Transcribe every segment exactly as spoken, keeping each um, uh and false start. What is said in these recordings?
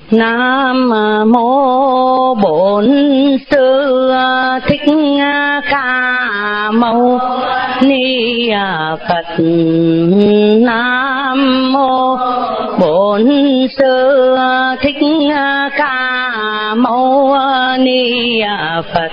Nam mô Bổn Sư Thích Ca Mâu Ni Phật. Nam mô Bổn Sư Thích Ca Mâu Ni Phật.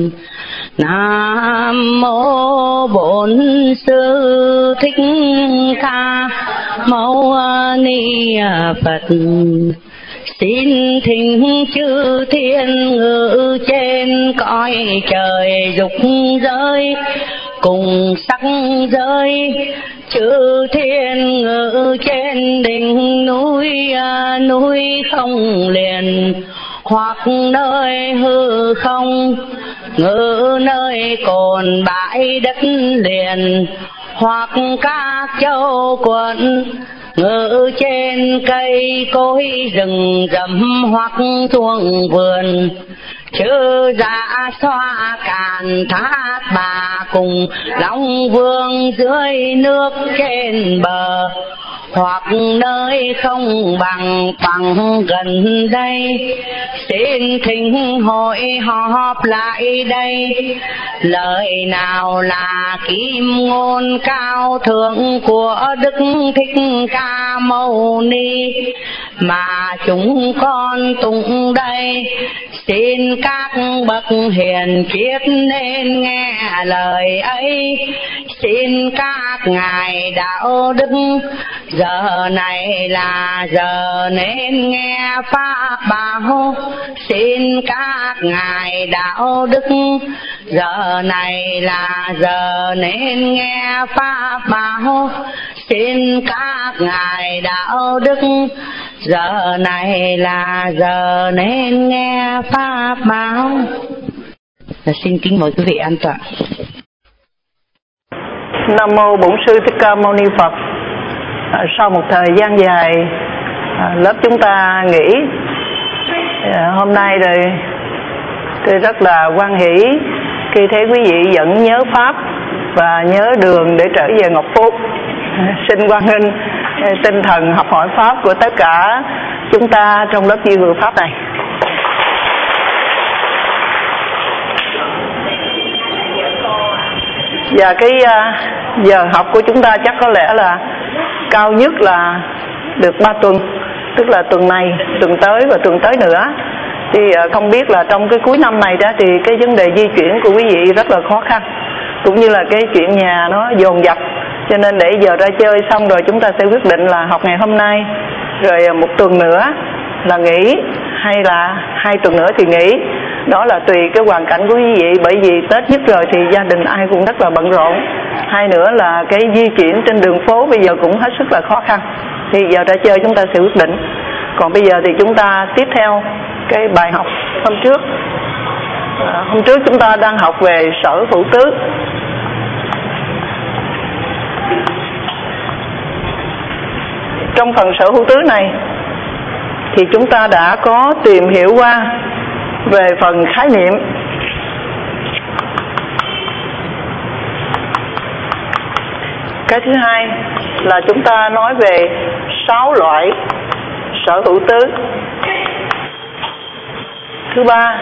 Nam mô Bổn Sư Thích Ca Mâu Ni Phật. Xin thỉnh chư thiên ngự trên cõi trời dục giới cùng sắc giới, chư thiên ngự trên đỉnh núi núi không liền, hoặc nơi hư không ngự nơi cồn bãi đất liền, hoặc các châu quận ngự trên cây cối rừng rậm, hoặc thuồng vườn chư dạ xoa càn thác bà cùng long vương dưới nước trên bờ, hoặc nơi không bằng bằng gần đây. Xin thỉnh hội họp lại đây, lời nào là kim ngôn cao thượng của Đức Thích Ca Mâu Ni mà chúng con tụng đây. Xin các bậc hiền triết nên nghe lời ấy. Xin các ngài đạo đức giờ này là giờ nên nghe pháp bảo. Xin các ngài đạo đức giờ này là giờ nên nghe pháp bảo. Xin các ngài đạo đức giờ này là giờ nên nghe pháp bảo. Và xin kính mời quý vị an tọa. Nam mô Bổn Sư Thích Ca Mâu Ni Phật. À, sau một thời gian dài à, lớp chúng ta nghỉ, à, hôm nay rồi tôi rất là hoan hỷ khi thấy quý vị vẫn nhớ pháp và nhớ đường để trở về Ngọc Phúc. À, xin hoan nghênh tinh thần học hỏi pháp của tất cả chúng ta trong lớp Di Vượng Pháp này. Và cái uh, giờ học của chúng ta chắc có lẽ là cao nhất là được ba tuần, tức là tuần này, tuần tới và tuần tới nữa. Thì uh, không biết là trong cái cuối năm này đó thì cái vấn đề di chuyển của quý vị rất là khó khăn, cũng như là cái chuyện nhà nó dồn dập, cho nên để giờ ra chơi xong rồi chúng ta sẽ quyết định là học ngày hôm nay, rồi một tuần nữa là nghỉ, hay là hai tuần nữa thì nghỉ. Đó là tùy cái hoàn cảnh của quý vị, bởi vì Tết nhất rồi thì gia đình ai cũng rất là bận rộn. Hai nữa là cái di chuyển trên đường phố bây giờ cũng hết sức là khó khăn. Thì giờ ra chơi chúng ta sẽ quyết định. Còn bây giờ thì chúng ta tiếp theo cái bài học hôm trước. À, hôm trước chúng ta đang học về sở hữu tứ. Trong phần sở hữu tứ này thì chúng ta đã có tìm hiểu qua về phần khái niệm. Cái thứ hai là chúng ta nói về sáu loại sở hữu tứ. Thứ ba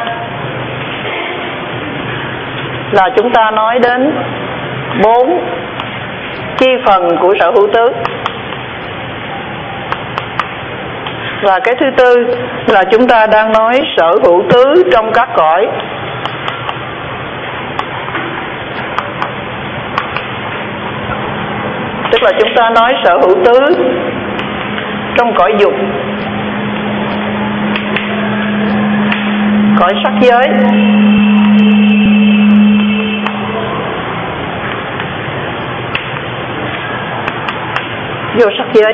là chúng ta nói đến bốn chi phần của sở hữu tứ. Và cái thứ tư là chúng ta đang nói sở hữu tứ trong các cõi. Tức là chúng ta nói sở hữu tứ trong cõi dục, cõi sắc giới, vô sắc giới.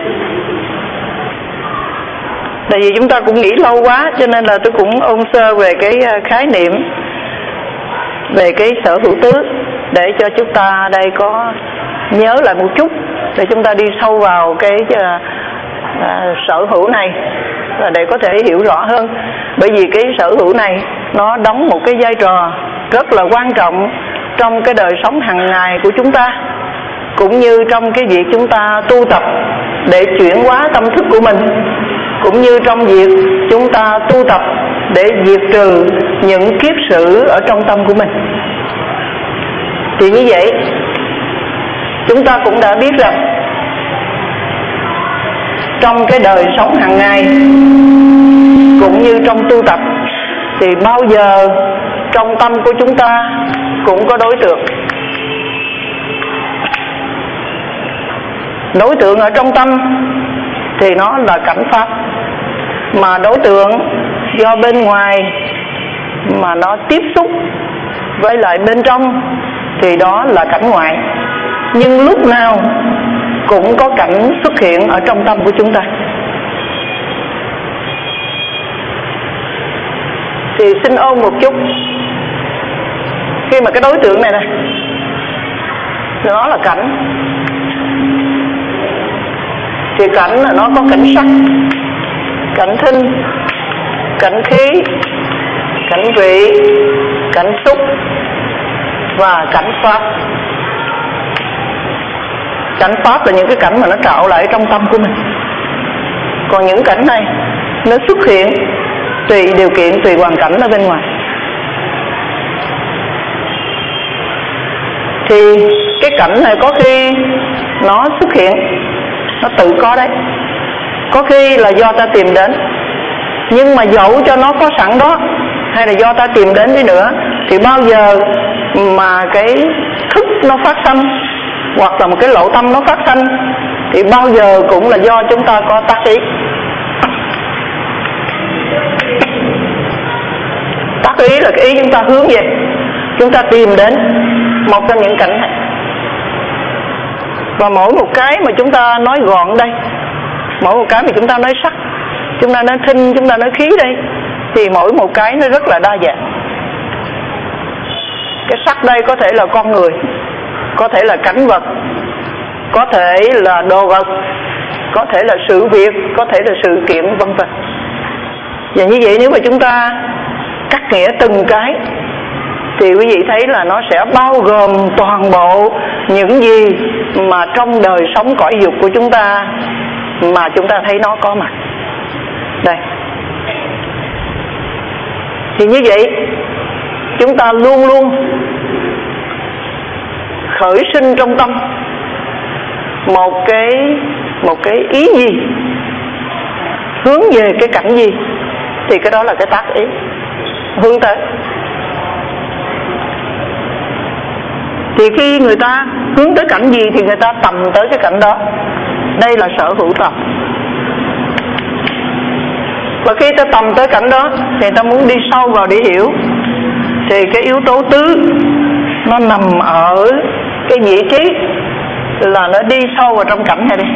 Tại vì chúng ta cũng nghĩ lâu quá cho nên là tôi cũng ôn sơ về cái khái niệm về cái sở hữu tứ để cho chúng ta đây có nhớ lại một chút, để chúng ta đi sâu vào cái uh, uh, sở hữu này và để có thể hiểu rõ hơn. Bởi vì cái sở hữu này nó đóng một cái vai trò rất là quan trọng trong cái đời sống hàng ngày của chúng ta, cũng như trong cái việc chúng ta tu tập để chuyển hóa tâm thức của mình. cũng như trong việc chúng ta tu tập để diệt trừ những kiết sử ở trong tâm của mình. Thì như vậy chúng ta cũng đã biết rằng trong cái đời sống hàng ngày cũng như trong tu tập thì bao giờ trong tâm của chúng ta cũng có đối tượng. Đối tượng ở trong tâm thì nó là cảnh pháp, mà đối tượng do bên ngoài mà nó tiếp xúc với lại bên trong thì đó là cảnh ngoại. Nhưng lúc nào cũng có cảnh xuất hiện ở trong tâm của chúng ta. Thì xin ôn một chút, khi mà cái đối tượng này này nó là cảnh, thì cảnh là nó có cảnh sắc, cảnh thinh, cảnh khí, cảnh vị, cảnh xúc và cảnh pháp. Cảnh pháp là những cái cảnh mà nó trạo lại trong tâm của mình. Còn những cảnh này nó xuất hiện tùy điều kiện, tùy hoàn cảnh ở bên ngoài. Thì cái cảnh này có khi nó xuất hiện, nó tự có đấy, có khi là do ta tìm đến. Nhưng mà dẫu cho nó có sẵn đó hay là do ta tìm đến đi nữa, thì bao giờ mà cái thức nó phát sanh hoặc là một cái lộ tâm nó phát sanh thì bao giờ cũng là do chúng ta có tác ý. Tác ý là cái ý chúng ta hướng về, chúng ta tìm đến một trong những cảnh này. Và mỗi một cái mà chúng ta nói gọn đây, mỗi một cái mà chúng ta nói sắc, chúng ta nói thinh, chúng ta nói khí đây, thì mỗi một cái nó rất là đa dạng. Cái sắc đây có thể là con người, có thể là cảnh vật, có thể là đồ vật, có thể là sự việc, có thể là sự kiện, vân vân. Và như vậy nếu mà chúng ta cắt nghĩa từng cái thì quý vị thấy là nó sẽ bao gồm toàn bộ những gì mà trong đời sống cõi dục của chúng ta mà chúng ta thấy nó có mặt. Đây. Thì như vậy chúng ta luôn luôn khởi sinh trong tâm một cái một cái ý gì, hướng về cái cảnh gì, thì cái đó là cái tác ý hướng tới. Thì khi người ta hướng tới cảnh gì thì người ta tầm tới cái cảnh đó. Đây là sở hữu tầm. Và khi ta tầm tới cảnh đó thì ta muốn đi sâu vào để hiểu, thì cái yếu tố tứ nó nằm ở cái vị trí là nó đi sâu vào trong cảnh này đi.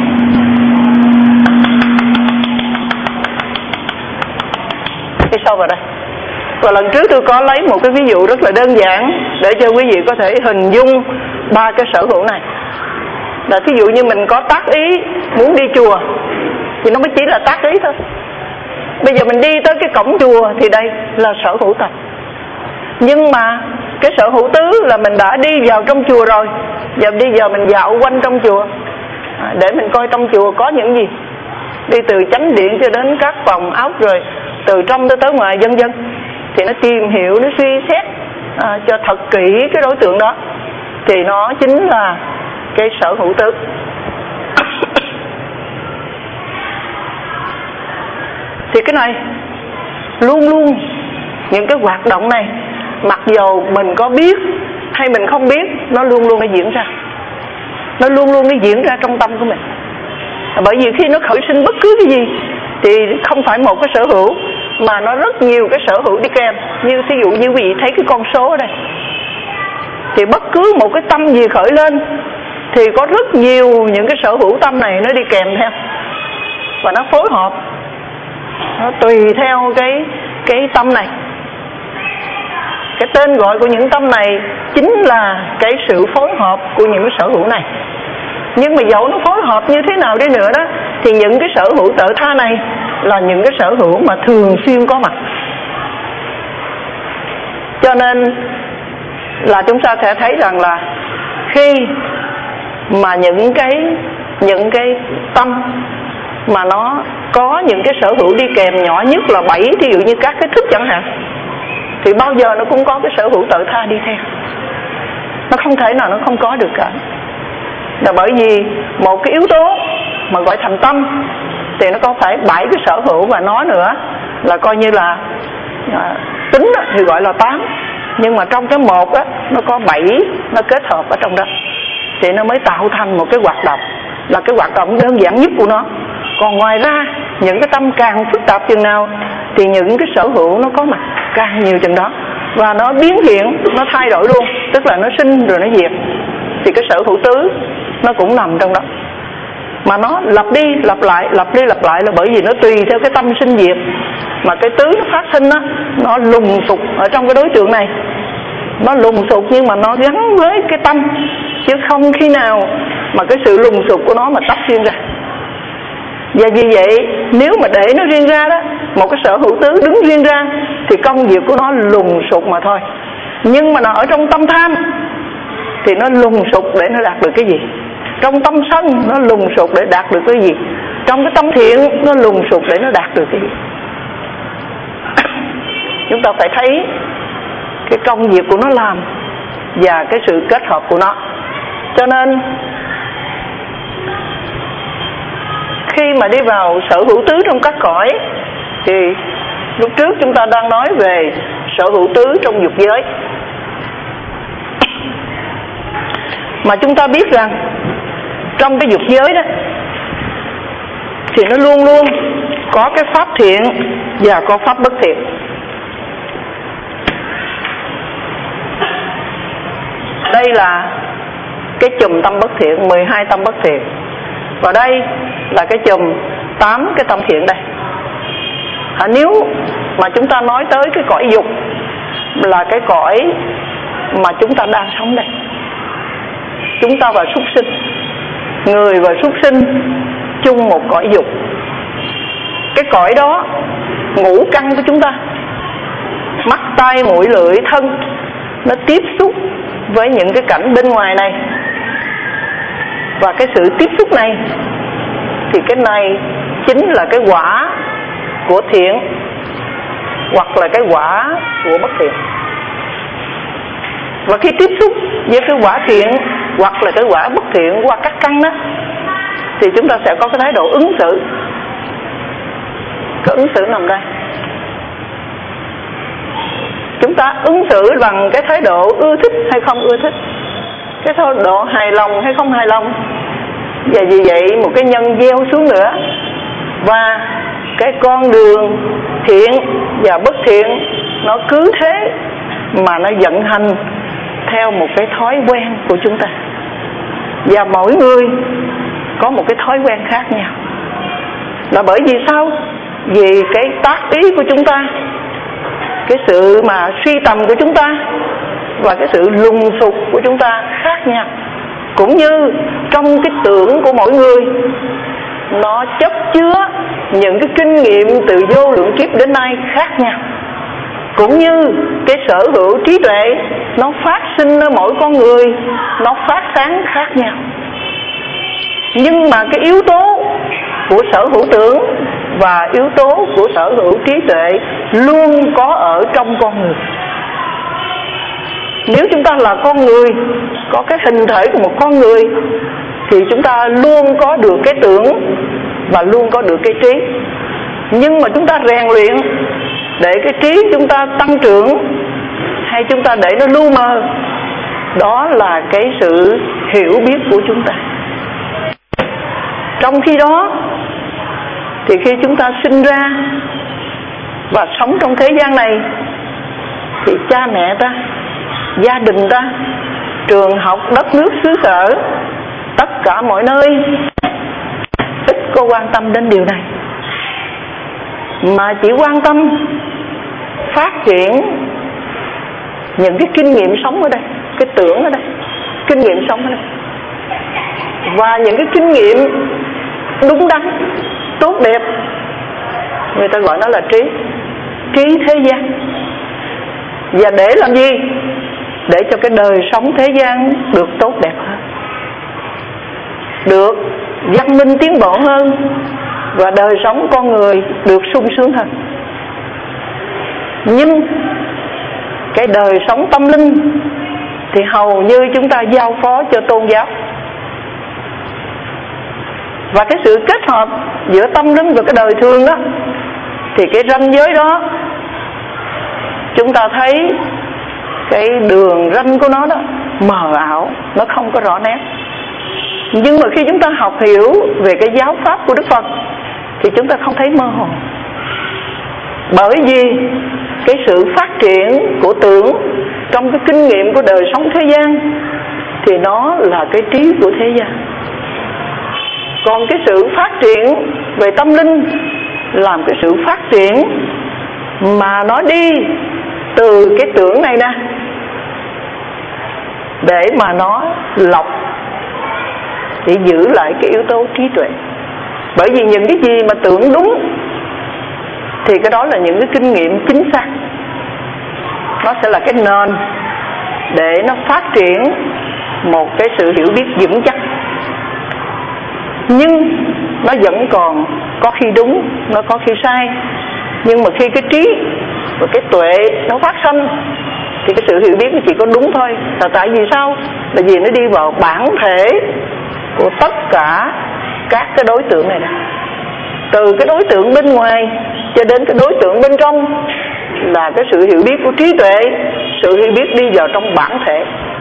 Đi sâu vào đây. Và lần trước tôi có lấy một cái ví dụ rất là đơn giản để cho quý vị có thể hình dung ba cái sở hữu này. Là thí dụ như mình có tác ý muốn đi chùa thì nó mới chỉ là tác ý thôi. Bây giờ mình đi tới cái cổng chùa thì đây là sở hữu tập. Nhưng mà cái sở hữu tứ là mình đã đi vào trong chùa rồi, giờ đi giờ mình dạo quanh trong chùa để mình coi trong chùa có những gì, đi từ chánh điện cho đến các phòng ốc, rồi từ trong tới tới ngoài, vân vân. Thì nó tìm hiểu, nó suy xét à, cho thật kỹ cái đối tượng đó, thì nó chính là cái sở hữu tứ. Thì cái này luôn luôn những cái hoạt động này, mặc dầu mình có biết hay mình không biết, nó luôn luôn nó diễn ra, nó luôn luôn nó diễn ra trong tâm của mình. Bởi vì khi nó khởi sinh bất cứ cái gì thì không phải một cái sở hữu mà nó rất nhiều cái sở hữu đi kèm. Như thí dụ như quý vị thấy cái con số ở đây, thì bất cứ một cái tâm gì khởi lên thì có rất nhiều những cái sở hữu tâm này nó đi kèm theo, và nó phối hợp, nó tùy theo cái cái tâm này. Cái tên gọi của những tâm này chính là cái sự phối hợp của những cái sở hữu này. Nhưng mà dẫu nó phối hợp như thế nào đi nữa đó, thì những cái sở hữu tự tha này là những cái sở hữu mà thường xuyên có mặt. Cho nên là chúng ta sẽ thấy rằng là khi mà những cái những cái tâm mà nó có những cái sở hữu đi kèm, nhỏ nhất là bảy, ví dụ như các cái thức chẳng hạn, thì bao giờ nó cũng có cái sở hữu tự tha đi theo. Nó không thể nào nó không có được cả. Là bởi vì một cái yếu tố mà gọi thành tâm thì nó có phải bảy cái sở hữu, và nó nữa là coi như là à, tính thì gọi là tám, nhưng mà trong cái một á nó có bảy, nó kết hợp ở trong đó thì nó mới tạo thành một cái hoạt động, là cái hoạt động đơn giản nhất của nó. Còn ngoài ra những cái tâm càng phức tạp chừng nào thì những cái sở hữu nó có mặt càng nhiều chừng đó, và nó biến hiện, nó thay đổi luôn, tức là nó sinh rồi nó diệt. Thì cái sở hữu tứ nó cũng nằm trong đó, mà nó lặp đi lặp lại, lặp đi lặp lại là bởi vì nó tùy theo cái tâm sinh diệt. Mà cái tứ nó phát sinh á, nó lùng sục ở trong cái đối tượng này, nó lùng sục nhưng mà nó gắn với cái tâm, chứ không khi nào mà cái sự lùng sục của nó mà tách riêng ra. Và vì vậy nếu mà để nó riêng ra đó, một cái sở hữu tứ đứng riêng ra thì công việc của nó lùng sục mà thôi. Nhưng mà nó ở trong tâm tham thì nó lùng sục để nó đạt được cái gì, trong tâm sân nó lùng sục để đạt được cái gì, trong cái tâm thiện nó lùng sục để nó đạt được cái gì. Chúng ta phải thấy cái công việc của nó làm và cái sự kết hợp của nó. Cho nên khi mà đi vào sở hữu tứ trong các cõi thì lúc trước chúng ta đang nói về sở hữu tứ trong dục giới, mà chúng ta biết rằng trong cái dục giới đó thì nó luôn luôn có cái pháp thiện và có pháp bất thiện. Đây là cái chùm tâm bất thiện, mười hai tâm bất thiện, và đây là cái chùm tám cái tâm thiện đây. À, nếu mà chúng ta nói tới cái cõi dục là cái cõi mà chúng ta đang sống đây, chúng ta và súc sinh, người và súc sinh chung một cõi dục. Cái cõi đó ngũ căn của chúng ta, mắt, tai, mũi, lưỡi, thân, nó tiếp xúc với những cái cảnh bên ngoài này. Và cái sự tiếp xúc này thì cái này chính là cái quả của thiện hoặc là cái quả của bất thiện. Và khi tiếp xúc với cái quả thiện hoặc là cái quả bất thiện qua các căn đó thì chúng ta sẽ có cái thái độ ứng xử. Cái ứng xử nằm đây. Chúng ta ứng xử bằng cái thái độ ưa thích hay không ưa thích, cái thái độ hài lòng hay không hài lòng. Và vì vậy một cái nhân gieo xuống nữa, và cái con đường thiện và bất thiện nó cứ thế mà nó vận hành theo một cái thói quen của chúng ta. Và mỗi người có một cái thói quen khác nhau. Là bởi vì sao? Vì cái tác ý của chúng ta, cái sự mà suy tầm của chúng ta và cái sự lùng sục của chúng ta khác nhau. Cũng như trong cái tưởng của mỗi người, nó chất chứa những cái kinh nghiệm từ vô lượng kiếp đến nay khác nhau. Cũng như cái sở hữu trí tuệ nó phát sinh ở mỗi con người, nó phát sáng khác nhau. Nhưng mà cái yếu tố của sở hữu tưởng và yếu tố của sở hữu trí tuệ luôn có ở trong con người. Nếu chúng ta là con người, có cái hình thể của một con người, thì chúng ta luôn có được cái tưởng và luôn có được cái trí. Nhưng mà chúng ta rèn luyện để cái trí chúng ta tăng trưởng hay chúng ta để nó lu mờ, đó là cái sự hiểu biết của chúng ta. Trong khi đó thì khi chúng ta sinh ra và sống trong thế gian này thì cha mẹ ta, gia đình ta, trường học, đất nước, xứ sở, tất cả mọi nơi ít có quan tâm đến điều này, mà chỉ quan tâm phát triển những cái kinh nghiệm sống ở đây, cái tưởng ở đây, kinh nghiệm sống ở đây, và những cái kinh nghiệm đúng đắn, tốt đẹp. Người ta gọi nó là trí, trí thế gian. Và để làm gì? Để cho cái đời sống thế gian được tốt đẹp hơn, được văn minh tiến bộ hơn, và đời sống con người được sung sướng hơn. Nhưng cái đời sống tâm linh thì hầu như chúng ta giao phó cho tôn giáo. Và cái sự kết hợp giữa tâm linh và cái đời thường đó, thì cái ranh giới đó chúng ta thấy cái đường ranh của nó đó mờ ảo, nó không có rõ nét. Nhưng mà khi chúng ta học hiểu về cái giáo pháp của Đức Phật thì chúng ta không thấy mơ hồ. Bởi vì cái sự phát triển của tưởng trong cái kinh nghiệm của đời sống thế gian thì nó là cái trí của thế gian. Còn cái sự phát triển về tâm linh làm cái sự phát triển mà nó đi từ cái tưởng này nè, để mà nó lọc, để giữ lại cái yếu tố trí tuệ. Bởi vì những cái gì mà tưởng đúng thì cái đó là những cái kinh nghiệm chính xác, nó sẽ là cái nền để nó phát triển một cái sự hiểu biết vững chắc. Nhưng nó vẫn còn có khi đúng, nó có khi sai. Nhưng mà khi cái trí và cái tuệ nó phát sanh thì cái sự hiểu biết nó chỉ có đúng thôi. Là tại vì sao? Là vì nó đi vào bản thể của tất cả các cái đối tượng này nè. Từ cái đối tượng bên ngoài cho đến cái đối tượng bên trong là cái sự hiểu biết của trí tuệ, sự hiểu biết đi vào trong bản thể.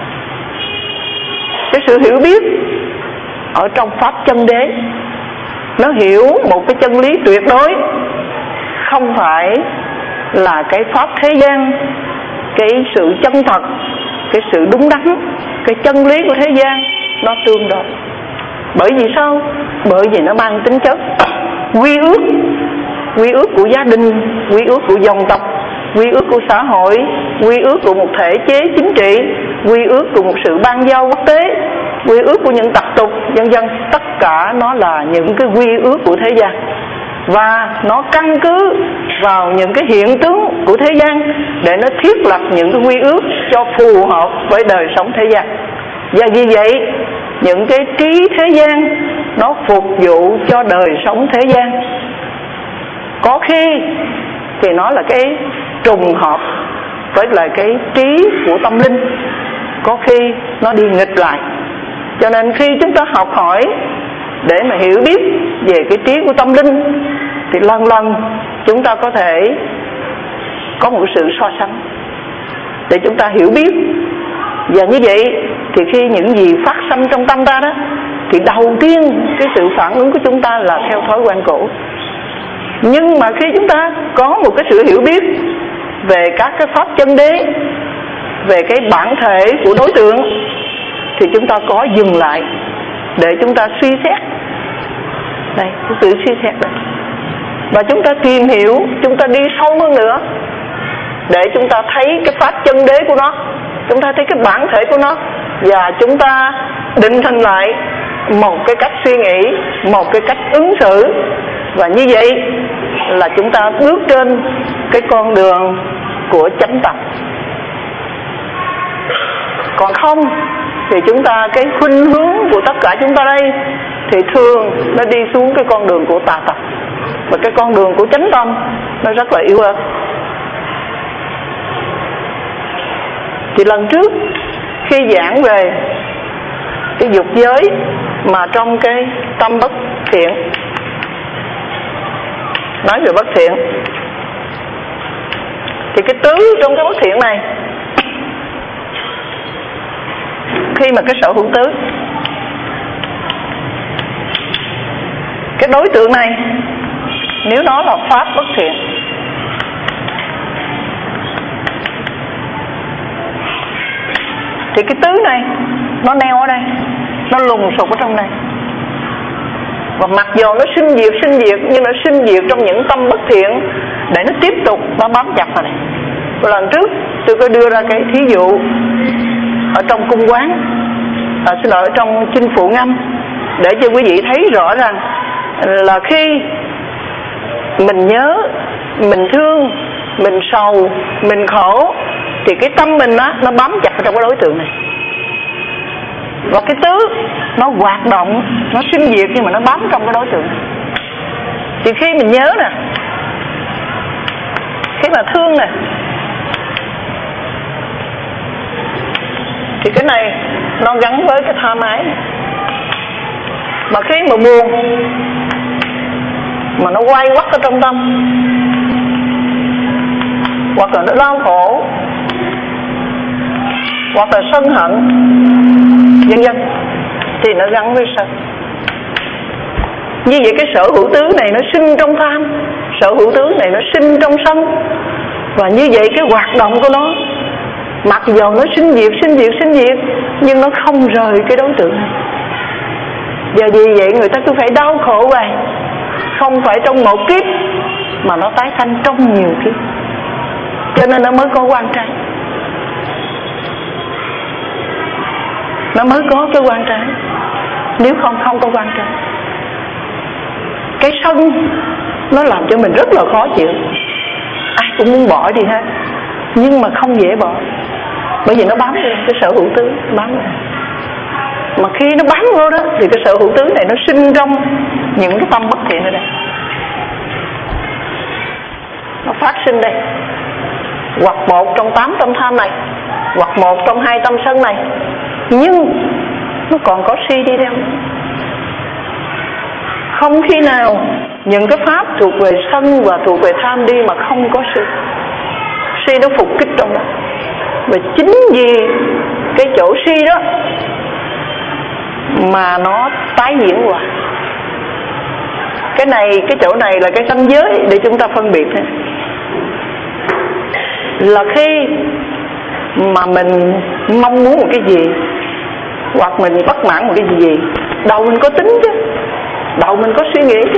Cái sự hiểu biết ở trong pháp chân đế, nó hiểu một cái chân lý tuyệt đối, không phải là cái pháp thế gian, cái sự chân thật, cái sự đúng đắn, cái chân lý của thế gian nó tương đồng. Bởi vì sao? Bởi vì nó mang tính chất quy ước, quy ước của gia đình, quy ước của dòng tộc, quy ước của xã hội, quy ước của một thể chế chính trị, quy ước của một sự ban giao quốc tế, quy ước của những tập tục, vân vân. Tất cả nó là những cái quy ước của thế gian, và nó căn cứ vào những cái hiện tướng của thế gian để nó thiết lập những cái quy ước cho phù hợp với đời sống thế gian. Và vì vậy những cái trí thế gian nó phục vụ cho đời sống thế gian. Có khi thì nó là cái trùng hợp với lại cái trí của tâm linh, có khi nó đi nghịch lại. Cho nên khi chúng ta học hỏi để mà hiểu biết về cái trí của tâm linh thì lần lần chúng ta có thể có một sự so sánh để chúng ta hiểu biết. Và như vậy thì khi những gì phát sinh trong tâm ta đó, thì đầu tiên cái sự phản ứng của chúng ta là theo thói quen cũ. Nhưng mà khi chúng ta có một cái sự hiểu biết về các cái pháp chân đế, về cái bản thể của đối tượng, thì chúng ta có dừng lại để chúng ta suy xét. Đây, cái sự suy xét đây. Và chúng ta tìm hiểu, chúng ta đi sâu hơn nữa để chúng ta thấy cái pháp chân đế của nó, chúng ta thấy cái bản thể của nó, và chúng ta định hình lại một cái cách suy nghĩ, một cái cách ứng xử. Và như vậy là chúng ta bước trên cái con đường của chánh tâm. Còn không thì chúng ta, cái khuynh hướng của tất cả chúng ta đây thì thường nó đi xuống cái con đường của tà tập, và cái con đường của chánh tâm nó rất là yếu ớt. Thì lần trước khi giảng về cái dục giới mà trong cái tâm bất thiện, nói về bất thiện, thì cái tứ trong cái bất thiện này, khi mà cái sở hữu tứ, cái đối tượng này nếu nó là pháp bất thiện thì cái tứ này nó neo ở đây, nó lùng sục ở trong đây. Và mặc dù nó sinh diệt sinh diệt nhưng nó sinh diệt trong những tâm bất thiện để nó tiếp tục nó bám chặt vào này. Và lần trước tôi có đưa ra cái thí dụ ở trong cung quán, à, xin lỗi, ở trong chinh phụ ngâm, để cho quý vị thấy rõ rằng là khi mình nhớ, mình thương, mình sầu, mình khổ thì cái tâm mình á, nó bám chặt vào trong cái đối tượng này. Và cái tứ nó hoạt động, nó sinh diệt nhưng mà nó bám trong cái đối tượng này. Thì khi mình nhớ nè, khi mà thương nè, thì cái này nó gắn với cái tha mái. Mà khi mà buồn mà nó quay quắt ở trong tâm, hoặc là nó đau khổ, hoặc là sân hận, vân vân, thì nó gắn với sân. Như vậy cái sở hữu tướng này nó sinh trong tham, sở hữu tướng này nó sinh trong sân. Và như vậy cái hoạt động của nó, mặc dù nó sinh diệt, sinh diệt, sinh diệt, nhưng nó không rời cái đối tượng này. Và vì vậy người ta cứ phải đau khổ vậy, không phải trong một kiếp mà nó tái sanh trong nhiều kiếp, cho nên nó mới có quan trái. Nó mới có cái quan trái, nếu không không có quan trái. Cái sân nó làm cho mình rất là khó chịu, ai cũng muốn bỏ đi hết, nhưng mà không dễ bỏ, bởi vì nó bám lên cái sở hữu tướng, bám lên. Mà khi nó bám vô đó thì cái sở hữu tướng này nó sinh trong những cái tâm bất thiện ở đây, nó phát sinh đây, hoặc một trong tám tâm tham này, hoặc một trong hai tâm sân này, nhưng nó còn có si đi theo. Không khi nào những cái pháp thuộc về sân và thuộc về tham đi mà không có si. Si nó phục kích trong đó. Và chính vì cái chỗ si đó mà nó tái diễn hoài. Cái này, cái chỗ này là cái ranh giới để chúng ta phân biệt. Là khi mà mình mong muốn một cái gì, hoặc mình bất mãn một cái gì, đầu mình có tính chứ, đầu mình có suy nghĩ chứ.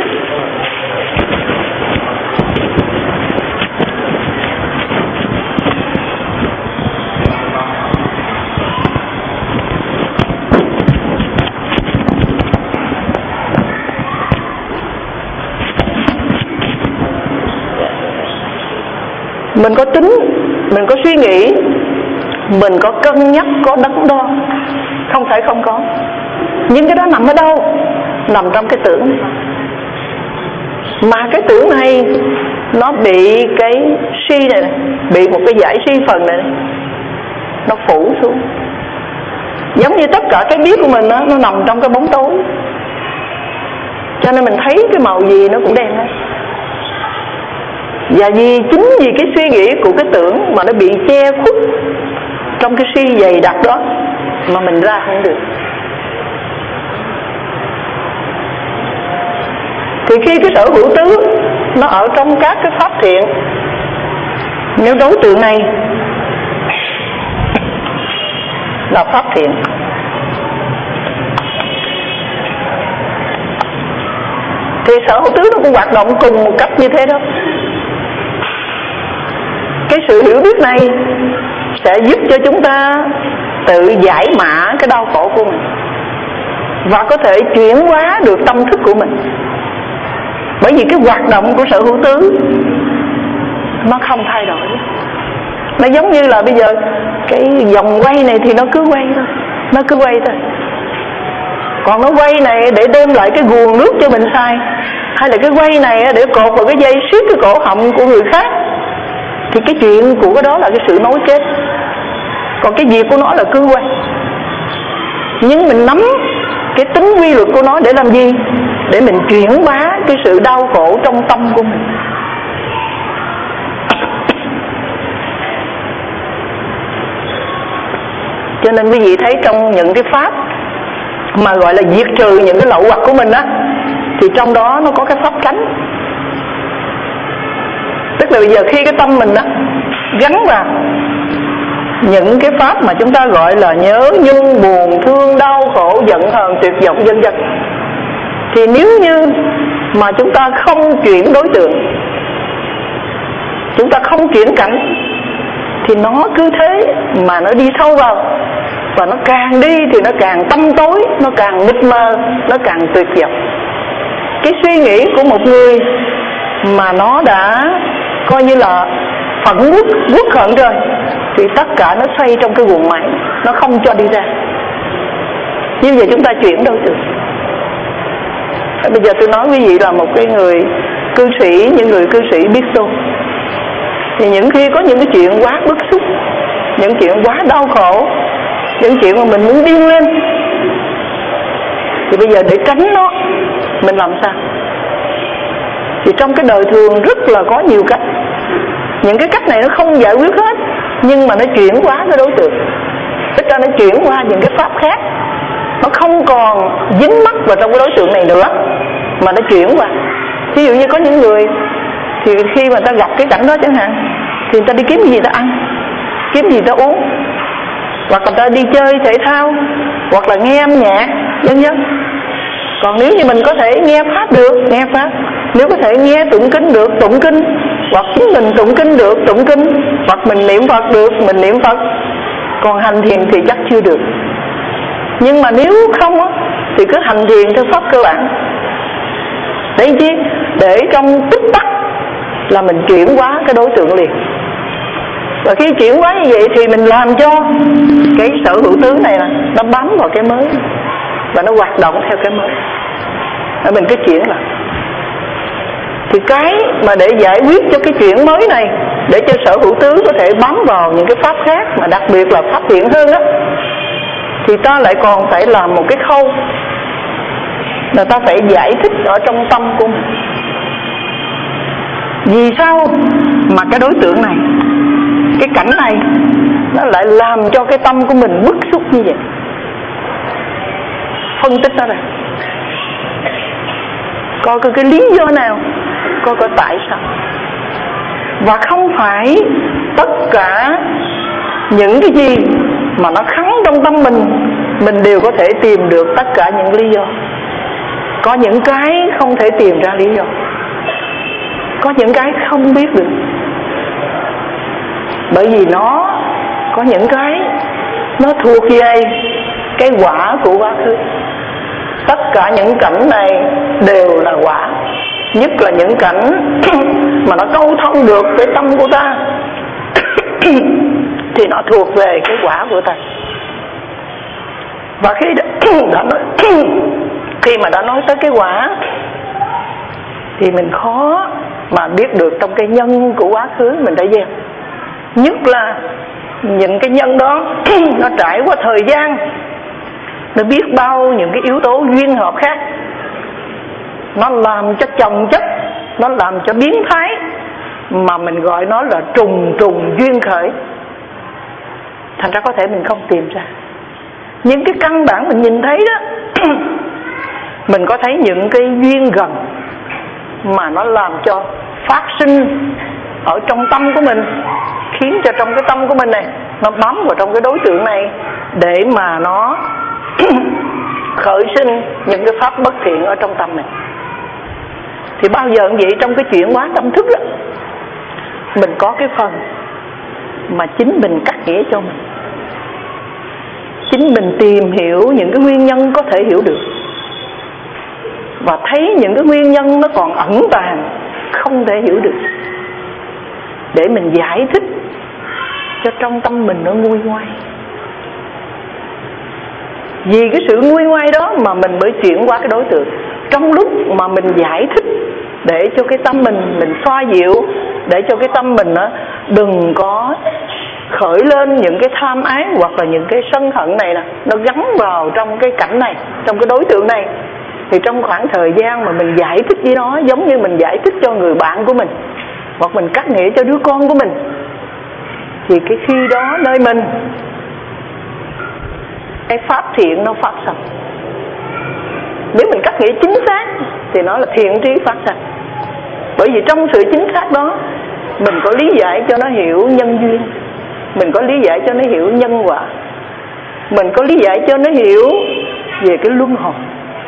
Mình có tính, mình có suy nghĩ, mình có cân nhắc, có đắn đo, không phải không có. Nhưng cái đó nằm ở đâu? Nằm trong cái tưởng này. Mà cái tưởng này nó bị cái si này, bị một cái giải si phần này, nó phủ xuống. Giống như tất cả cái biết của mình đó, nó nằm trong cái bóng tối, cho nên mình thấy cái màu gì nó cũng đen hết. Và vì chính vì cái suy nghĩ của cái tưởng mà nó bị che khuất trong cái si dày đặc đó, mà mình ra không được. Thì khi cái sở hữu tứ nó ở trong các cái pháp thiện, nếu đối tượng này là pháp thiện, thì sở hữu tứ nó cũng hoạt động cùng một cách như thế đó. Cái sự hiểu biết này sẽ giúp cho chúng ta tự giải mã cái đau khổ của mình, và có thể chuyển hóa được tâm thức của mình. Bởi vì cái hoạt động của sở hữu tứ nó không thay đổi. Nó giống như là bây giờ cái vòng quay này thì nó cứ quay thôi, nó cứ quay thôi. Còn nó quay này để đem lại cái nguồn nước cho mình xài, hay là cái quay này để cột vào cái dây siết cái cổ họng của người khác, thì cái chuyện của cái đó là cái sự nối kết. Còn cái việc của nó là cứ quay. Nhưng mình nắm cái tính quy luật của nó để làm gì? Để mình chuyển hóa cái sự đau khổ trong tâm của mình. Cho nên quý vị thấy trong những cái pháp mà gọi là diệt trừ những cái lậu hoặc của mình á, thì trong đó nó có cái pháp tránh. Tức là bây giờ khi cái tâm mình á gắn vào những cái pháp mà chúng ta gọi là nhớ nhung, buồn, thương, đau khổ, giận hờn, tuyệt vọng, vân vân, thì nếu như mà chúng ta không chuyển đối tượng, chúng ta không chuyển cảnh, thì nó cứ thế mà nó đi sâu vào. Và nó càng đi thì nó càng tăm tối, nó càng mịt mờ, nó càng tuyệt vọng. Cái suy nghĩ của một người mà nó đã coi như là phẫn uất, uất hận rồi, thì tất cả nó xoay trong cái guồng máy, nó không cho đi ra. Như vậy chúng ta chuyển đối tượng. Bây giờ tôi nói quý vị là một cái người cư sĩ, những người cư sĩ biết tu. Thì những khi có những cái chuyện quá bức xúc, những chuyện quá đau khổ, những chuyện mà mình muốn điên lên, thì bây giờ để tránh nó, mình làm sao? Thì trong cái đời thường rất là có nhiều cách. Những cái cách này nó không giải quyết hết, nhưng mà nó chuyển hóa cái đối tượng, tức là nó chuyển qua những cái pháp khác. Nó không còn dính mắc vào trong cái đối tượng này nữa, mà nó chuyển qua. Ví dụ như có những người thì khi mà ta gặp cái cảnh đó chẳng hạn, thì người ta đi kiếm gì ta ăn, kiếm gì ta uống, hoặc người ta đi chơi thể thao, hoặc là nghe âm nhạc, vân vân. Còn nếu như mình có thể nghe pháp được, nghe pháp. Nếu có thể nghe tụng kinh được, tụng kinh. Hoặc chính mình tụng kinh được, tụng kinh. Hoặc mình niệm Phật được, mình niệm Phật. Còn hành thiền thì chắc chưa được. Nhưng mà nếu không á, thì cứ hành thiền theo pháp cơ bản. Để chi? Để trong tích tắc là mình chuyển hóa cái đối tượng liền. Và khi chuyển hóa như vậy thì mình làm cho cái sở hữu tứ này là nó bám vào cái mới, và nó hoạt động theo cái mới. Và mình cứ chuyển lại. Thì cái mà để giải quyết cho cái chuyện mới này, để cho sở hữu tứ có thể bám vào những cái pháp khác, mà đặc biệt là pháp thiện hơn đó, thì ta lại còn phải làm một cái khâu là ta phải giải thích ở trong tâm của mình. Vì sao mà cái đối tượng này, cái cảnh này, nó lại làm cho cái tâm của mình bức xúc như vậy? Phân tích nó ra, coi coi cái lý do nào, coi coi tại sao. Và không phải tất cả những cái gì mà nó khắng trong tâm mình, mình đều có thể tìm được tất cả những lý do. Có những cái không thể tìm ra lý do, có những cái không biết được, bởi vì nó có những cái nó thuộc về cái quả của quá khứ. Tất cả những cảnh này đều là quả, nhất là những cảnh mà nó câu thông được với tâm của ta thì nó thuộc về cái quả của ta. Và khi đã, đã nói, khi mà đã nói tới cái quả thì mình khó mà biết được trong cái nhân của quá khứ mình đã gieo. Nhất là những cái nhân đó nó trải qua thời gian, nó biết bao những cái yếu tố duyên hợp khác, nó làm cho chồng chất, nó làm cho biến thái, mà mình gọi nó là trùng trùng duyên khởi. Thành ra có thể mình không tìm ra những cái căn bản mình nhìn thấy đó. Mình có thấy những cái duyên gần mà nó làm cho phát sinh ở trong tâm của mình, khiến cho trong cái tâm của mình này nó bám vào trong cái đối tượng này, để mà nó khởi sinh những cái pháp bất thiện ở trong tâm này. Thì bao giờ cũng vậy, trong cái chuyển hóa tâm thức đó, mình có cái phần mà chính mình cắt nghĩa cho mình, chính mình tìm hiểu những cái nguyên nhân có thể hiểu được, và thấy những cái nguyên nhân nó còn ẩn tàng không thể hiểu được, để mình giải thích cho trong tâm mình nó nguôi ngoai. Vì cái sự nguôi ngoai đó mà mình mới chuyển qua cái đối tượng. Trong lúc mà mình giải thích để cho cái tâm mình mình xoa dịu, để cho cái tâm mình đó đừng có khởi lên những cái tham ái hoặc là những cái sân hận này nè, nó gắn vào trong cái cảnh này, trong cái đối tượng này. Thì trong khoảng thời gian mà mình giải thích với nó, giống như mình giải thích cho người bạn của mình, hoặc mình cắt nghĩa cho đứa con của mình, thì cái khi đó nơi mình cái pháp thiện nó phát sinh. Nếu mình cắt nghĩa chính xác thì nó là thiện trí phát sinh. Bởi vì trong sự chính xác đó, mình có lý giải cho nó hiểu nhân duyên, mình có lý giải cho nó hiểu nhân quả, mình có lý giải cho nó hiểu về cái luân hồi,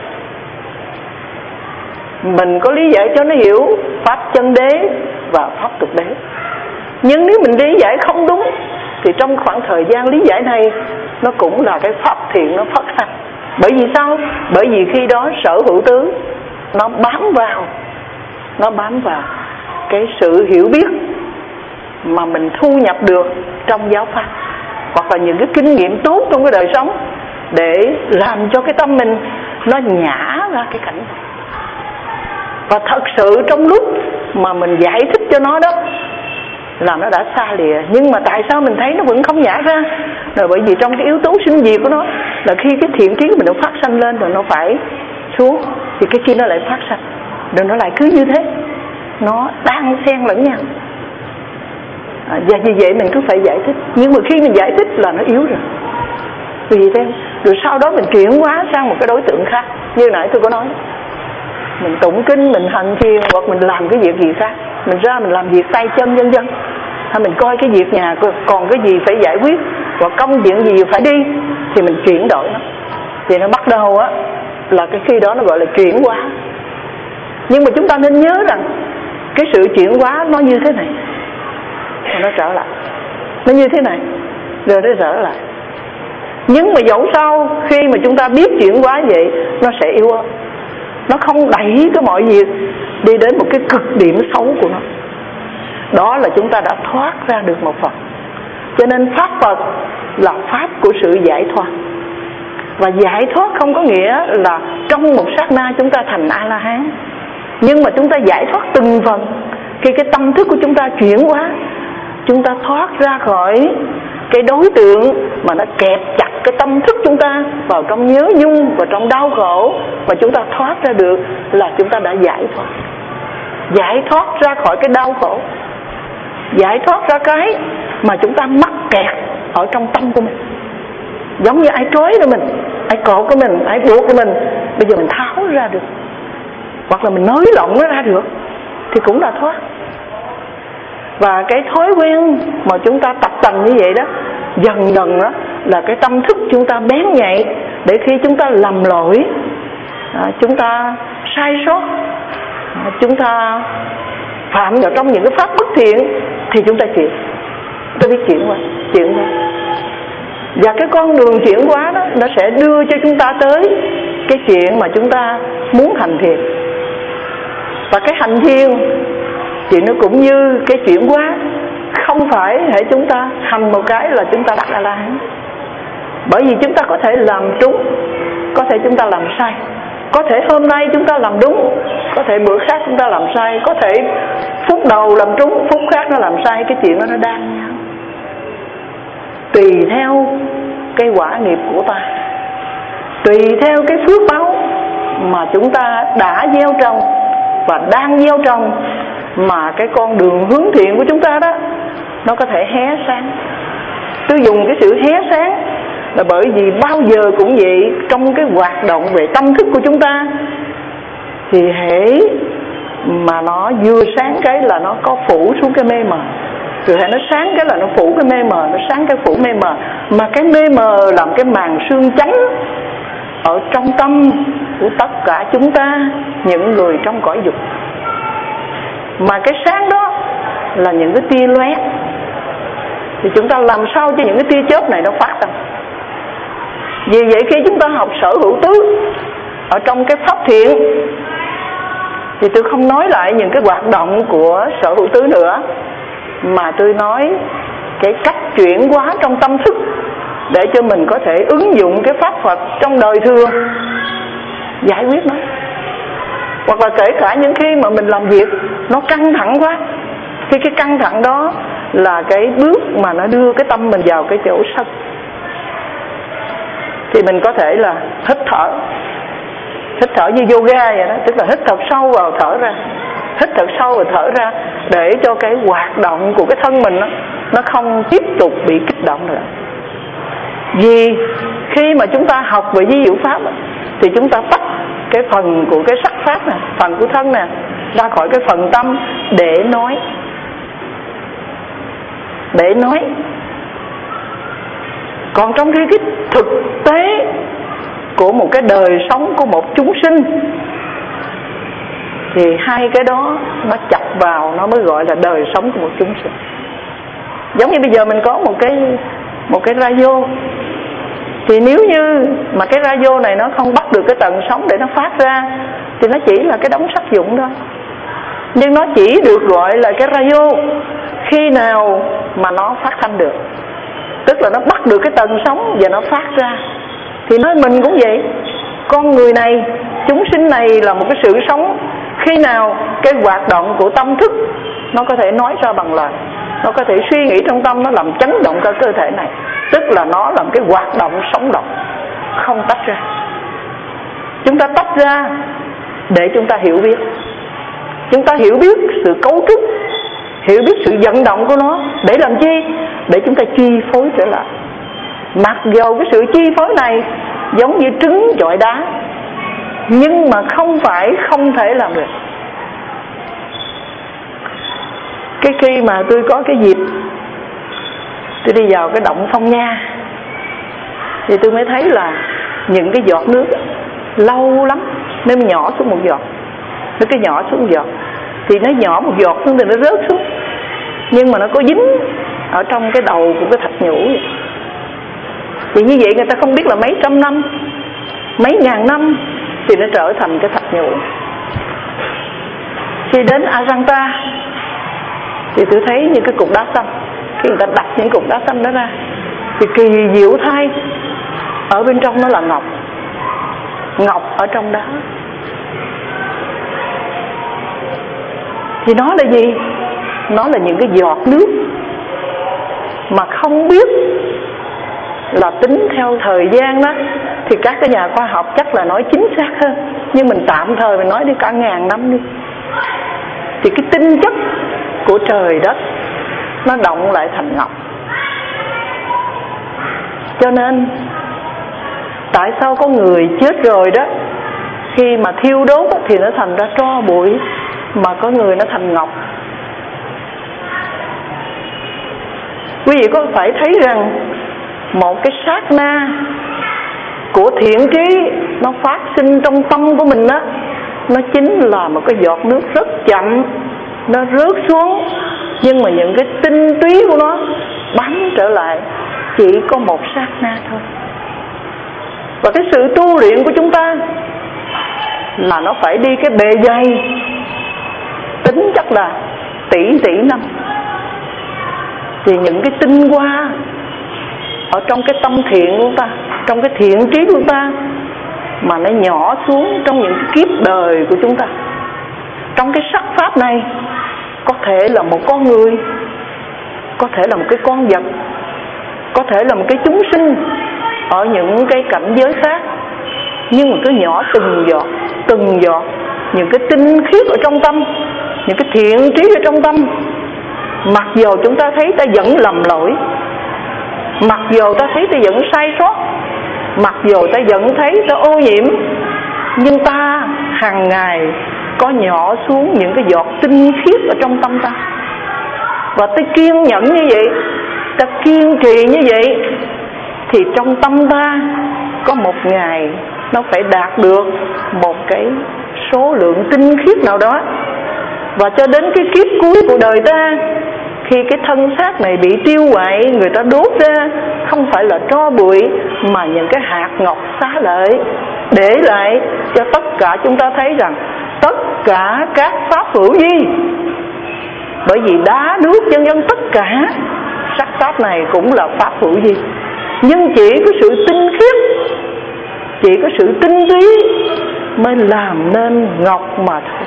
mình có lý giải cho nó hiểu pháp chân đế và pháp tục đế. Nhưng nếu mình lý giải không đúng thì trong khoảng thời gian lý giải này nó cũng là cái pháp thiện nó phát sinh. Bởi vì sao? Bởi vì khi đó sở hữu tứ nó bám vào, nó bám vào cái sự hiểu biết mà mình thu nhập được trong giáo pháp, hoặc là những cái kinh nghiệm tốt trong cái đời sống, để làm cho cái tâm mình nó nhả ra cái cảnh. Và thật sự trong lúc mà mình giải thích cho nó đó là nó đã xa lìa. Nhưng mà tại sao mình thấy nó vẫn không nhả ra? Là bởi vì trong cái yếu tố sinh diệt của nó, là khi cái thiện kiến của mình nó phát sanh lên rồi nó phải xuống, thì cái kia nó lại phát sanh, rồi nó lại cứ như thế, nó đang xen lẫn nhau. à, Và vì vậy mình cứ phải giải thích. Nhưng mà khi mình giải thích là nó yếu rồi. Vì thế rồi sau đó mình chuyển hóa sang một cái đối tượng khác. Như nãy tôi có nói, mình tụng kinh, mình hành thiền, hoặc mình làm cái việc gì khác, mình ra mình làm việc tay chân vân vân, hay mình coi cái việc nhà còn cái gì phải giải quyết, hoặc công chuyện gì phải đi, thì mình chuyển đổi nó. Thì nó bắt đầu á là cái khi đó nó gọi là chuyển hóa. Nhưng mà chúng ta nên nhớ rằng cái sự chuyển hóa nó như thế này, rồi nó trở lại, nó như thế này, rồi nó trở lại. Nhưng mà dẫu sao khi mà chúng ta biết chuyển hóa vậy, nó sẽ yếu ớt, nó không đẩy cái mọi việc đi đến một cái cực điểm xấu của nó. Đó là chúng ta đã thoát ra được một phần. Cho nên Pháp Phật là Pháp của sự giải thoát. Và giải thoát không có nghĩa là trong một sát na chúng ta thành A-la-hán, nhưng mà chúng ta giải thoát từng phần. Khi cái tâm thức của chúng ta chuyển hóa, chúng ta thoát ra khỏi cái đối tượng mà nó kẹp chặt cái tâm thức chúng ta vào trong nhớ nhung và trong đau khổ, và chúng ta thoát ra được là chúng ta đã giải thoát. Giải thoát ra khỏi cái đau khổ, giải thoát ra cái mà chúng ta mắc kẹt ở trong tâm của mình. Giống như ai trói cho mình, ai cột của mình, ai buộc của mình, bây giờ mình tháo ra được, hoặc là mình nới lỏng nó ra được, thì cũng là thoát. Và cái thói quen mà chúng ta tập tành như vậy đó, dần dần đó là cái tâm thức chúng ta bén nhạy, để khi chúng ta lầm lỗi, à, chúng ta sai sót, à, chúng ta phạm vào trong những cái pháp bất thiện, thì chúng ta chuyển, chúng ta biết chuyển qua, chuyển qua. Và cái con đường chuyển hóa đó, nó sẽ đưa cho chúng ta tới cái chuyện mà chúng ta muốn hành thiền. Và cái hành thiền thì nó cũng như cái chuyển hóa, không phải để chúng ta hành một cái là chúng ta đắc A-la-hán. Bởi vì chúng ta có thể làm trúng, có thể chúng ta làm sai. Có thể hôm nay chúng ta làm đúng, có thể bữa khác chúng ta làm sai. Có thể phút đầu làm trúng, phút khác nó làm sai. Cái chuyện đó nó đang nhau, tùy theo cái quả nghiệp của ta, tùy theo cái phước báo mà chúng ta đã gieo trồng và đang gieo trồng, mà cái con đường hướng thiện của chúng ta đó nó có thể hé sáng. Tôi dùng cái sự hé sáng là bởi vì bao giờ cũng vậy, trong cái hoạt động về tâm thức của chúng ta, thì hễ mà nó vừa sáng cái là nó có phủ xuống cái mê mờ, rồi hãy nó sáng cái là nó phủ cái mê mờ, nó sáng cái phủ mê mờ. Mà cái mê mờ làm cái màn sương chắn ở trong tâm của tất cả chúng ta, những người trong cõi dục. Mà cái sáng đó là những cái tia lóe, thì chúng ta làm sao cho những cái tia chớp này nó phát ra. Vì vậy khi chúng ta học sở hữu tứ ở trong cái pháp thiện, thì tôi không nói lại những cái hoạt động của sở hữu tứ nữa, mà tôi nói cái cách chuyển hóa trong tâm thức, để cho mình có thể ứng dụng cái pháp Phật trong đời thường, giải quyết nó. Hoặc là kể cả những khi mà mình làm việc nó căng thẳng quá, thì cái căng thẳng đó là cái bước mà nó đưa cái tâm mình vào cái chỗ sân, thì mình có thể là hít thở, hít thở như yoga vậy đó, tức là hít thật sâu vào thở ra, hít thật sâu và thở ra, để cho cái hoạt động của cái thân mình đó, nó không tiếp tục bị kích động nữa. Vì khi mà chúng ta học về vi diệu pháp thì chúng ta tách cái phần của cái sắc pháp nè, phần của thân nè, ra khỏi cái phần tâm để nói, để nói. Còn trong khi cái thực tế của một cái đời sống của một chúng sinh, thì hai cái đó nó chập vào, nó mới gọi là đời sống của một chúng sinh. Giống như bây giờ mình có một cái một cái radio, thì nếu như mà cái radio này nó không bắt được cái tần sóng để nó phát ra, thì nó chỉ là cái đống sắt vụn thôi. Nhưng nó chỉ được gọi là cái radio khi nào mà nó phát thanh được, tức là nó bắt được cái tần sóng và nó phát ra. Thì nói mình cũng vậy, con người này, chúng sinh này là một cái sự sống Khi nào cái hoạt động của tâm thức nó có thể nói ra bằng lời, nó có thể suy nghĩ trong tâm, nó làm chấn động cả cơ thể này, tức là nó làm cái hoạt động sống động, không tách ra. Chúng ta tách ra để chúng ta hiểu biết. Chúng ta hiểu biết sự cấu trúc, hiểu biết sự vận động của nó. Để làm chi? Để chúng ta chi phối trở lại. Mặc dầu cái sự chi phối này giống như trứng chọi đá, nhưng mà không phải không thể làm được. Cái khi mà tôi có cái dịp tôi đi vào cái động Phong Nha, thì tôi mới thấy là những cái giọt nước lâu lắm mới nhỏ xuống một giọt. Nó cứ nhỏ xuống một giọt, thì nó nhỏ một giọt xuống thì nó rớt xuống, nhưng mà nó có dính ở trong cái đầu của cái thạch nhũ vậy. Thì như vậy người ta không biết là mấy trăm năm, mấy ngàn năm thì nó trở thành cái thạch nhũ. Khi đến Ajanta thì tôi thấy những cái cục đá xanh. Khi người ta đặt những cục đá xanh đó ra thì kỳ diệu thay, ở bên trong nó là ngọc. Ngọc ở trong đó. Thì nó là gì? Nó là những cái giọt nước mà không biết là tính theo thời gian đó, thì các cái nhà khoa học chắc là nói chính xác hơn, nhưng mình tạm thời mình nói đi cả ngàn năm đi. Thì cái tinh chất của trời đất nó động lại thành ngọc. Cho nên tại sao có người chết rồi đó, khi mà thiêu đốt thì nó thành ra tro bụi, mà có người nó thành ngọc? Quý vị có phải thấy rằng một cái sát na của thiện trí nó phát sinh trong tâm của mình đó, nó chính là một cái giọt nước rất chậm, nó rớt xuống, nhưng mà những cái tinh túy của nó bám trở lại chỉ có một sát na thôi. Và cái sự tu luyện của chúng ta là nó phải đi cái bề dày, tính chắc là tỷ tỷ năm. Thì những cái tinh hoa ở trong cái tâm thiện của ta, trong cái thiện trí của ta, mà nó nhỏ xuống trong những cái kiếp đời của chúng ta. Trong cái sắc pháp này, có thể là một con người, có thể là một cái con vật, có thể là một cái chúng sinh ở những cái cảnh giới khác, nhưng mà cứ nhỏ từng giọt, từng giọt, những cái tinh khiết ở trong tâm, những cái thiện trí ở trong tâm. Mặc dù chúng ta thấy ta vẫn lầm lỗi, mặc dù ta thấy ta vẫn sai sót, mặc dù ta vẫn thấy ta ô nhiễm, nhưng ta hàng ngày có nhỏ xuống những cái giọt tinh khiết ở trong tâm ta. Và ta kiên nhẫn như vậy, ta kiên trì như vậy, thì trong tâm ta có một ngày nó phải đạt được một cái số lượng tinh khiết nào đó. Và cho đến cái kiếp cuối của đời ta, khi cái thân xác này bị tiêu hoại, người ta đốt ra không phải là tro bụi, mà những cái hạt ngọc xá lợi, để lại cho tất cả chúng ta thấy rằng tất cả các pháp hữu vi. Bởi vì đá, nước, vân vân, tất cả sắc pháp này cũng là pháp hữu vi, nhưng chỉ có sự tinh khiết, chỉ có sự tinh túy mới làm nên ngọc mà thôi,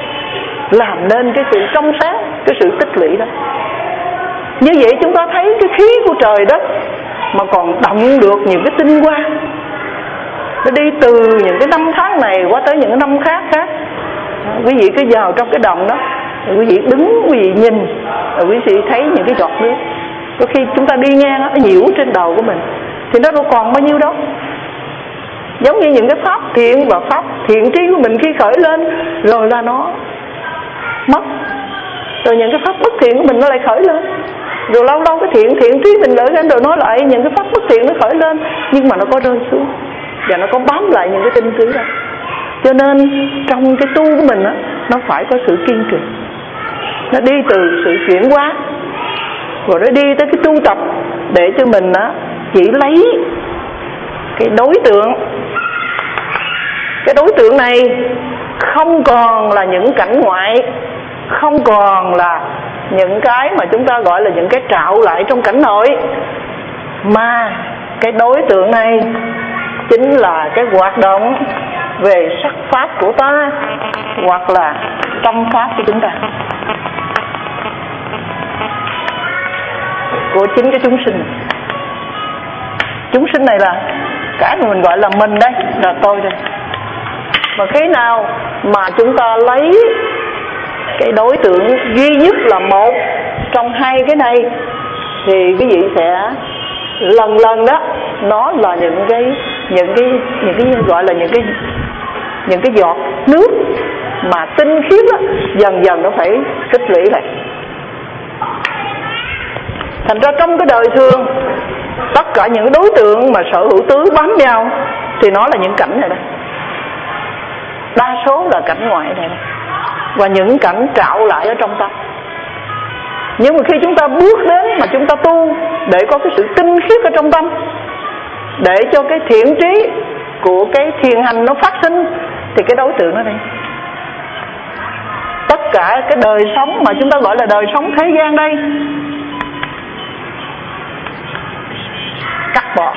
làm nên cái sự trong sáng, cái sự tích lũy đó. Như vậy chúng ta thấy cái khí của trời đất mà còn động được những cái tinh hoa, nó đi từ những cái năm tháng này qua tới những cái năm khác khác. Quý vị cứ vào trong cái động đó, quý vị đứng, quý vị nhìn, rồi quý vị thấy những cái giọt nước. Có khi chúng ta đi ngang nó nhiễu trên đầu của mình, thì nó đâu còn bao nhiêu đâu. Giống như những cái pháp thiện và pháp thiện trí của mình khi khởi lên rồi là nó mất, rồi những cái pháp bất thiện của mình nó lại khởi lên, rồi lâu lâu cái thiện thiện trí mình lợi lên, rồi nói lại những cái pháp bất thiện nó khởi lên, nhưng mà nó có rơi xuống và nó có bám lại những cái tinh túy đó. Cho nên trong cái tu của mình đó, nó phải có sự kiên trì, nó đi từ sự chuyển hóa, rồi nó đi tới cái tu tập để cho mình đó chỉ lấy cái đối tượng. Cái đối tượng này không còn là những cảnh ngoại, không còn là những cái mà chúng ta gọi là những cái trạo lại trong cảnh nội, mà cái đối tượng này chính là cái hoạt động về sắc pháp của ta hoặc là tâm pháp của chúng ta, của chính cái chúng sinh. Chúng sinh này là cái mà mình gọi là mình đây, là tôi đây. Mà khi nào mà chúng ta lấy cái đối tượng duy nhất là một trong hai cái này thì quý vị sẽ lần lần đó, nó là những cái những cái những cái gọi là những cái những cái giọt nước mà tinh khiết đó, dần dần nó phải tích lũy lại. Thành ra trong cái đời thường, tất cả những đối tượng mà sở hữu tứ bám vào thì nó là những cảnh này đây, đa số là cảnh ngoại này, này và những cảnh trạo lại ở trong tâm. Nhưng mà khi chúng ta bước đến mà chúng ta tu để có cái sự tinh khiết ở trong tâm, để cho cái thiện trí của cái thiền hành nó phát sinh, thì cái đối tượng nó đây, tất cả cái đời sống mà chúng ta gọi là đời sống thế gian đây, cắt bỏ.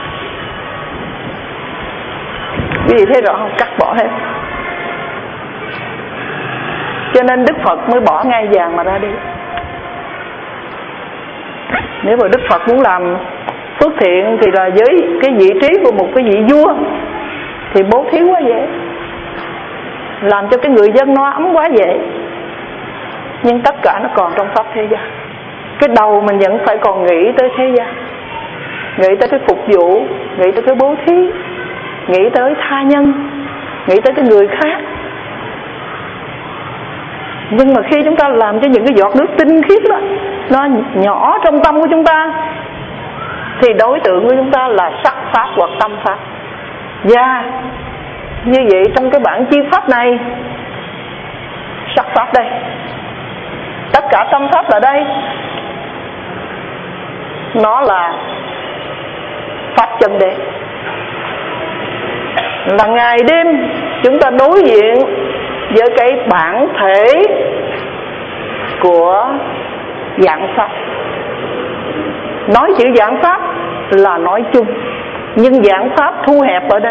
Quý vị thấy rõ không? Cắt bỏ hết. Cho nên Đức Phật mới bỏ ngai vàng mà ra đi. Nếu mà Đức Phật muốn làm phước thiện thì là với cái vị trí của một cái vị vua thì bố thí quá dễ, làm cho cái người dân no ấm quá dễ. Nhưng tất cả nó còn trong pháp thế gian. Cái đầu mình vẫn phải còn nghĩ tới thế gian, nghĩ tới cái phục vụ, nghĩ tới cái bố thí, nghĩ tới tha nhân, nghĩ tới cái người khác. Nhưng mà khi chúng ta làm cho những cái giọt nước tinh khiết đó nó nhỏ trong tâm của chúng ta, thì đối tượng của chúng ta là sắc pháp hoặc tâm pháp. Và như vậy trong cái bản chi pháp này, sắc pháp đây, tất cả tâm pháp là đây, nó là pháp chân đế. Là ngày đêm chúng ta đối diện với cái bản thể của dạng pháp. Nói chữ dạng pháp là nói chung, nhưng dạng pháp thu hẹp ở đây,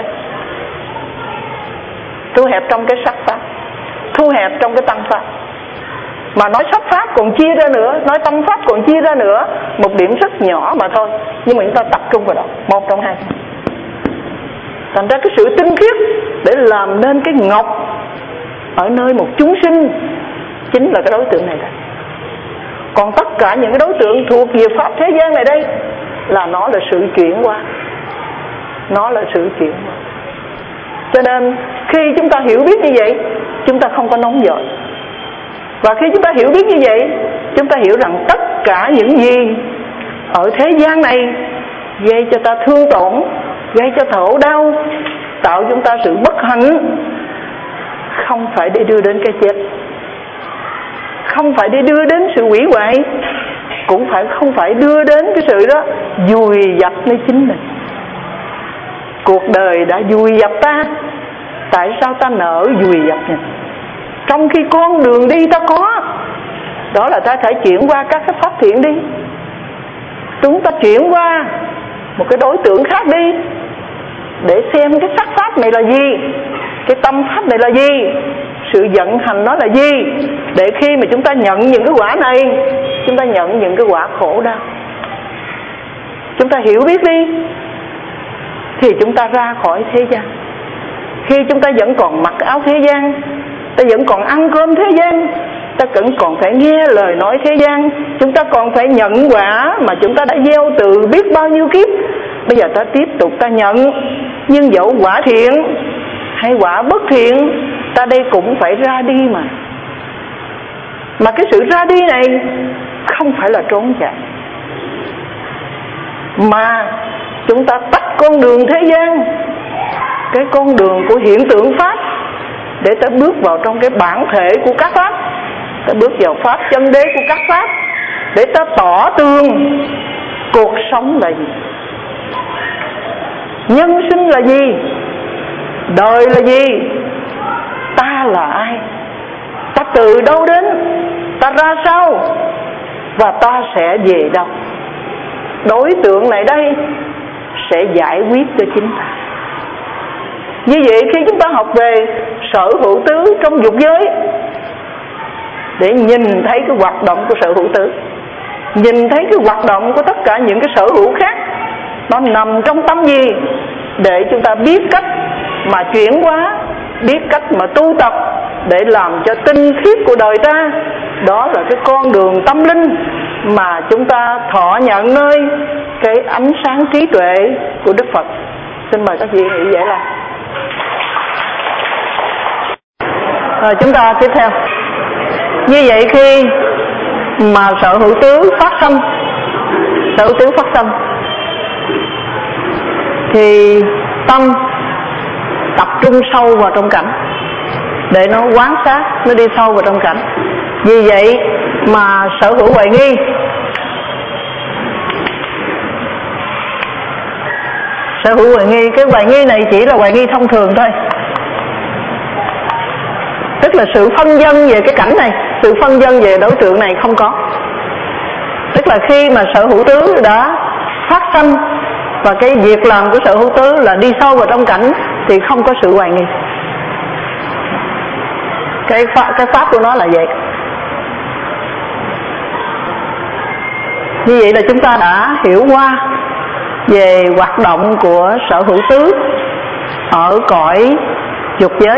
thu hẹp trong cái sắc pháp, thu hẹp trong cái tăng pháp. Mà nói sắc pháp còn chia ra nữa, nói tâm pháp còn chia ra nữa, một điểm rất nhỏ mà thôi. Nhưng mà chúng ta tập trung vào đó, một trong hai. Thành ra cái sự tinh khiết để làm nên cái ngọc ở nơi một chúng sinh chính là cái đối tượng này đây. Còn tất cả những cái đối tượng thuộc về pháp thế gian này đây là nó là sự chuyển qua, nó là sự chuyển qua. Cho nên khi chúng ta hiểu biết như vậy, chúng ta không có nóng vội. Và khi chúng ta hiểu biết như vậy, chúng ta hiểu rằng tất cả những gì ở thế gian này gây cho ta thương tổn, gây cho khổ đau, tạo chúng ta sự bất hạnh, không phải để đưa đến cái chết, không phải để đưa đến sự hủy hoại, cũng phải không phải đưa đến cái sự đó vùi dập nơi chính mình. Cuộc đời đã vùi dập ta, tại sao ta nỡ vùi dập mình? Trong khi con đường đi ta có, đó là ta phải chuyển qua các cái pháp thiện đi. Chúng ta chuyển qua một cái đối tượng khác đi, để xem cái sắc pháp này là gì, cái tâm pháp này là gì, sự vận hành nó là gì, để khi mà chúng ta nhận những cái quả này, chúng ta nhận những cái quả khổ đau. Chúng ta hiểu biết đi, thì chúng ta ra khỏi thế gian. Khi chúng ta vẫn còn mặc áo thế gian, ta vẫn còn ăn cơm thế gian, ta vẫn còn phải nghe lời nói thế gian, chúng ta còn phải nhận quả mà chúng ta đã gieo từ biết bao nhiêu kiếp. Bây giờ ta tiếp tục ta nhận, nhưng dẫu quả thiện hay quả bất thiện, ta đây cũng phải ra đi mà. Mà cái sự ra đi này không phải là trốn chạy, mà chúng ta tách con đường thế gian, cái con đường của hiện tượng pháp, để ta bước vào trong cái bản thể của các pháp, ta bước vào pháp chân đế của các pháp, để ta tỏ tường cuộc sống là gì, nhân sinh là gì, đời là gì, ta là ai, ta từ đâu đến, ta ra sao, và ta sẽ về đâu. Đối tượng này đây sẽ giải quyết cho chính ta. Như vậy khi chúng ta học về sở hữu tứ trong dục giới, để nhìn thấy cái hoạt động của sở hữu tứ, nhìn thấy cái hoạt động của tất cả những cái sở hữu khác, nó nằm trong tâm gì, để chúng ta biết cách mà chuyển hóa, biết cách mà tu tập để làm cho tinh khiết của đời ta. Đó là cái con đường tâm linh mà chúng ta thọ nhận nơi cái ánh sáng trí tuệ của Đức Phật. Xin mời các vị nghĩ vậy là. Rồi chúng ta tiếp theo. Như vậy khi mà sở hữu tứ phát sanh, sở hữu tứ phát sanh thì tâm tập trung sâu vào trong cảnh để nó quán sát, nó đi sâu vào trong cảnh. Vì vậy mà sở hữu hoài nghi, sở hữu hoài nghi, cái hoài nghi này chỉ là hoài nghi thông thường thôi, tức là sự phân vân về cái cảnh này, sự phân vân về đối tượng này không có. Tức là khi mà sở hữu tứ đã phát sanh và cái việc làm của sở hữu tứ là đi sâu vào trong cảnh thì không có sự hoài nghi. Cái pháp, cái pháp của nó là vậy. Như vậy là chúng ta đã hiểu qua về hoạt động của sở hữu tứ ở cõi dục giới.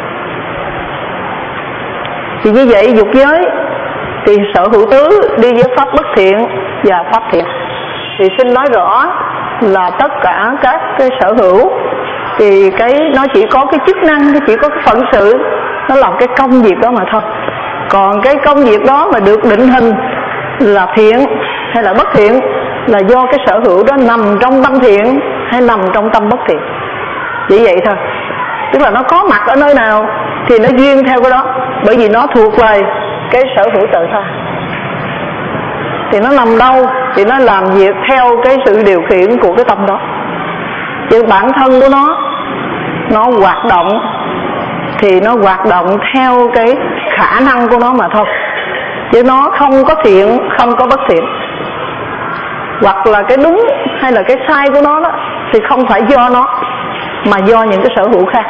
Thì như vậy dục giới thì sở hữu tứ đi với pháp bất thiện và pháp thiện. Thì xin nói rõ là tất cả các cái sở hữu thì cái nó chỉ có cái chức năng, nó chỉ có cái phận sự, nó làm cái công việc đó mà thôi. Còn cái công việc đó mà được định hình là thiện hay là bất thiện là do cái sở hữu đó nằm trong tâm thiện hay nằm trong tâm bất thiện, chỉ vậy thôi. Tức là nó có mặt ở nơi nào thì nó duyên theo cái đó, bởi vì nó thuộc về cái sở hữu tự thân. Thì nó nằm đâu thì nó làm việc theo cái sự điều khiển của cái tâm đó. Chứ bản thân của nó, nó hoạt động thì nó hoạt động theo cái khả năng của nó mà thôi. Chứ nó không có thiện, không có bất thiện. Hoặc là cái đúng hay là cái sai của nó đó thì không phải do nó, mà do những cái sở hữu khác.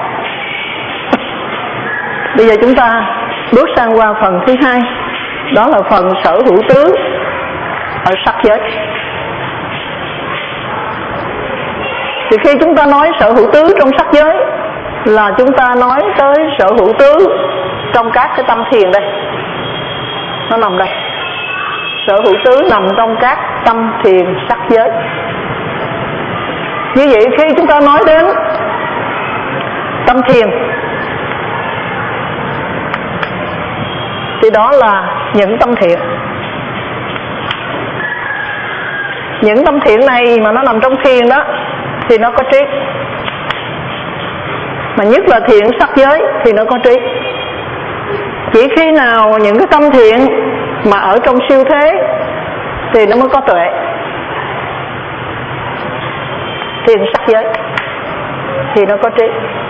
Bây giờ chúng ta bước sang qua phần thứ hai, đó là phần sở hữu tứ ở sắc giới. Thì khi chúng ta nói sở hữu tứ trong sắc giới là chúng ta nói tới sở hữu tứ trong các cái tâm thiền đây. Nó nằm đây. Sở hữu tứ nằm trong các tâm thiền sắc giới. Như vậy khi chúng ta nói đến tâm thiền thì đó là những tâm thiện. Những tâm thiện này mà nó nằm trong thiền đó thì nó có trí. Mà nhất là thiện sắc giới thì nó có trí. Chỉ khi nào những cái tâm thiện mà ở trong siêu thế thì nó mới có tuệ. Thiện sắc giới thì nó có trí.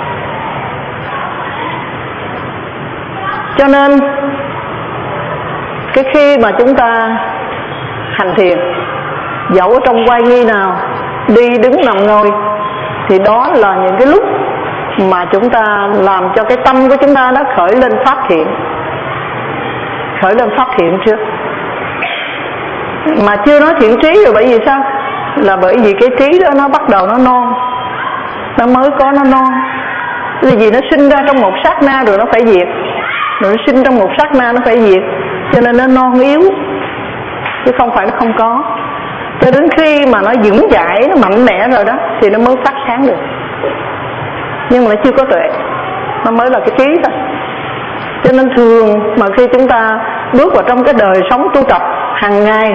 Cho nên cái khi mà chúng ta hành thiền, dẫu ở trong oai nghi nào, đi đứng nằm ngồi, thì đó là những cái lúc mà chúng ta làm cho cái tâm của chúng ta nó khởi lên pháp thiện. Khởi lên pháp thiện trước. Mà chưa nói thiện trí rồi, bởi vì sao? Là bởi vì cái trí đó nó bắt đầu nó non, nó mới có nó non. Vì vì nó sinh ra trong một sát na rồi nó phải diệt, rồi nó sinh trong một sát na nó phải diệt, cho nên nó non yếu, chứ không phải nó không có. Cho đến khi mà nó vững chãi, nó mạnh mẽ rồi đó thì nó mới phát sáng được. Nhưng mà nó chưa có tuệ, nó mới là cái trí thôi. Cho nên thường mà khi chúng ta bước vào trong cái đời sống tu tập hàng ngày,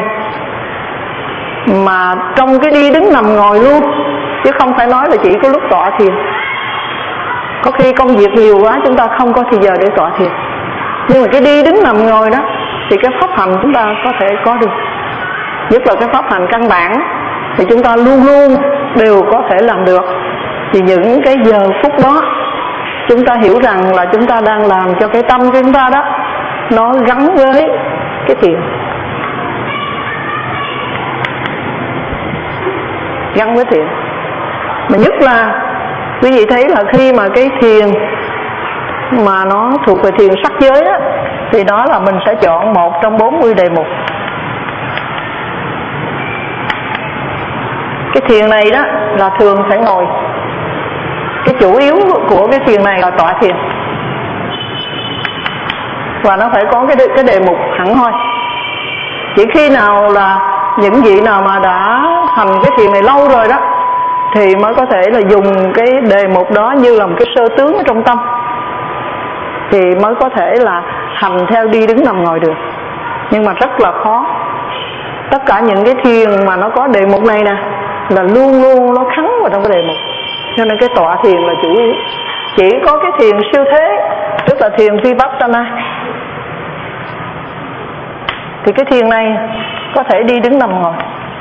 mà trong cái đi đứng nằm ngồi luôn, chứ không phải nói là chỉ có lúc tọa thiền. Có khi công việc nhiều quá chúng ta không có thời giờ để tọa thiền, nhưng mà cái đi đứng nằm ngồi đó thì cái pháp hành chúng ta có thể có được. Nhất là cái pháp hành căn bản thì chúng ta luôn luôn đều có thể làm được. Thì những cái giờ phút đó chúng ta hiểu rằng là chúng ta đang làm cho cái tâm của chúng ta đó nó gắn với cái thiền, gắn với thiền. Mà nhất là Quý vị thấy là khi mà cái thiền mà nó thuộc về thiền sắc giới á, thì đó là mình sẽ chọn một trong bốn mươi đề mục. Cái thiền này đó là thường phải ngồi. Cái chủ yếu của cái thiền này là tọa thiền, và nó phải có cái cái đề mục hẳn hoi. Chỉ khi nào là những vị nào mà đã hành cái thiền này lâu rồi đó thì mới có thể là dùng cái đề mục đó như là một cái sơ tướng ở trong tâm, thì mới có thể là hành theo đi đứng nằm ngồi được. Nhưng mà rất là khó. Tất cả những cái thiền mà nó có đề mục này nè là luôn luôn nó khắng vào trong cái đề mục. Cho nên cái tọa thiền là chủ yếu. Chỉ có cái thiền siêu thế, tức là thiền Vipassana, thì cái thiền này có thể đi đứng nằm ngồi.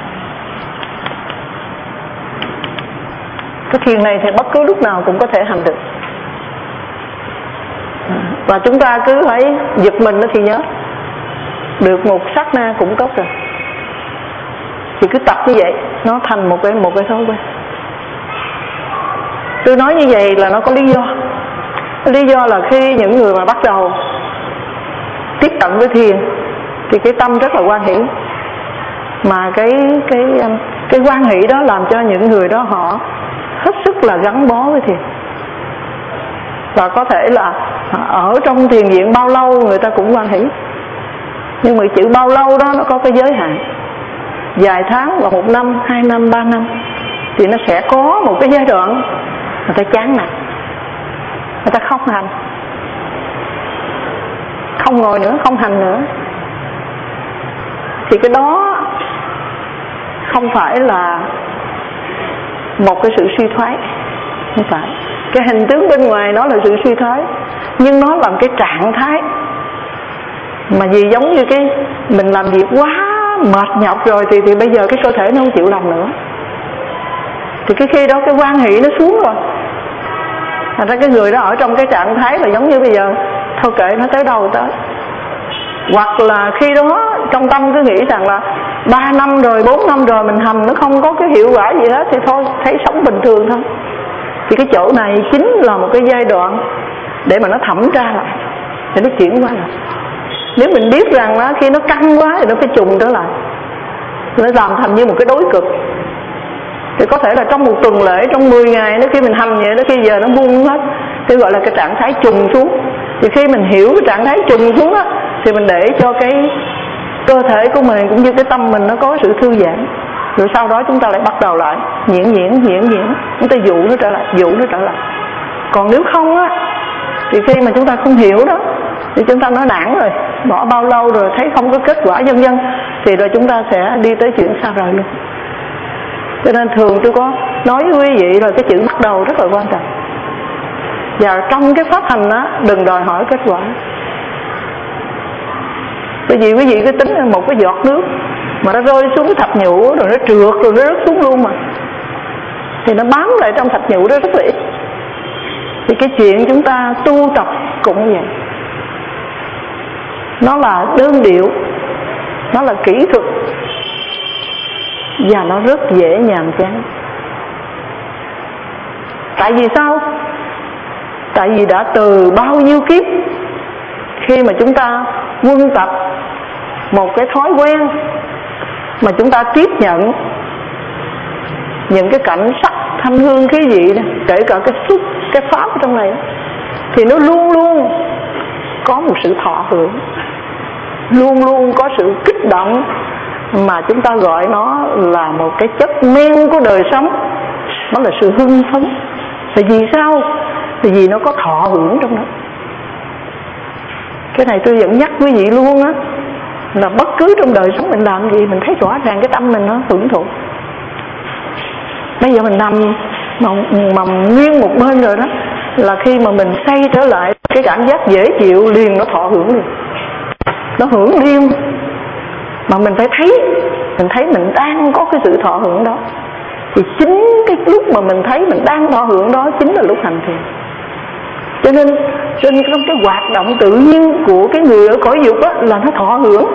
Cái thiền này thì bất cứ lúc nào cũng có thể hành được. Và chúng ta cứ phải giật mình đó thì nhớ, được một sát na cũng tốt rồi. Thì cứ tập như vậy, nó thành một cái một cái thói quen. Tôi nói như vậy là nó có lý do. Lý do là khi những người mà bắt đầu tiếp cận với thiền thì cái tâm rất là hoan hỷ, mà cái cái cái hoan hỷ đó làm cho những người đó họ hết sức là gắn bó với thiền. Và có thể là ở trong thiền viện bao lâu người ta cũng hoan hỷ. Nhưng mà chữ bao lâu đó nó có cái giới hạn. Vài tháng và một năm, hai năm, ba năm thì nó sẽ có một cái giai đoạn người ta chán nản, người ta không hành, không ngồi nữa, không hành nữa. Thì cái đó không phải là một cái sự suy thoái, không phải. Cái hình tướng bên ngoài nó là sự suy thoái, nhưng nó là cái trạng thái mà vì giống như cái mình làm việc quá mệt nhọc rồi thì thì bây giờ cái cơ thể nó không chịu làm nữa, thì cái khi đó cái hoan hỷ nó xuống rồi. Thành ra cái người đó ở trong cái trạng thái là giống như bây giờ thôi kệ nó tới đâu tới. Hoặc là khi đó trong tâm cứ nghĩ rằng là ba năm rồi, bốn năm rồi mình hành nó không có cái hiệu quả gì hết thì thôi, thấy sống bình thường thôi. Thì cái chỗ này chính là một cái giai đoạn để mà nó thẩm tra lại, để nó chuyển qua lại. Nếu mình biết rằng đó, khi nó căng quá thì nó phải trùng trở lại, nó làm thành như một cái đối cực. Thì có thể là trong một tuần lễ, trong mười ngày, nó khi mình hành vậy, nó khi giờ nó buông hết, thì gọi là cái trạng thái trùng xuống. Thì khi mình hiểu cái trạng thái trùng xuống á, thì mình để cho cái cơ thể của mình cũng như cái tâm mình nó có sự thư giãn. Rồi sau đó chúng ta lại bắt đầu lại diễn diễn diễn diễn, chúng ta dụ nó trở lại, dụ nó trở lại. Còn nếu không á, thì khi mà chúng ta không hiểu đó thì chúng ta nói nản rồi, bỏ bao lâu rồi thấy không có kết quả vân vân, thì rồi chúng ta sẽ đi tới chuyện xa rời luôn. Cho nên thường tôi có nói với quý vị là cái chữ bắt đầu rất là quan trọng. Và trong cái pháp hành đó đừng đòi hỏi kết quả. Bởi vì quý vị cứ tính là một cái giọt nước mà nó rơi xuống cái thạch nhũ rồi nó trượt rồi nó rớt xuống luôn mà, thì nó bám lại trong thạch nhũ đó rất là ít. Thì cái chuyện chúng ta tu tập cũng vậy. Nó là đơn điệu, nó là kỹ thuật, và nó rất dễ nhàm chán. Tại vì sao? Tại vì đã từ bao nhiêu kiếp, khi mà chúng ta quân tập một cái thói quen mà chúng ta tiếp nhận những cái cảnh sắc thanh hương khí vị này, kể cả cái xúc, cái pháp ở trong này, thì nó luôn luôn có một sự thọ hưởng, luôn luôn có sự kích động, mà chúng ta gọi nó là một cái chất men của đời sống. Nó là sự hưng phấn. Tại vì sao? Tại vì nó có thọ hưởng trong đó. Cái này tôi vẫn nhắc quý vị luôn á, là bất cứ trong đời sống mình làm gì mình thấy rõ ràng cái tâm mình nó hưởng thụ. Bây giờ mình nằm mà, mà nguyên một bên rồi đó, là khi mà mình say trở lại cái cảm giác dễ chịu liền nó thọ hưởng liền, nó hưởng liền. Mà mình phải thấy, mình thấy mình đang có cái sự thọ hưởng đó, thì chính cái lúc mà mình thấy mình đang thọ hưởng đó chính là lúc hành thiền. Cho nên trên trong cái hoạt động tự nhiên của cái người ở cõi dục á, là nó thọ hưởng.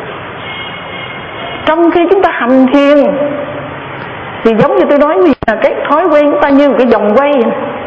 Trong khi chúng ta hành thiền thì giống như tôi nói là cái thói quen chúng ta như một cái vòng quay,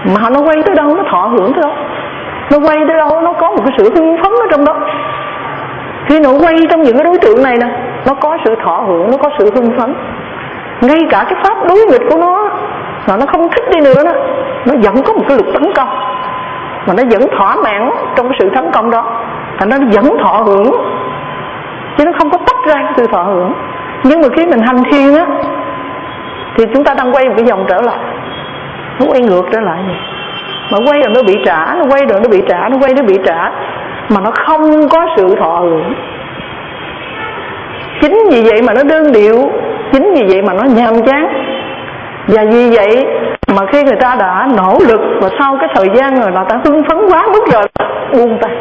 Mà nó quay tới đâu, nó thọ hưởng tới đâu. Nó quay tới đâu, nó có một cái sự hưng phấn ở trong đó. Khi nó quay trong những cái đối tượng này nè, nó có sự thọ hưởng, nó có sự hưng phấn. Ngay cả cái pháp đối nghịch của nó mà nó không thích đi nữa đó, nó vẫn có một cái lực tấn công, mà nó vẫn thỏa mãn trong cái sự tấn công đó, thành nó vẫn thọ hưởng, chứ nó không có tách ra cái sự thọ hưởng. Nhưng mà khi mình hành thiền á, thì chúng ta đang quay một cái vòng trở lại, nó quay ngược trở lại vậy. Mà quay rồi nó bị trả, nó quay rồi nó bị trả, nó quay nó bị trả, mà nó không có sự thọ hưởng. Chính vì vậy mà nó đơn điệu, chính vì vậy mà nó nhàm chán. Và vì vậy mà khi người ta đã nỗ lực và sau cái thời gian rồi người ta hưng phấn quá mức rồi buông tay.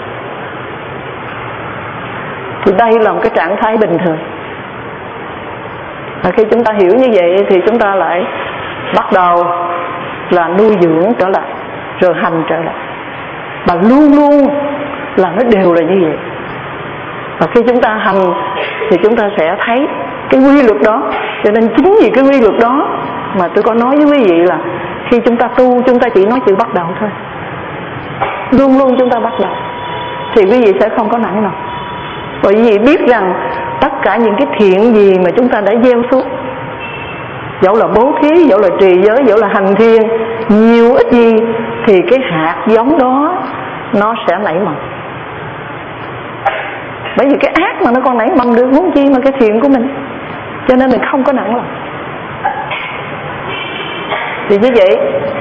Thì đây là một cái trạng thái bình thường. Và khi chúng ta hiểu như vậy thì chúng ta lại bắt đầu là nuôi dưỡng trở lại, rồi hành trở lại. Và luôn luôn là nó đều là như vậy. Và khi chúng ta hành thì chúng ta sẽ thấy cái quy luật đó. Cho nên chính vì cái quy luật đó mà tôi có nói với quý vị là khi chúng ta tu, chúng ta chỉ nói chữ bắt đầu thôi. Luôn luôn chúng ta bắt đầu thì quý vị sẽ không có nặng lòng. Bởi vì biết rằng tất cả những cái thiện gì mà chúng ta đã gieo xuống, dẫu là bố thí, dẫu là trì giới, dẫu là hành thiền, nhiều ít gì thì cái hạt giống đó nó sẽ nảy mầm. Bởi vì cái ác mà nó còn nảy mầm được, huống chi mà cái thiện của mình. Cho nên mình không có nặng lòng. Thì như vậy,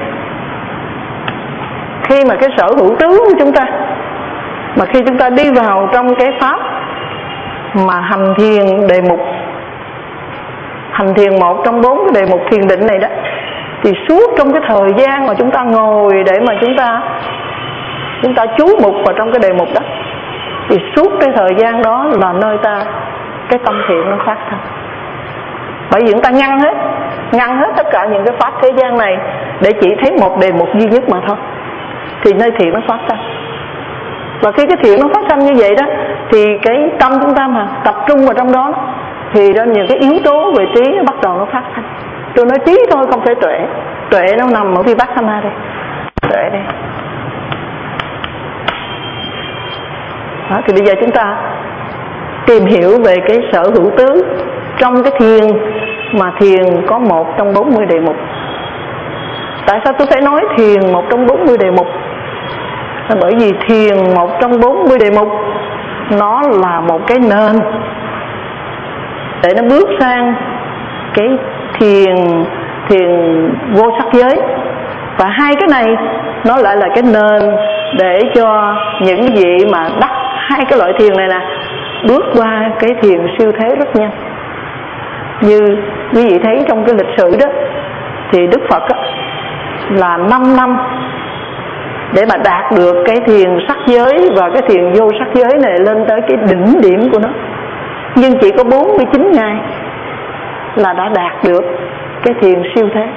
khi mà cái sở hữu tứ của chúng ta, mà khi chúng ta đi vào trong cái pháp mà hành thiền đề mục, hành thiền một trong bốn cái đề mục thiền định này đó, thì suốt trong cái thời gian mà chúng ta ngồi để mà chúng ta chúng ta chú mục vào trong cái đề mục đó, thì suốt cái thời gian đó là nơi ta cái tâm thiện nó phát sinh. Bởi vì chúng ta ngăn hết ngăn hết tất cả những cái pháp thế gian này để chỉ thấy một đề mục duy nhất mà thôi, thì nơi thiện nó phát sinh. Và khi cái thiện nó phát sinh như vậy đó, thì cái tâm chúng ta mà tập trung vào trong đó, thì đó những cái yếu tố về trí nó bắt đầu nó phát sinh. Tôi nói trí thôi, không phải tuệ. Tuệ nó nằm ở Vipassana đây. Tuệ đây. Đó, thì bây giờ chúng ta tìm hiểu về cái sở hữu tứ trong cái thiền, mà thiền có một trong bốn mươi đề mục. Tại sao tôi phải nói thiền một trong bốn mươi đề mục? Là bởi vì thiền một trong bốn mươi đề mục nó là một cái nền để nó bước sang cái thiền thiền vô sắc giới. Và hai cái này nó lại là cái nền để cho những vị mà đắc hai cái loại thiền này nè bước qua cái thiền siêu thế rất nhanh. Như quý vị thấy trong cái lịch sử đó, thì Đức Phật á, là năm năm để mà đạt được cái thiền sắc giới và cái thiền vô sắc giới này lên tới cái đỉnh điểm của nó. Nhưng chỉ có bốn mươi chín ngày là đã đạt được cái thiền siêu thế.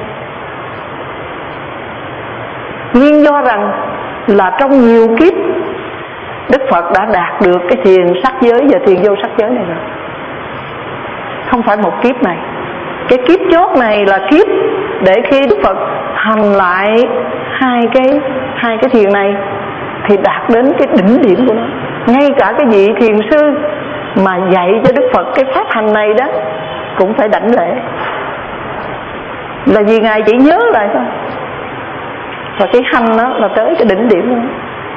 Nguyên do rằng là trong nhiều kiếp Đức Phật đã đạt được cái thiền sắc giới và thiền vô sắc giới này rồi. Không phải một kiếp này. Cái kiếp chót này là kiếp để khi Đức Phật hành lại hai cái hai cái thiền này thì đạt đến cái đỉnh điểm của nó. Ngay cả cái vị thiền sư mà dạy cho Đức Phật cái pháp hành này đó cũng phải đảnh lễ, là vì Ngài chỉ nhớ lại thôi. Và cái hành đó là tới cái đỉnh điểm đó.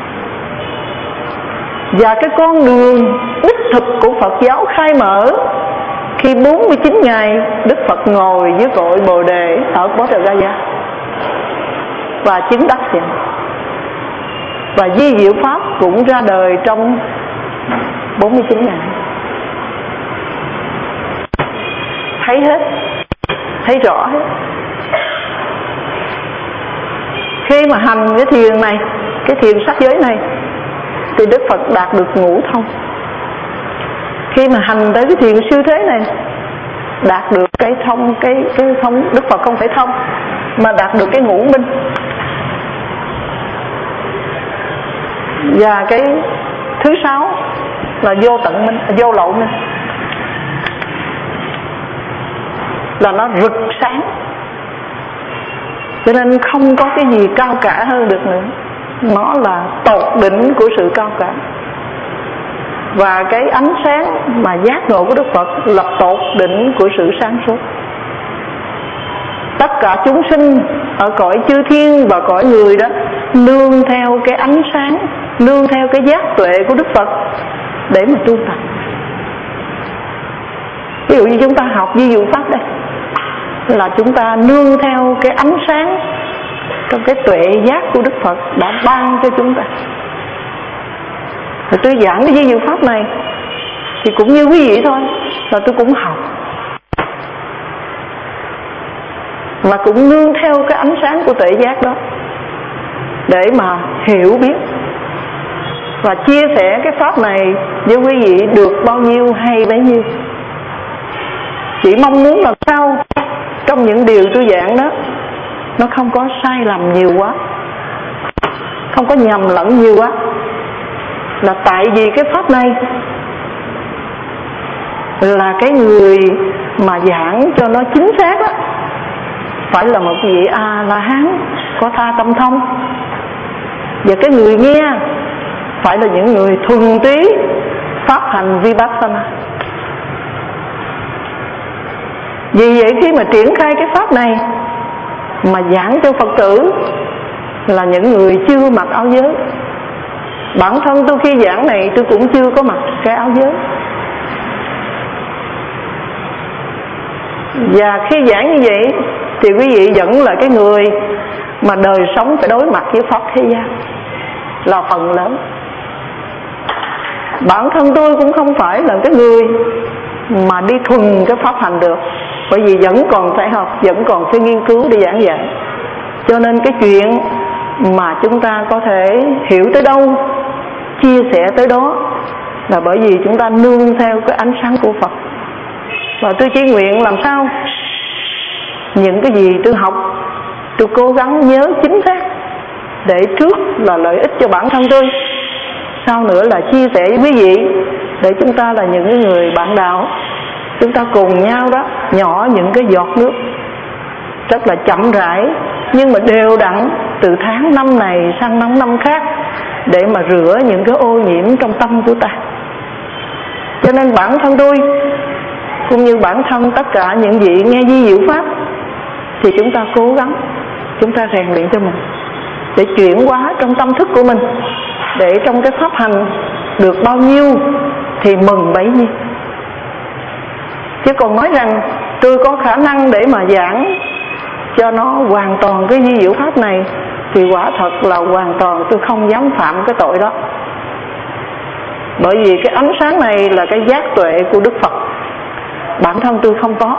Và cái con đường đích thực của Phật giáo khai mở khi bốn mươi chín ngày Đức Phật ngồi dưới cội Bồ Đề ở Bodh Gaya và chứng đắc vậy. Và Di Diệu Pháp cũng ra đời trong bốn mươi chín ngày. Thấy hết, thấy rõ hết. Khi mà hành cái thiền này, cái thiền sắc giới này, thì Đức Phật đạt được ngũ thông. Khi mà hành tới cái thiền siêu thế này, đạt được cái thông, cái cái thông Đức Phật không phải thông, mà đạt được cái ngũ minh. Và cái thứ sáu là vô tận minh, vô lậu minh, là nó rực sáng. Cho nên không có cái gì cao cả hơn được nữa. Nó là tột đỉnh của sự cao cả. Và cái ánh sáng mà giác ngộ của Đức Phật là tột đỉnh của sự sáng suốt. Tất cả chúng sinh ở cõi chư thiên và cõi người đó nương theo cái ánh sáng, nương theo cái giác tuệ của Đức Phật để mà tu tập. Ví dụ như chúng ta học Di Diệu Pháp đây, là chúng ta nương theo cái ánh sáng trong cái tuệ giác của Đức Phật đã ban cho chúng ta. Rồi tôi giảng cái Di Diệu Pháp này thì cũng như quý vị thôi, là tôi cũng học và cũng nương theo cái ánh sáng của tuệ giác đó để mà hiểu biết và chia sẻ cái pháp này với quý vị được bao nhiêu hay bấy nhiêu. Chỉ mong muốn làm sao trong những điều tôi giảng đó nó không có sai lầm nhiều quá, không có nhầm lẫn nhiều quá. Là tại vì cái pháp này là cái người mà giảng cho nó chính xác đó phải là một vị A-la-hán có tha tâm thông, và cái người nghe phải là những người thuần túy pháp hành Vipassana. Vì vậy khi mà triển khai cái pháp này mà giảng cho Phật tử là những người chưa mặc áo giới. Bản thân tôi khi giảng này tôi cũng chưa có mặc cái áo giới. Và khi giảng như vậy thì quý vị vẫn là cái người mà đời sống phải đối mặt với pháp thế gian là phần lớn. Bản thân tôi cũng không phải là cái người mà đi thuần cái pháp hành được, bởi vì vẫn còn phải học, vẫn còn phải nghiên cứu để giảng dạy. Cho nên cái chuyện mà chúng ta có thể hiểu tới đâu, chia sẻ tới đó là bởi vì chúng ta nương theo cái ánh sáng của Phật. Và tôi chỉ nguyện làm sao những cái gì tôi học tôi cố gắng nhớ chính xác, để trước là lợi ích cho bản thân tôi, sau nữa là chia sẻ với quý vị, để chúng ta là những người bạn đạo, chúng ta cùng nhau đó nhỏ những cái giọt nước rất là chậm rãi nhưng mà đều đặn từ tháng năm này sang năm năm khác để mà rửa những cái ô nhiễm trong tâm của ta. Cho nên bản thân tôi cũng như bản thân tất cả những vị nghe Di Diệu Pháp thì chúng ta cố gắng, chúng ta rèn luyện cho mình để chuyển hóa trong tâm thức của mình, để trong cái pháp hành được bao nhiêu thì mừng bấy nhiêu. Chứ còn nói rằng tôi có khả năng để mà giảng cho nó hoàn toàn cái Di Diệu Pháp này thì quả thật là hoàn toàn tôi không dám phạm cái tội đó. Bởi vì cái ánh sáng này là cái giác tuệ của Đức Phật, bản thân tôi không có.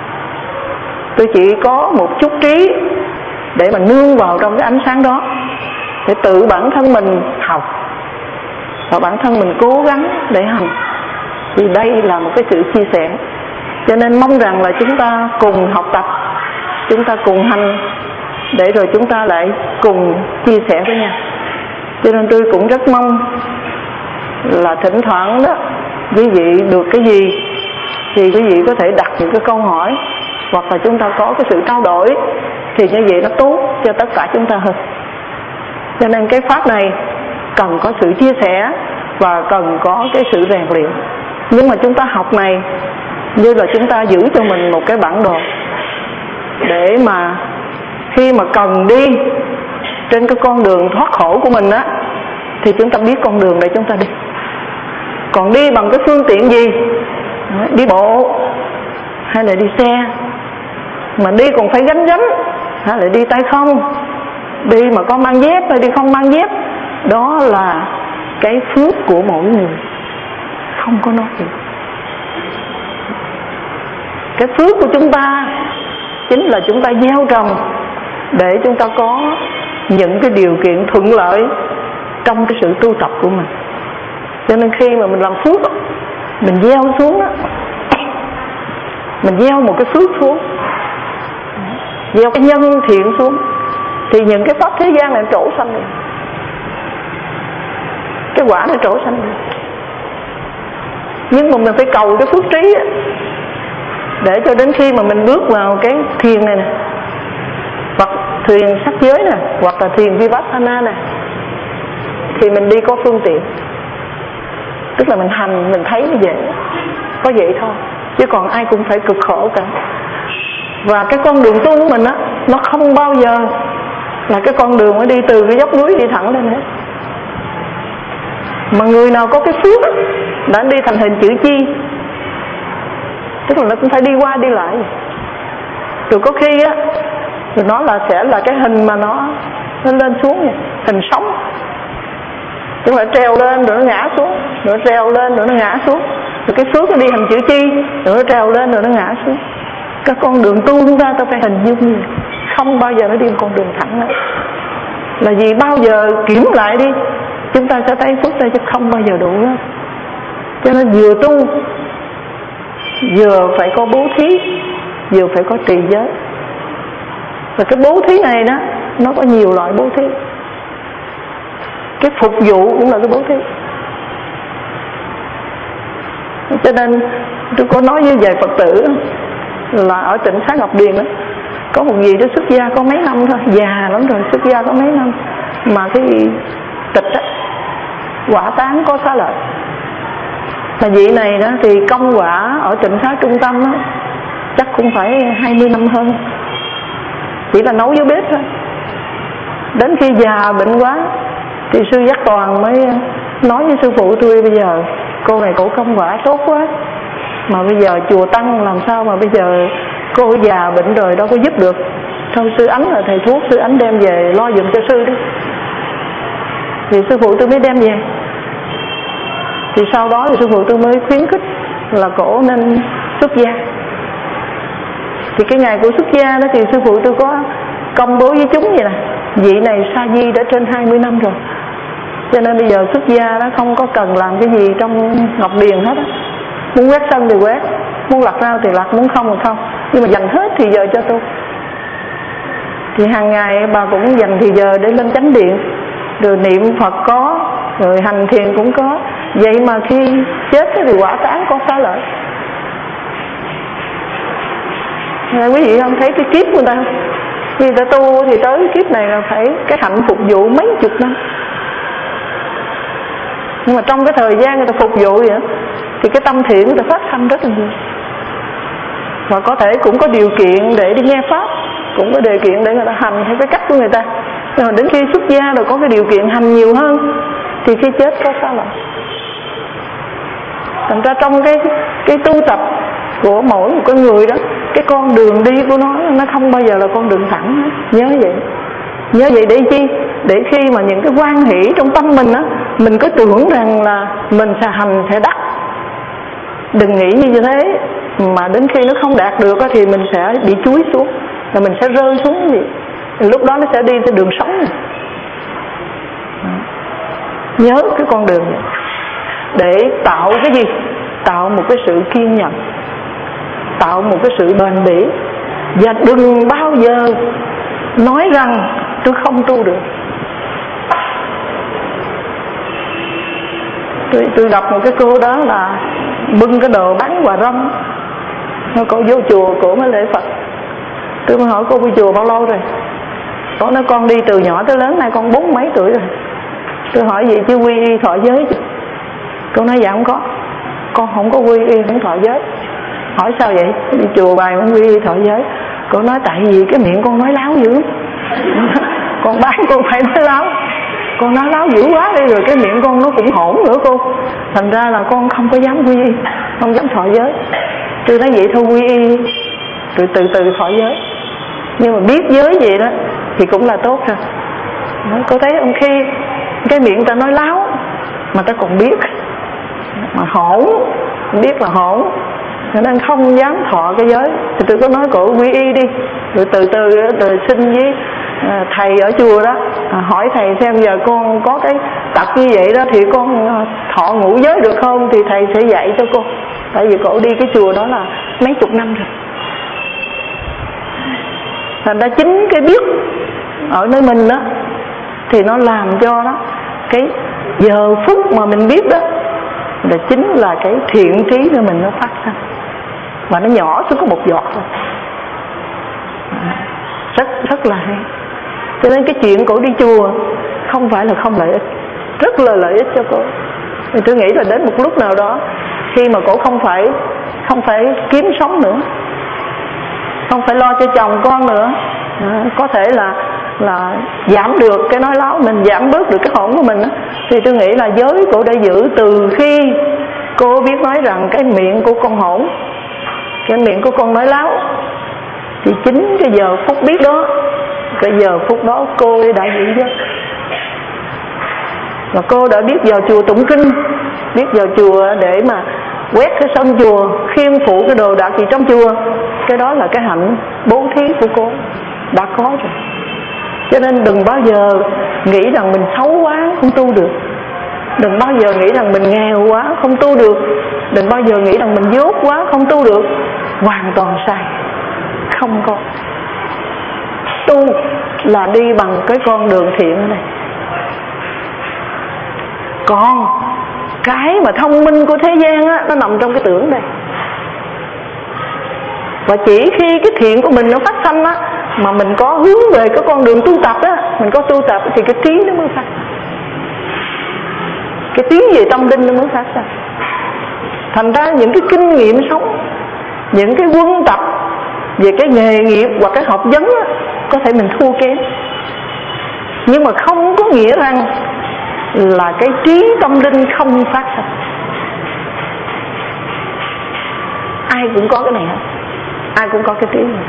Tôi chỉ có một chút trí để mà nương vào trong cái ánh sáng đó, để tự bản thân mình học và bản thân mình cố gắng để hành. Thì đây là một cái sự chia sẻ. Cho nên mong rằng là chúng ta cùng học tập, chúng ta cùng hành, để rồi chúng ta lại cùng chia sẻ với nhau. Cho nên tôi cũng rất mong là thỉnh thoảng đó quý vị được cái gì thì quý vị có thể đặt những cái câu hỏi, hoặc là chúng ta có cái sự trao đổi, thì như vậy nó tốt cho tất cả chúng ta hơn. Cho nên cái pháp này cần có sự chia sẻ và cần có cái sự rèn luyện. Nhưng mà chúng ta học này như là chúng ta giữ cho mình một cái bản đồ, để mà khi mà cần đi trên cái con đường thoát khổ của mình á, thì chúng ta biết con đường để chúng ta đi. Còn đi bằng cái phương tiện gì, đi bộ hay là đi xe, mà đi còn phải gánh gánh, hay là đi tay không, đi mà có mang dép hay đi không mang dép, đó là cái phước của mỗi người, không có nói gì. Cái phước của chúng ta chính là chúng ta gieo trồng để chúng ta có những cái điều kiện thuận lợi trong cái sự tu tập của mình. Cho nên khi mà mình làm phước, mình gieo xuống đó, mình gieo một cái phước xuống, gieo cái nhân thiện xuống, thì những cái pháp thế gian này trổ xanh rồi, cái quả nó trổ xanh rồi. Nhưng mà mình phải cầu cái phước trí á, để cho đến khi mà mình bước vào cái thiền này nè, hoặc thuyền sắc giới nè, hoặc là thuyền Vipassana nè, thì mình đi có phương tiện, tức là mình hành, mình thấy như vậy, có vậy thôi, chứ còn ai cũng phải cực khổ cả. Và cái con đường tu của mình á, nó không bao giờ là cái con đường mới đi từ cái dốc núi đi thẳng lên hết. Mà người nào có cái phước á, đã đi thành hình chữ chi, tức là nó cũng phải đi qua đi lại. Rồi có khi á, rồi nó là sẽ là cái hình mà nó nó lên xuống vậy, hình sóng, tức là treo lên rồi nó ngã xuống, rồi nó treo lên rồi nó ngã xuống. Rồi cái phước nó đi hình chữ chi, rồi nó treo lên rồi nó ngã xuống. Các con đường tu chúng ta ta phải hình dung như không bao giờ nó đi một con đường thẳng nữa. Là vì bao giờ kiểm lại đi, chúng ta sẽ thấy phước đây chứ không bao giờ đủ nữa. Cho nên vừa tu, vừa phải có bố thí, vừa phải có trì giới. Và cái bố thí này đó, nó có nhiều loại bố thí. Cái phục vụ cũng là cái bố thí. Cho nên tôi có nói với vài Phật tử là ở tỉnh Xá Ngọc Điền đó, có một vị đó xuất gia có mấy năm thôi, già lắm rồi, xuất gia có mấy năm, mà cái tịch á, quả tán có xá lợi. Mà vị này đó thì công quả ở Tịnh Xá Trung Tâm á, chắc cũng phải hai mươi năm hơn, chỉ là nấu với bếp thôi. Đến khi già bệnh quá thì sư Giác Toàn mới nói với sư phụ tôi, bây giờ cô này cổ công quả tốt quá, mà bây giờ chùa Tăng làm sao mà bây giờ cô già bệnh rồi đâu có giúp được. Thôi sư Ánh là thầy thuốc, sư Ánh đem về lo giùm cho sư đi. Thì sư phụ tôi mới đem về. Thì sau đó thì sư phụ tôi mới khuyến khích là cổ nên xuất gia. Thì cái ngày của xuất gia đó thì sư phụ tôi có công bố với chúng vậy nè: vị này sa di đã trên hai mươi năm rồi, cho nên bây giờ xuất gia đó không có cần làm cái gì trong Ngọc Điền hết á. Muốn quét sân thì quét, muốn lặt rau thì lặt, muốn không thì không, nhưng mà dành hết thì giờ cho tôi. Thì hàng ngày bà cũng dành thì giờ để lên chánh điện, rồi niệm Phật có, rồi hành thiền cũng có. Vậy mà khi chết thì quả tán có xá lợi. Nên quý vị không thấy cái kiếp của người ta, khi người ta tu thì tới kiếp này là phải cái hạnh phục vụ mấy chục năm. Nhưng mà trong cái thời gian người ta phục vụ vậy thì cái tâm thiện người ta phát sanh rất là nhiều. Và có thể cũng có điều kiện để đi nghe pháp, cũng có điều kiện để người ta hành theo cái cách của người ta. Nhưng mà đến khi xuất gia rồi có cái điều kiện hành nhiều hơn thì khi chết có xá lợi. Thành ra trong cái cái tu tập của mỗi một con người đó, cái con đường đi của nó nó không bao giờ là con đường thẳng hết. Nhớ vậy. Nhớ vậy để chi? Để khi mà những cái quan hỷ trong tâm mình á, mình có tưởng rằng là mình sẽ hành sẽ đắc. Đừng nghĩ như thế, mà đến khi nó không đạt được á, thì mình sẽ bị chuối xuống, là mình sẽ rơi xuống vậy. Thì lúc đó nó sẽ đi theo đường sống này. Nhớ cái con đường này để tạo cái gì? Tạo một cái sự kiên nhẫn, tạo một cái sự bền bỉ. Và đừng bao giờ nói rằng tôi không tu được. Tôi, tôi đọc một cái cô đó là bưng cái đồ bánh quà rong, cô vô chùa cổ mới lễ Phật. Tôi mới hỏi cô đi chùa bao lâu rồi? Cô nói con đi từ nhỏ tới lớn, nay con bốn mấy tuổi rồi. Tôi hỏi gì chứ quy y thọ giới chứ? Cô nói dạ không có, con không có quy y, không thọ giới. Hỏi sao vậy? Đi chùa bài không quy y thọ giới. Cô nói tại vì cái miệng con nói láo dữ. Con bán con phải nói láo, con nói láo dữ quá đi, rồi cái miệng con nó cũng hỗn nữa cô. Thành ra là con không có dám quy y, không dám thọ giới. Tôi nói vậy thôi quy y, rồi từ từ thọ giới. Nhưng mà biết giới vậy đó thì cũng là tốt rồi. Cô thấy ông khi cái miệng ta nói láo mà ta còn biết mà hỗn, biết là hỗn, cho nên không dám thọ cái giới. Thì tôi có nói cổ quy y đi, rồi từ từ rồi xin với thầy ở chùa đó, hỏi thầy xem giờ con có cái tập như vậy đó thì con thọ ngũ giới được không, thì thầy sẽ dạy cho cô. Tại vì cổ đi cái chùa đó là mấy chục năm rồi. Thành ra chính cái biết ở nơi mình đó thì nó làm cho đó cái giờ phút mà mình biết đó là chính là cái thiện trí của mình nó phát sinh, mà nó nhỏ xuống có một giọt thôi. Rất rất là hay. Cho nên cái chuyện cổ đi chùa không phải là không lợi ích, rất là lợi ích cho cổ. Thì tôi nghĩ là đến một lúc nào đó, khi mà cổ không phải không phải kiếm sống nữa, không phải lo cho chồng con nữa, à, có thể là là giảm được cái nói láo mình, giảm bớt được cái hổn của mình, thì tôi nghĩ là giới cổ đã giữ từ khi cô biết nói rằng cái miệng của con hổn, cái miệng của con nói láo, thì chính cái giờ phút biết đó, cái giờ phút đó cô đã giữ giới. Và cô đã biết vào chùa tụng kinh, biết vào chùa để mà quét cái sân chùa, khiêng phụ cái đồ đạc gì trong chùa. Cái đó là cái hạnh bố thí của cô đã có rồi. Cho nên đừng bao giờ nghĩ rằng mình xấu quá không tu được, đừng bao giờ nghĩ rằng mình nghèo quá không tu được, đừng bao giờ nghĩ rằng mình dốt quá không tu được. Hoàn toàn sai. Không có. Tu là đi bằng cái con đường thiện này. Còn cái mà thông minh của thế gian á, nó nằm trong cái tưởng đây. Và chỉ khi cái thiện của mình nó phát sanh á, mà mình có hướng về cái con đường tu tập á, mình có tu tập thì cái trí nó mới phát, cái tiếng về tâm linh nó mới phát ra. Thành ra những cái kinh nghiệm sống, những cái quân tập về cái nghề nghiệp hoặc cái học vấn á, có thể mình thua kém, nhưng mà không có nghĩa rằng là cái trí tâm linh không phát sinh. Ai cũng có cái này hết, ai cũng có cái trí này.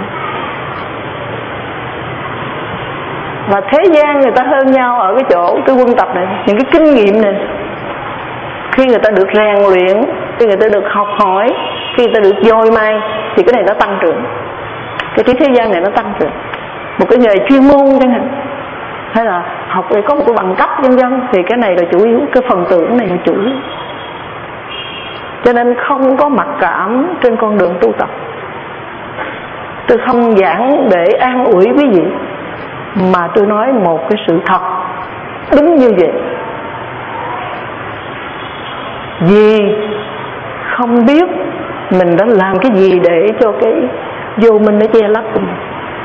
Và thế gian người ta hơn nhau ở cái chỗ cái quân tập này, những cái kinh nghiệm này. Khi người ta được rèn luyện, khi người ta được học hỏi, khi người ta được dồi mài, thì cái này nó tăng trưởng. Cái trí thế gian này nó tăng trưởng. Một cái nghề chuyên môn chẳng hạn, hay là học để có một cái bằng cấp vân vân, thì cái này là chủ yếu, cái phần tưởng này là chủ yếu. Cho nên không có mặc cảm trên con đường tu tập. Tôi không giảng để an ủi quý vị, mà tôi nói một cái sự thật đúng như vậy. Vì không biết mình đã làm cái gì để cho cái vô minh nó che lấp của mình.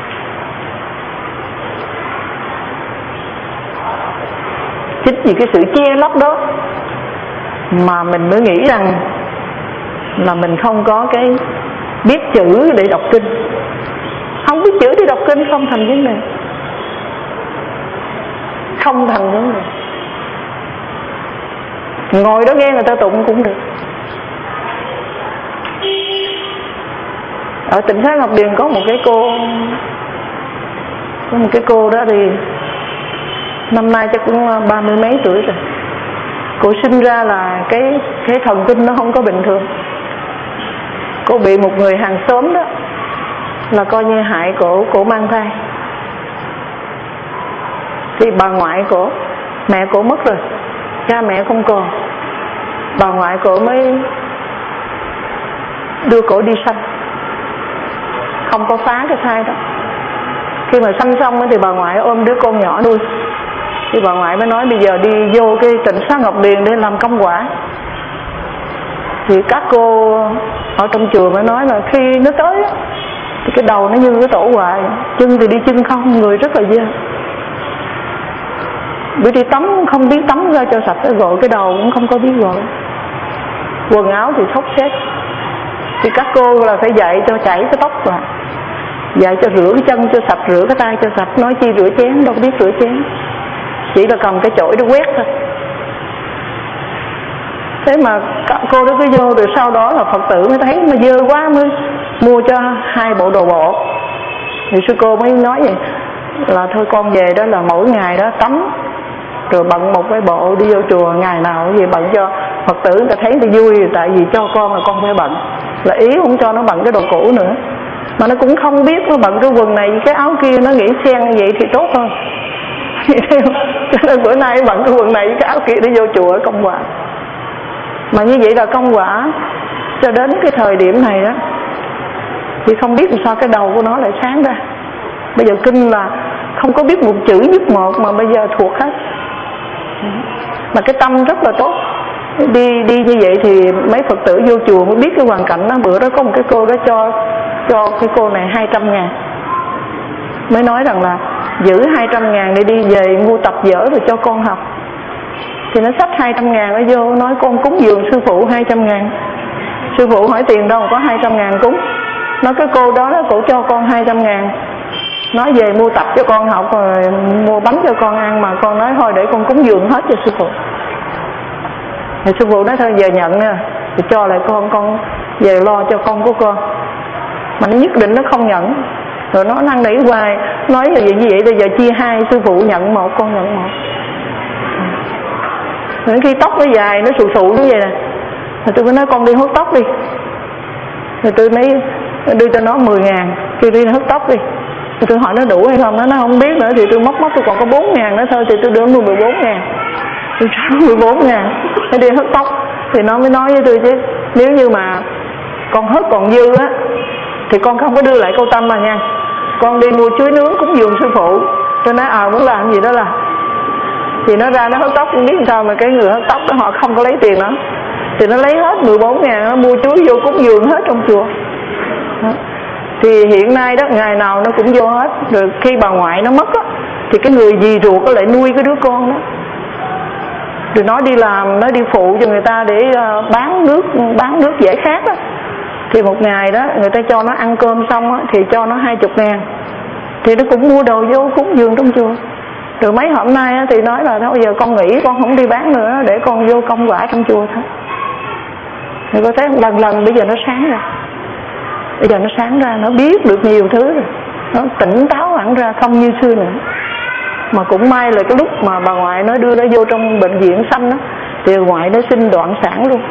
Chính vì cái sự che lấp đó mà mình mới nghĩ rằng là mình không có cái biết chữ để đọc kinh. Không biết chữ để đọc kinh không thành vấn đề, không thành vấn đề. Ngồi đó nghe người ta tụng cũng được. Ở tỉnh Thái Ngọc Điền có một cái cô, có một cái cô đó thì năm nay chắc cũng ba mươi mấy tuổi rồi. Cô sinh ra là cái cái thần kinh nó không có bình thường. Cô bị một người hàng xóm đó là coi như hại cổ, cổ mang thai. Thì bà ngoại cổ, mẹ cổ mất rồi, cha mẹ không còn, bà ngoại cổ mới đưa cổ đi sanh, không có phá cái thai đó. Khi mà sanh xong thì bà ngoại ôm đứa con nhỏ nuôi. Thì bà ngoại mới nói bây giờ đi vô cái tỉnh xá Ngọc Điền để làm công quả. Thì các cô ở trong chùa mới nói là khi nó tới thì cái đầu nó như cái tổ hoài, chân thì đi chân không, người rất là dơ. Bữa đi tắm không biết tắm ra cho sạch, gội cái đầu cũng không có biết gội, quần áo thì xốc xếch. Thì các cô là phải dạy cho chảy cái tóc vào, dạy cho rửa cái chân cho sạch, rửa cái tay cho sạch. Nói chi rửa chén, đâu biết rửa chén, chỉ là cầm cái chổi để quét thôi. Thế mà các cô đó cứ vô, rồi sau đó là Phật tử mới thấy mà dơ quá mới mua cho hai bộ đồ bộ. Thì sư cô mới nói vậy là thôi con về đó là mỗi ngày đó tắm rồi bận một cái bộ đi vô chùa, ngày nào cũng vậy bận cho Phật tử người ta thấy người ta vui. Tại vì cho con là con phải bận, là ý không cho nó bận cái đồ cũ nữa. Mà nó cũng không biết nó bận cái quần này với cái áo kia, nó nghĩ xen như vậy thì tốt hơn. Cho nên bữa nay bận cái quần này với cái áo kia đi vô chùa công quả. Mà như vậy là công quả cho đến cái thời điểm này đó, thì không biết làm sao cái đầu của nó lại sáng ra. Bây giờ kinh là không có biết một chữ nhất một mà bây giờ thuộc hết. Mà cái tâm rất là tốt. Đi đi như vậy thì mấy Phật tử vô chùa mới biết cái hoàn cảnh đó. Bữa đó có một cái cô đó cho cho cái cô này hai trăm ngàn, mới nói rằng là giữ hai trăm ngàn để đi về mua tập vở rồi cho con học. Thì nó xách hai trăm ngàn nó vô, nói con cúng dường sư phụ hai trăm ngàn. Sư phụ hỏi tiền đâu có hai trăm ngàn cúng. Nói cái cô đó đó, cổ cho con hai trăm ngàn, nói về mua tập cho con học rồi mua bánh cho con ăn, mà con nói thôi để con cúng dường hết cho sư phụ. Thì sư phụ nói thôi giờ nhận nè, thì cho lại con, con về lo cho con của con. Mà nó nhất định nó không nhận, rồi nó năn nỉ hoài, nói là vậy như vậy bây giờ chia hai, sư phụ nhận một, con nhận một. Rồi khi tóc nó dài, nó sụ sụ như vậy nè, rồi tôi mới nói con đi hớt tóc đi. Rồi tôi mới đưa cho nó mười ngàn, kêu đi hớt tóc đi. Rồi tôi hỏi nó đủ hay không, nó nói không biết nữa. Thì tôi móc móc tôi còn có bốn ngàn nữa thôi, thì tôi đưa nó mười bốn ngàn. Tôi trả mười bốn ngàn, nó đi hớt tóc. Thì nó mới nói với tôi chứ, nếu như mà con hớt còn dư á, thì con không có đưa lại câu tâm mà nha, con đi mua chuối nướng cúng dường sư phụ. Tôi nói à muốn làm gì đó là. Thì nó ra nó hớt tóc, không biết làm sao mà cái người hớt tóc đó họ không có lấy tiền đó. Thì nó lấy hết mười bốn ngàn, nó mua chuối vô cúng dường hết trong chùa đó. Thì hiện nay đó, ngày nào nó cũng vô hết. Rồi khi bà ngoại nó mất á, thì cái người dì ruột nó lại nuôi cái đứa con đó. Rồi nó đi làm, nó đi phụ cho người ta để bán nước, bán nước giải khát á. Thì một ngày đó người ta cho nó ăn cơm xong á, thì cho nó hai chục ngàn. Thì nó cũng mua đồ vô cúng dường trong chùa. Rồi mấy hôm nay á, thì nói là thôi giờ con nghỉ, con không đi bán nữa, để con vô công quả trong chùa thôi. Thì có thấy lần lần bây giờ nó sáng ra. Bây giờ nó sáng ra, nó biết được nhiều thứ rồi, nó tỉnh táo hẳn ra, không như xưa nữa. Mà cũng may là cái lúc mà bà ngoại nó đưa nó vô trong bệnh viện xanh đó, thì ngoại nó sinh đoạn sản luôn.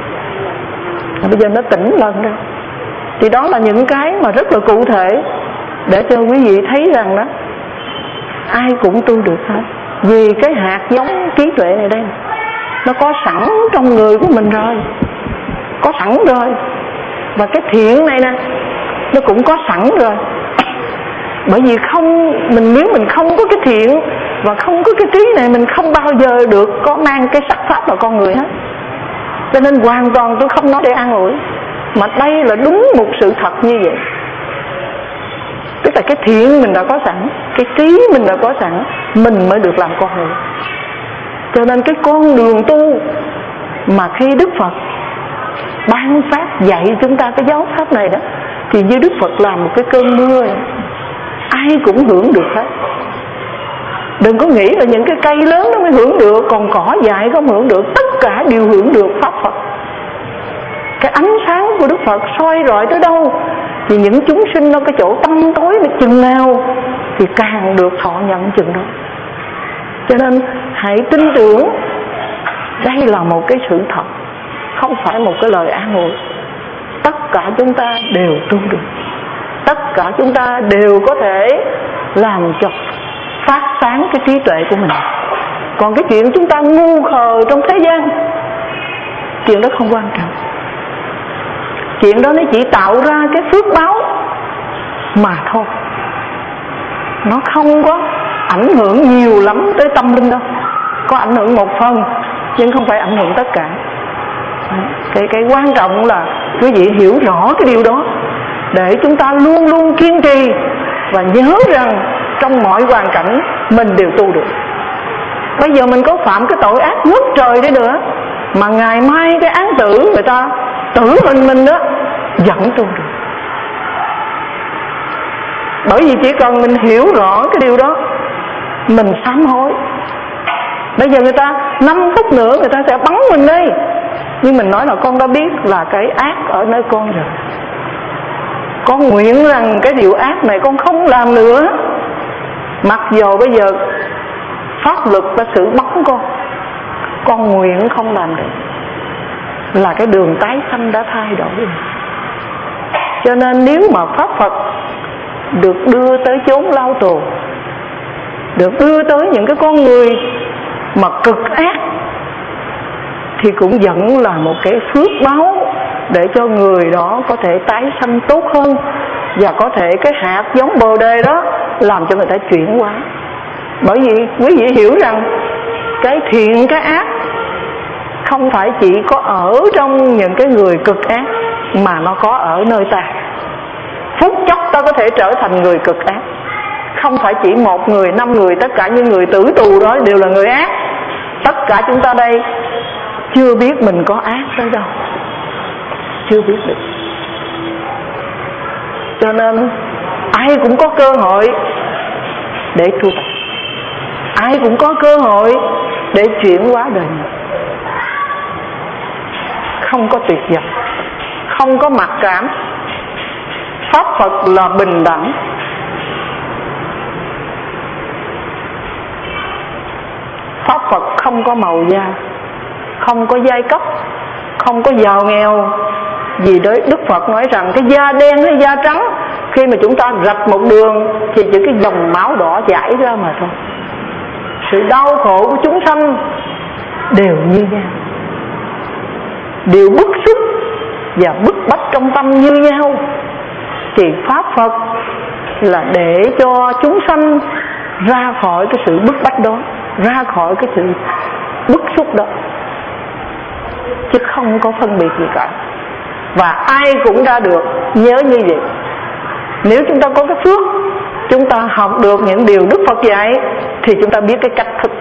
Bây giờ nó tỉnh lần ra. Thì đó là những cái mà rất là cụ thể, để cho quý vị thấy rằng đó, ai cũng tu được hết. Vì cái hạt giống trí tuệ này đây, nó có sẵn trong người của mình rồi, có sẵn rồi. Và cái thiện này nè, nó cũng có sẵn rồi. Bởi vì không, mình nếu mình không có cái thiện và không có cái trí này, mình không bao giờ được có mang cái sắc pháp vào con người hết. Cho nên hoàn toàn tôi không nói để an ủi, mà đây là đúng một sự thật như vậy. Tức là cái thiện mình đã có sẵn, cái trí mình đã có sẵn, mình mới được làm con người. Cho nên cái con đường tu mà khi Đức Phật ban pháp dạy chúng ta cái giáo pháp này đó, thì như Đức Phật làm một cái cơn mưa, ai cũng hưởng được hết. Đừng có nghĩ là những cái cây lớn nó mới hưởng được, còn cỏ dại không hưởng được. Tất cả đều hưởng được pháp Phật. Cái ánh sáng của Đức Phật soi rọi tới đâu, thì những chúng sinh nó cái chỗ tăm tối mà chừng nào thì càng được thọ nhận chừng đó. Cho nên hãy tin tưởng, đây là một cái sự thật, không phải một cái lời an ủi. Tất cả chúng ta đều tu được, tất cả chúng ta đều có thể làm cho phát sáng cái trí tuệ của mình. Còn cái chuyện chúng ta ngu khờ trong thế gian, chuyện đó không quan trọng. Chuyện đó nó chỉ tạo ra cái phước báo mà thôi, nó không có ảnh hưởng nhiều lắm tới tâm linh đâu. Có ảnh hưởng một phần, nhưng không phải ảnh hưởng tất cả. Cái, cái quan trọng là quý vị hiểu rõ cái điều đó, để chúng ta luôn luôn kiên trì và nhớ rằng trong mọi hoàn cảnh mình đều tu được. Bây giờ mình có phạm cái tội ác ngút trời đi nữa, mà ngày mai cái án tử người ta tử mình mình đó vẫn tu được. Bởi vì chỉ cần mình hiểu rõ cái điều đó, mình sám hối. Bây giờ người ta năm phút nữa người ta sẽ bắn mình đi, nhưng mình nói là con đã biết là cái ác ở nơi con rồi, con nguyện rằng cái điều ác này con không làm nữa. Mặc dù bây giờ pháp luật đã xử bắn con, con nguyện không làm được. Là cái đường tái sanh đã thay đổi. Cho nên nếu mà pháp Phật được đưa tới chốn lao tù, được đưa tới những cái con người mà cực ác, thì cũng vẫn là một cái phước báo để cho người đó có thể tái sanh tốt hơn, và có thể cái hạt giống bồ đề đó làm cho người ta chuyển hóa. Bởi vì quý vị hiểu rằng cái thiện cái ác không phải chỉ có ở trong những cái người cực ác, mà nó có ở nơi ta. Phút chốc ta có thể trở thành người cực ác, Không phải chỉ một người, năm người, tất cả những người tử tù đó đều là người ác. Tất cả chúng ta đây chưa biết mình có ác tới đâu, chưa biết được. Cho nên ai cũng có cơ hội để tu tập, ai cũng có cơ hội để chuyển hóa đời mình. Không có tuyệt vọng, không có mặc cảm. Pháp Phật là bình đẳng. Pháp Phật không có màu da, không có giai cấp, không có giàu nghèo. Vì đấy Đức Phật nói rằng cái da đen hay da trắng, khi mà chúng ta rạch một đường thì chỉ cái dòng máu đỏ chảy ra mà thôi. Sự đau khổ của chúng sanh đều như nhau, đều bức xúc và bức bách trong tâm như nhau. Thì Pháp Phật là để cho chúng sanh ra khỏi cái sự bức bách đó, ra khỏi cái sự bức xúc đó, chứ không có phân biệt gì cả. Và ai cũng ra được, nhớ như vậy. Nếu chúng ta có cái phước, chúng ta học được những điều Đức Phật dạy, thì chúng ta biết cái cách thức.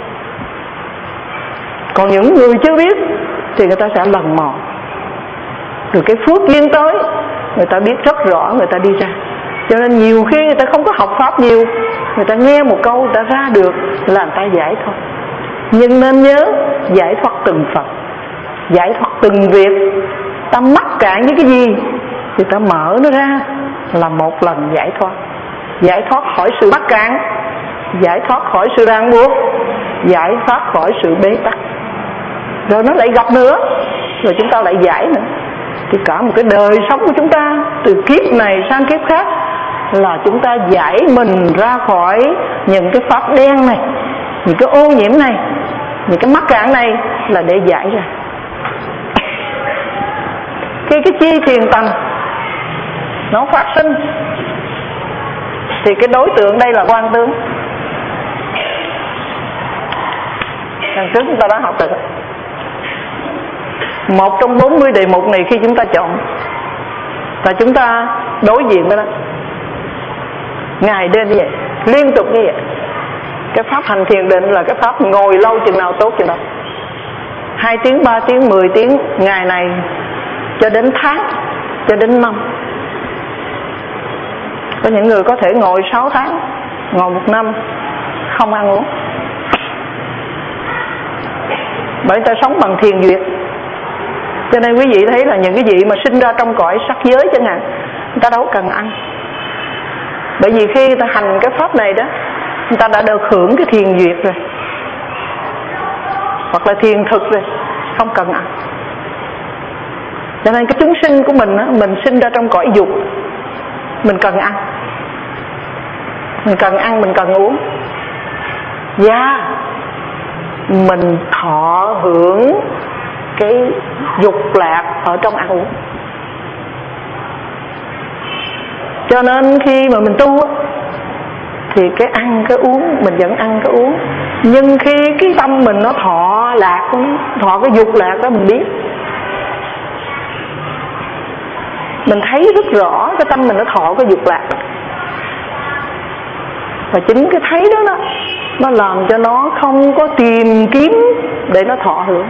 Còn những người chưa biết thì người ta sẽ lần mò. Từ cái phước duyên tới, người ta biết rất rõ, người ta đi ra. Cho nên nhiều khi người ta không có học Pháp nhiều, người ta nghe một câu người ta ra được là người ta giải thoát. Nhưng nên nhớ, giải thoát từng phần, giải thoát từng việc. Ta mắc cạn với cái gì thì ta mở nó ra là một lần giải thoát. Giải thoát khỏi sự mắc cạn, giải thoát khỏi sự ràng buộc, giải thoát khỏi sự bế tắc. Rồi nó lại gặp nữa, rồi chúng ta lại giải nữa. Thì cả một cái đời sống của chúng ta, từ kiếp này sang kiếp khác, là chúng ta giải mình ra khỏi những cái pháp đen này, những cái ô nhiễm này, những cái mắc cạn này, là để giải ra. Khi cái chi thiền tầng nó phát sinh thì cái đối tượng đây là Quan Tướng. Lần trước chúng ta đã học rồi đó. Một trong bốn mươi đề mục này khi chúng ta chọn là chúng ta đối diện với đó, ngày đêm như vậy, liên tục như vậy. Cái pháp hành thiền định là cái pháp ngồi lâu chừng nào tốt chừng đó, hai tiếng, ba tiếng, mười tiếng, ngày này cho đến tháng, cho đến năm. Có những người có thể ngồi sáu tháng, ngồi một năm không ăn uống, bởi ta sống bằng thiền duyệt. Cho nên quý vị thấy là những cái vị mà sinh ra trong cõi sắc giới chẳng hạn, người ta đâu cần ăn. Bởi vì khi người ta hành cái pháp này đó, người ta đã được hưởng cái thiền duyệt rồi, hoặc là thiền thực rồi, không cần ăn. Cho nên cái chúng sinh của mình á, mình sinh ra trong cõi dục, mình cần ăn, mình cần ăn, mình cần uống. Và mình thọ hưởng cái dục lạc ở trong ăn uống. Cho nên khi mà mình tu thì cái ăn cái uống mình vẫn ăn cái uống, nhưng khi cái tâm mình nó thọ lạc, thọ cái dục lạc đó, mình biết, mình thấy rất rõ cái tâm mình nó thọ cái dục lạc. Và chính cái thấy đó, đó nó làm cho nó không có tìm kiếm để nó thọ hưởng.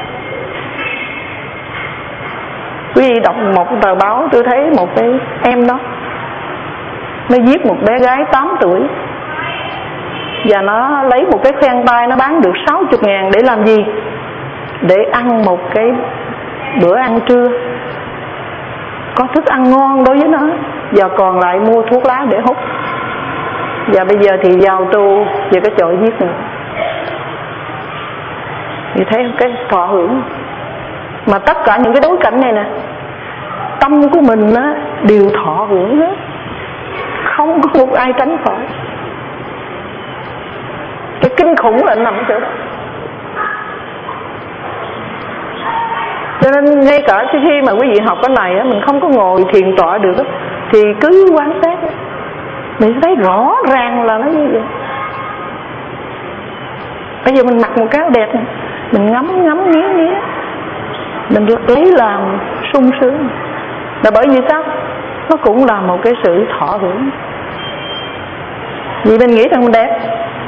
Quý vị đọc một tờ báo, tôi thấy một cái em đó, nó giết một bé gái tám tuổi, và nó lấy một cái khoen tay, nó bán được sáu mươi ngàn để làm gì? Để ăn một cái bữa ăn trưa, có thức ăn ngon đối với nó, và còn lại mua thuốc lá để hút. Và bây giờ thì vào tù về cái tội giết nữa. Thì thấy cái thọ hưởng. Mà tất cả những cái đối cảnh này nè, tâm của mình á, đều thọ hưởng hết, không có một ai tránh khỏi. Cái kinh khủng là nằm ở chỗ đó. Cho nên ngay cả khi mà quý vị học cái này á, mình không có ngồi thiền tọa được á, thì cứ quan sát á, mình thấy rõ ràng là nó như vậy. Bây giờ mình mặc một cái áo đẹp này, mình ngắm ngắm nghía nghía, mình được lấy làm sung sướng. Là bởi vì sao? Nó cũng là một cái sự thọ hưởng. vì mình nghĩ rằng mình đẹp,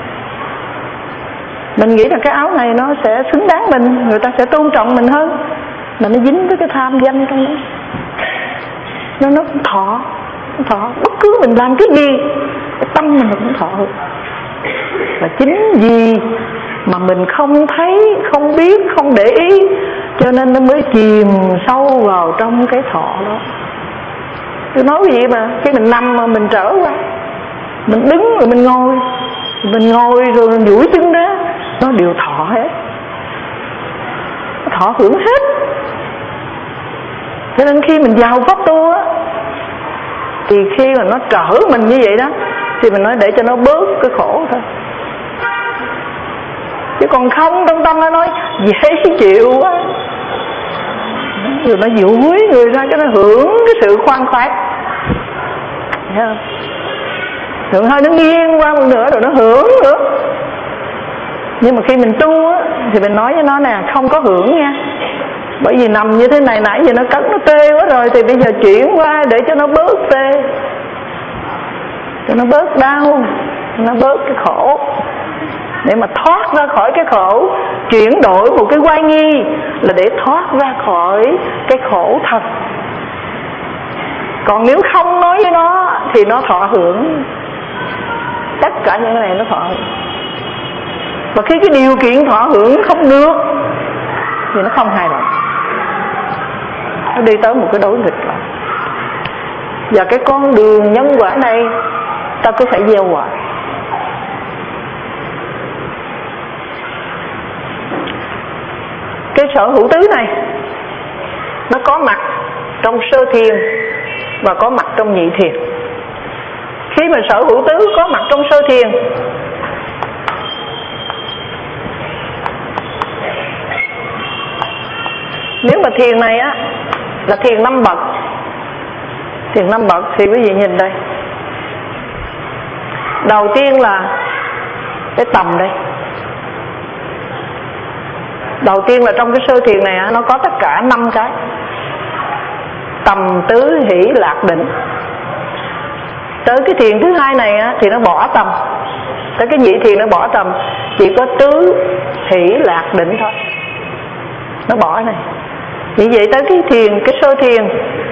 mình nghĩ rằng cái áo này nó sẽ xứng đáng mình, người ta sẽ tôn trọng mình hơn, mà nó dính với cái tham danh trong đó. Nó nó thọ, nó thọ bất cứ mình làm cái gì, cái tâm mình cũng thọ. Và chính vì mà mình không thấy, không biết, không để ý, cho nên nó mới chìm sâu vào trong cái thọ đó. Tôi nói gì mà khi mình nằm mà mình trở qua, mình đứng rồi mình ngồi, mình ngồi rồi mình duỗi chân ra, nó đều thọ hết, nó thọ hưởng hết. Cho nên khi mình vào pháp tu á, thì khi mà nó trở mình như vậy đó, thì mình nói để cho nó bớt cái khổ thôi. Chứ còn không, trong tâm nó nói dễ chịu quá, rồi nó duỗi người ra cho nó hưởng cái sự khoan khoái, thấy không? Rồi hơi nó nghiêng qua một nửa rồi nó hưởng nữa. Nhưng mà khi mình tu á, thì mình nói với nó nè, không có hưởng nha. Bởi vì nằm như thế này nãy giờ nó cấn, nó tê quá rồi, thì bây giờ chuyển qua để cho nó bớt tê, cho nó bớt đau, nó bớt cái khổ, để mà thoát ra khỏi cái khổ. Chuyển đổi một cái oai nghi là để thoát ra khỏi cái khổ thật. Còn nếu không nói với nó thì nó thọ hưởng tất cả những cái này, nó thọ hưởng. Và khi cái điều kiện thọ hưởng không được thì nó không hài lòng, nó đi tới một cái đối nghịch lại. Và cái con đường nhân quả này ta cứ phải gieo hoài. Cái sở hữu tứ này nó có mặt trong sơ thiền và có mặt trong nhị thiền. Khi mà sở hữu tứ có mặt trong sơ thiền, nếu mà thiền này á là thiền năm bậc, thiền năm bậc thì quý vị nhìn đây. Đầu tiên là cái tầm đây. Đầu tiên là trong cái sơ thiền này nó có tất cả năm cái: tầm, tứ, hỷ, lạc, định. Tới cái thiền thứ hai này thì nó bỏ tầm, tới cái nhị thiền nó bỏ tầm, chỉ có tứ, hỷ, lạc, định thôi, nó bỏ cái này. Như vậy tới cái thiền, cái sơ thiền,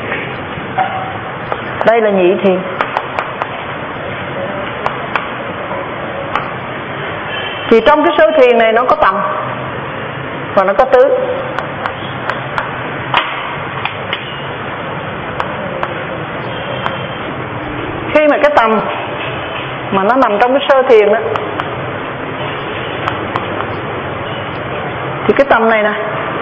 đây là nhị thiền. Thì trong cái sơ thiền này nó có tầm và nó có tứ. Khi mà cái tầm mà nó nằm trong cái sơ thiền đó, thì cái tầm này nè,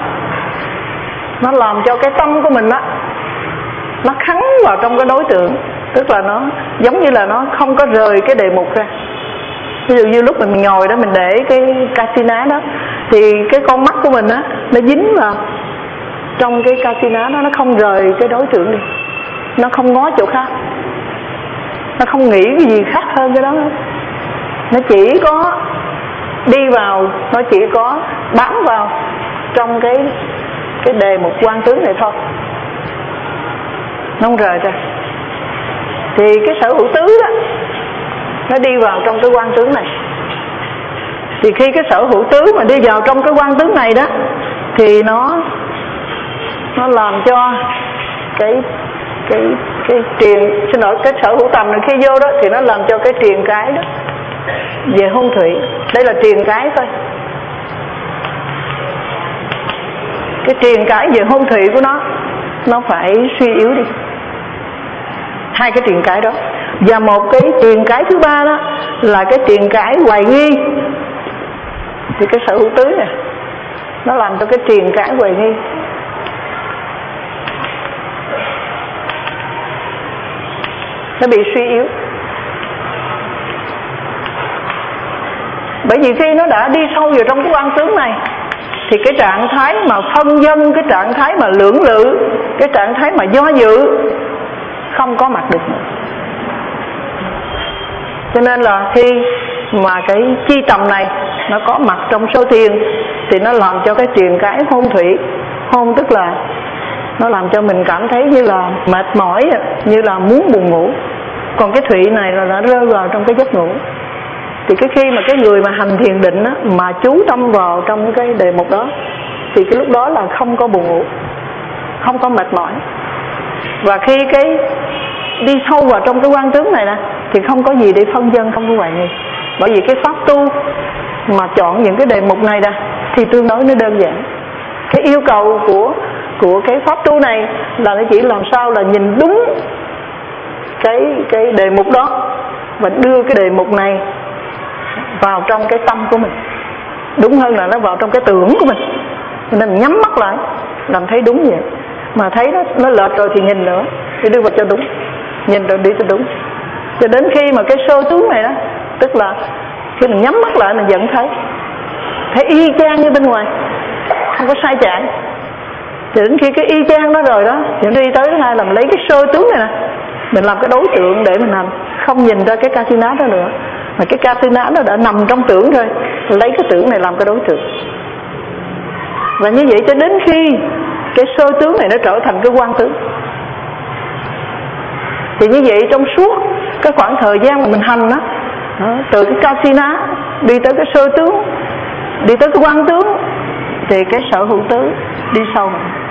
nó làm cho cái tâm của mình á, nó khắng vào trong cái đối tượng. Tức là nó giống như là nó không có rời cái đề mục ra. Ví dụ như lúc mình ngồi đó, mình để cái casina đó, thì cái con mắt của mình á, nó dính vào trong cái casina đó, nó không rời cái đối tượng đi, nó không ngó chỗ khác, nó không nghĩ cái gì khác hơn cái đó. Nó chỉ có đi vào, nó chỉ có bám vào trong cái cái đề mục quán tướng này thôi, nó không rời ra. Thì cái sở hữu tứ đó, nó đi vào trong cái quán tướng này. Thì khi cái sở hữu tứ mà đi vào trong cái quán tướng này đó, thì nó nó làm cho cái cái cái truyền, xin lỗi, cái sở hữu tầm này khi vô đó thì nó làm cho cái truyền cái đó về hôn thủy. Đây là truyền cái thôi. Cái truyền cái về hôn thủy của nó nó phải suy yếu đi. Hai cái truyền cái đó. Và một cái truyền cái thứ ba đó là cái truyền cái hoài nghi. Thì cái sở hữu tứ này nó làm cho cái truyền cái hoài nghi nó bị suy yếu. Bởi vì khi nó đã đi sâu vào trong cái quan tướng này, thì cái trạng thái mà phân vân, cái trạng thái mà lưỡng lự, cái trạng thái mà do dự không có mặt được nữa. Cho nên là khi mà cái chi tầm này nó có mặt trong sơ thiền, thì nó làm cho cái truyền cái hôn thủy. Hôn tức là nó làm cho mình cảm thấy như là mệt mỏi, như là muốn buồn ngủ. Còn cái Thụy này là đã rơi vào trong cái giấc ngủ. Thì cái khi mà cái người mà hành thiền định á, mà chú tâm vào trong cái đề mục đó, thì cái lúc đó là không có buồn ngủ, không có mệt mỏi. Và khi cái đi sâu vào trong cái quan tướng này nè, thì không có gì để phân dân, không có hoài nghi. Bởi vì cái pháp tu mà chọn những cái đề mục này nè thì tương đối nó đơn giản. Cái yêu cầu của của cái pháp tu này là nó chỉ làm sao là nhìn đúng cái cái đề mục đó và đưa cái đề mục này vào trong cái tâm của mình, đúng hơn là nó vào trong cái tưởng của mình. Cho nên nhắm mắt lại làm thấy đúng vậy. Mà thấy nó nó lệch rồi thì nhìn nữa, thì đưa vào cho đúng, nhìn rồi đi cho đúng. Cho đến khi mà cái sơ tướng này đó, tức là khi mình nhắm mắt lại mình vẫn thấy thấy y chang như bên ngoài, không có sai chạy. Cho đến khi cái y chang đó rồi đó, thì đi tới thứ hai là mình lấy cái sơ tướng này nè, mình làm cái đối tượng để mình hành, không nhìn ra cái kasina đó nữa, mà cái kasina nó đã nằm trong tưởng rồi, lấy cái tưởng này làm cái đối tượng. Và như vậy cho đến khi cái sơ tướng này nó trở thành cái quan tướng. Thì như vậy trong suốt cái khoảng thời gian mà mình hành đó, đó từ cái kasina đi tới cái sơ tướng, đi tới cái quan tướng, thì cái sở hữu tứ đi sâu.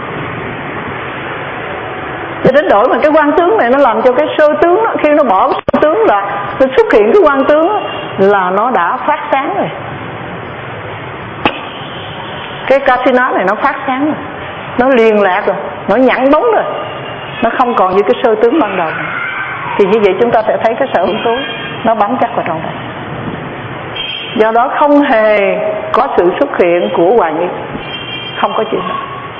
Cho đến đổi mà cái quan tướng này nó làm cho cái sơ tướng đó, khi nó bỏ cái sơ tướng là nó xuất hiện cái quan tướng đó, là nó đã phát sáng rồi. Cái kasina này nó phát sáng rồi, nó liên lạc rồi, nó nhẵn bóng rồi, nó không còn như cái sơ tướng ban đầu. Thì như vậy chúng ta sẽ thấy cái sở hữu tứ nó bám chắc vào trong đây. Do đó không hề có sự xuất hiện của hoài nghi, không có chuyện đó.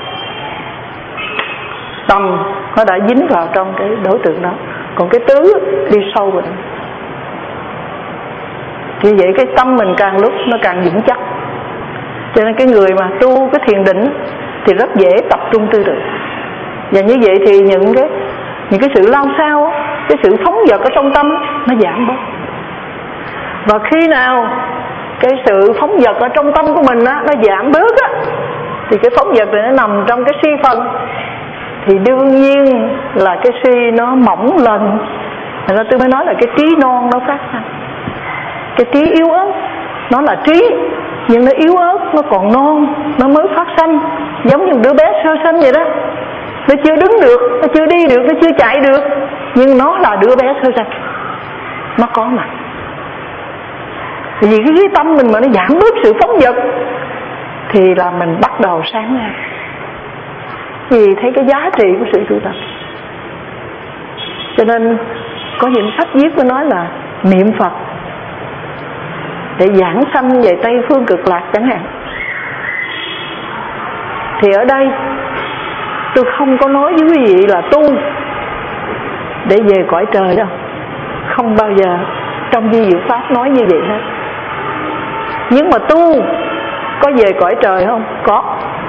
Tâm nó đã dính vào trong cái đối tượng đó, còn cái tứ đi sâu vào đó. Như vậy cái tâm mình càng lúc nó càng vững chắc. Cho nên cái người mà tu cái thiền định thì rất dễ tập trung tư tưởng. Và như vậy thì những cái những cái sự lao sao, cái sự phóng dật ở trong tâm nó giảm bớt. Và khi nào cái sự phóng dật ở trong tâm của mình á, nó giảm bớt á, thì cái phóng dật này nó nằm trong cái si phần, thì đương nhiên là cái si nó mỏng lên. Nên tôi mới nói là cái trí non nó phát sinh. Cái trí yếu ớt nó là trí, nhưng nó yếu ớt, nó còn non, nó mới phát sinh. Giống như đứa bé sơ sinh vậy đó, nó chưa đứng được, nó chưa đi được, nó chưa chạy được, nhưng nó là đứa bé sơ sinh, nó có mặt. Vì cái tâm mình mà nó giảm bớt sự phóng dật thì là mình bắt đầu sáng ra. Vì thấy cái giá trị của sự tu tập. Cho nên có những sách viết nó nói là niệm Phật để giảng sanh về Tây Phương Cực Lạc chẳng hạn. Thì ở đây tôi không có nói với quý vị là tu để về cõi trời đâu, không bao giờ trong di diệu pháp nói như vậy hết. Nhưng mà tu có về cõi trời không? Có.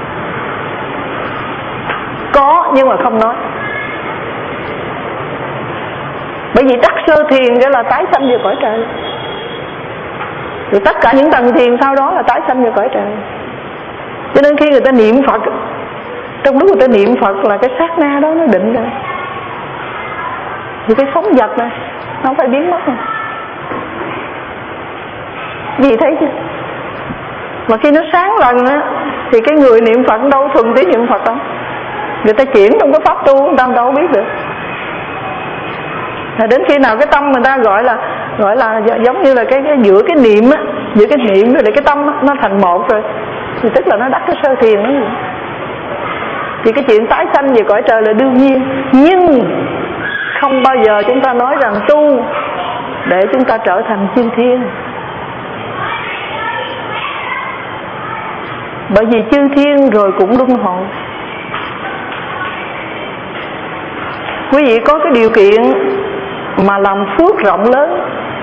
Có nhưng mà không nói. Bởi vì đắc sơ thiền cái là tái sanh về cõi trời. Rồi tất cả những tầng thiền sau đó là tái sanh về cõi trời. Cho nên khi người ta niệm Phật, trong lúc người ta niệm Phật là cái sát na đó nó định rồi, thì cái phóng dật này nó phải biến mất rồi. Gì thấy chưa? Mà khi nó sáng lần á, thì cái người niệm Phật đâu thuần tí niệm Phật không? Người ta chuyển trong cái pháp tu, người ta đâu biết được. Là đến khi nào cái tâm người ta gọi là gọi là giống như là cái, cái giữa cái niệm á, giữa cái niệm rồi cái tâm á, nó thành một rồi, thì tức là nó đắc cái sơ thiền đó. Thì cái chuyện tái sanh về cõi trời là đương nhiên, nhưng không bao giờ chúng ta nói rằng tu để chúng ta trở thành chư thiên. Bởi vì chư thiên rồi cũng luân hồi. Quý vị có cái điều kiện mà làm phước rộng lớn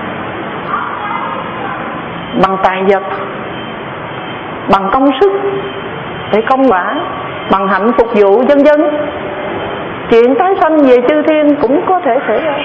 bằng tài vật, bằng công sức để công quả, bằng hạnh phục vụ vân vân, chuyện tái sanh về chư thiên cũng có thể xảy ra.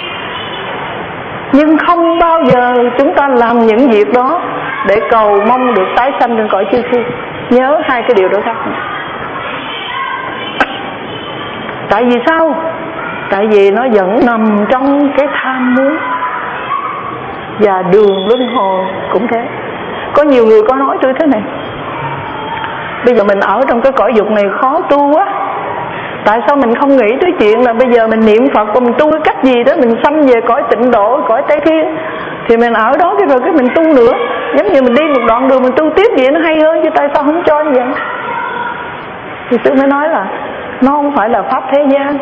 Nhưng không bao giờ chúng ta làm những việc đó để cầu mong được tái sanh trên cõi chư thiên. Nhớ hai cái điều đó khác. Tại vì sao? Tại vì nó vẫn nằm trong cái tham muốn. Và đường luân hồi cũng thế. Có nhiều người có nói tôi thế này: bây giờ mình ở trong cái cõi dục này khó tu quá, tại sao mình không nghĩ tới chuyện là bây giờ mình niệm Phật và mình tu cái cách gì đó mình sanh về cõi tịnh độ, cõi Tây Thiên, thì mình ở đó cái rồi cái mình tu nữa, giống như mình đi một đoạn đường mình tu tiếp vậy nó hay hơn, chứ tại sao không cho như vậy? Thì tôi mới nói là nó không phải là pháp thế gian.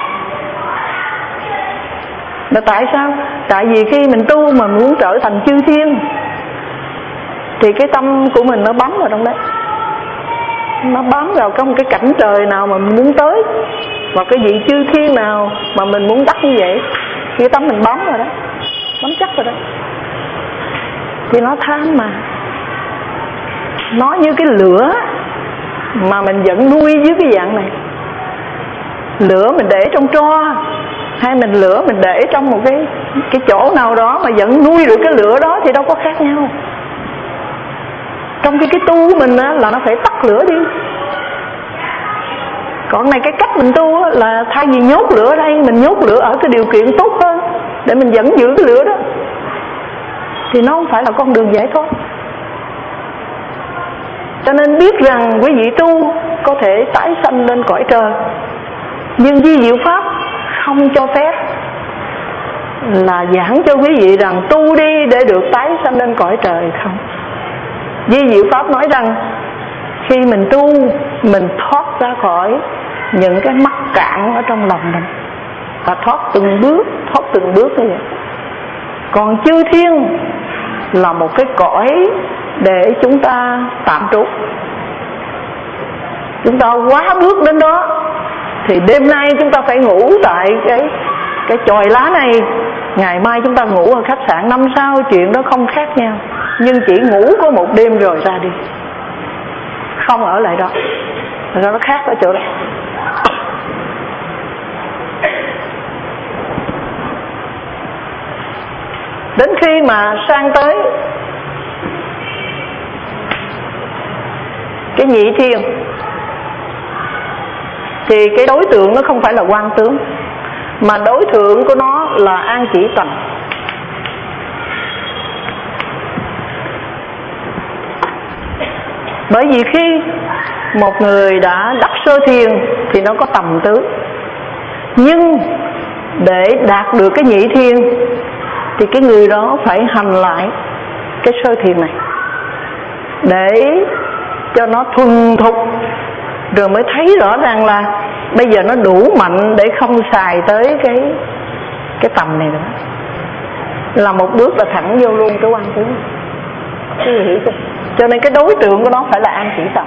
Là tại sao? Tại vì khi mình tu mà muốn trở thành chư thiên thì cái tâm của mình nó bám vào trong đấy, nó bám vào trong cái cảnh trời nào mà mình muốn tới, vào cái vị chư thiên nào mà mình muốn đắc như vậy, cái tâm mình bám vào đó, bám chắc vào đó. Thì nó tham mà, nó như cái lửa mà mình vẫn nuôi dưới cái dạng này. Lửa mình để trong tro, hay mình lửa mình để trong một cái cái chỗ nào đó mà vẫn nuôi được cái lửa đó thì đâu có khác nhau. Trong khi cái tu của mình á, là nó phải tắt lửa đi. Còn này cái cách mình tu á, là thay vì nhốt lửa ở đây, mình nhốt lửa ở cái điều kiện tốt hơn để mình vẫn giữ cái lửa đó. Thì nó không phải là con đường giải thoát. Cho nên biết rằng quý vị tu có thể tái sanh lên cõi trời, nhưng vi diệu pháp không cho phép là giảng cho quý vị rằng tu đi để được tái sanh lên cõi trời không. Vi diệu pháp nói rằng khi mình tu, mình thoát ra khỏi những cái mắc cạn ở trong lòng mình, và thoát từng bước, thoát từng bước như vậy. Còn chư thiên là một cái cõi để chúng ta tạm trú. Chúng ta quá bước đến đó thì đêm nay chúng ta phải ngủ tại cái cái chòi lá này, ngày mai chúng ta ngủ ở khách sạn năm sao, chuyện đó không khác nhau. Nhưng chỉ ngủ có một đêm rồi ra đi, không ở lại đó. Rồi nó khác ở chỗ đó. Đến khi mà sang tới cái nhị thiên thì cái đối tượng nó không phải là quan tướng, mà đối tượng của nó là an chỉ tầm. Bởi vì khi một người đã đắc sơ thiền thì nó có tầm tứ, nhưng để đạt được cái nhị thiên thì cái người đó phải hành lại cái sơ thiền này để cho nó thuần thục, rồi mới thấy rõ ràng là bây giờ nó đủ mạnh để không xài tới cái cái tầm này nữa. Là một bước là thẳng vô luôn cái quan tướng. Quý vị hiểu chưa? Cho nên cái đối tượng của nó phải là an chỉ tầm.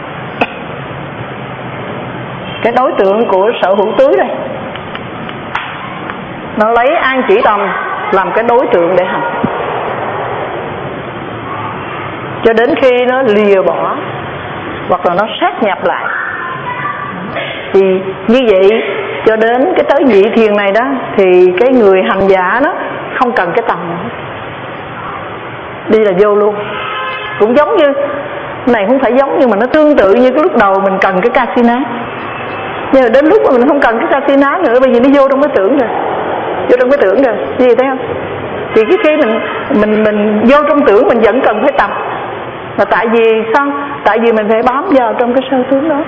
Cái đối tượng của sở hữu tứ đây, nó lấy an chỉ tầm làm cái đối tượng để hành, cho đến khi nó lìa bỏ hoặc là nó sát nhập lại. Thì như vậy cho đến cái tới nhị thiền này đó, thì cái người hành giả đó không cần cái tầm nữa, đi là vô luôn. Cũng giống như này, không phải giống nhưng mà nó tương tự như cái lúc đầu mình cần cái casino, nhưng mà đến lúc mà mình không cần cái casino nữa, bởi vì nó vô trong cái tưởng rồi, vô trong cái tưởng rồi, gì thấy không? Thì cái khi mình mình mình vô trong tưởng mình vẫn cần phải tập, là tại vì sao? Tại vì mình phải bám vào trong cái sơ tướng đó,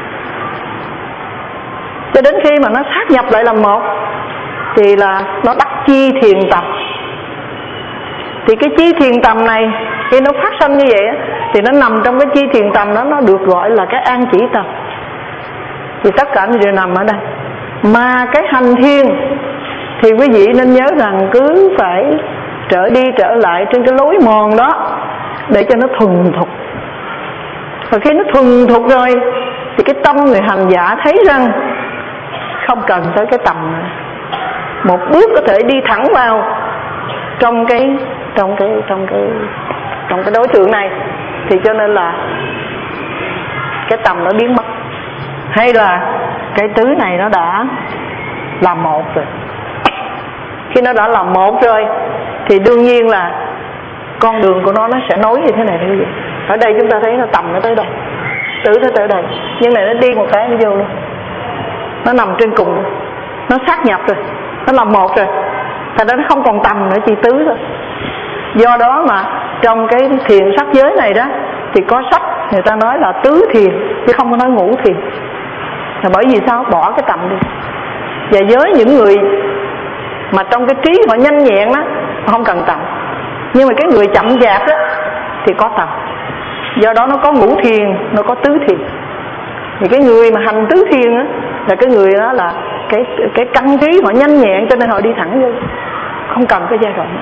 cho đến khi mà nó sát nhập lại làm một thì là nó đắc chi thiền tầm. Thì cái chi thiền tầm này khi nó phát sinh như vậy thì nó nằm trong cái chi thiền tầm đó, nó được gọi là cái an chỉ tầm. Thì tất cả đều nằm ở đây. Mà cái hành thiền thì quý vị nên nhớ rằng cứ phải trở đi trở lại trên cái lối mòn đó để cho nó thuần thục. Và khi nó thuần thục rồi thì cái tâm người hành giả thấy rằng không cần tới cái tầm nữa, một bước có thể đi thẳng vào trong cái trong cái trong cái trong cái đối tượng này. Thì cho nên là cái tầm nó biến mất, hay là cái tứ này nó đã là một rồi. Khi nó đã là một rồi thì đương nhiên là con đường của nó nó sẽ nối như thế này thôi. Ở đây chúng ta thấy nó tầm nó tới đây, tứ nó tới đây, nhưng này nó đi một cái nó vô luôn, nó nằm trên cùng. nó sát nhập rồi, nó là một rồi, thành ra nó không còn tầm nữa, chỉ tứ thôi. Do đó mà trong cái thiền sắc giới này đó thì có sách người ta nói là tứ thiền chứ không có nói ngũ thiền, là bởi vì sao? Bỏ cái tầm đi. Và với những người mà trong cái trí họ nhanh nhẹn đó, họ không cần tầm, nhưng mà cái người chậm chạp đó thì có tầm. Do đó nó có ngũ thiền, nó có tứ thiền. Thì cái người mà hành tứ thiền đó là cái người đó là cái cái căn trí họ nhanh nhẹn, cho nên họ đi thẳng vô, không cần cái giai đoạn này.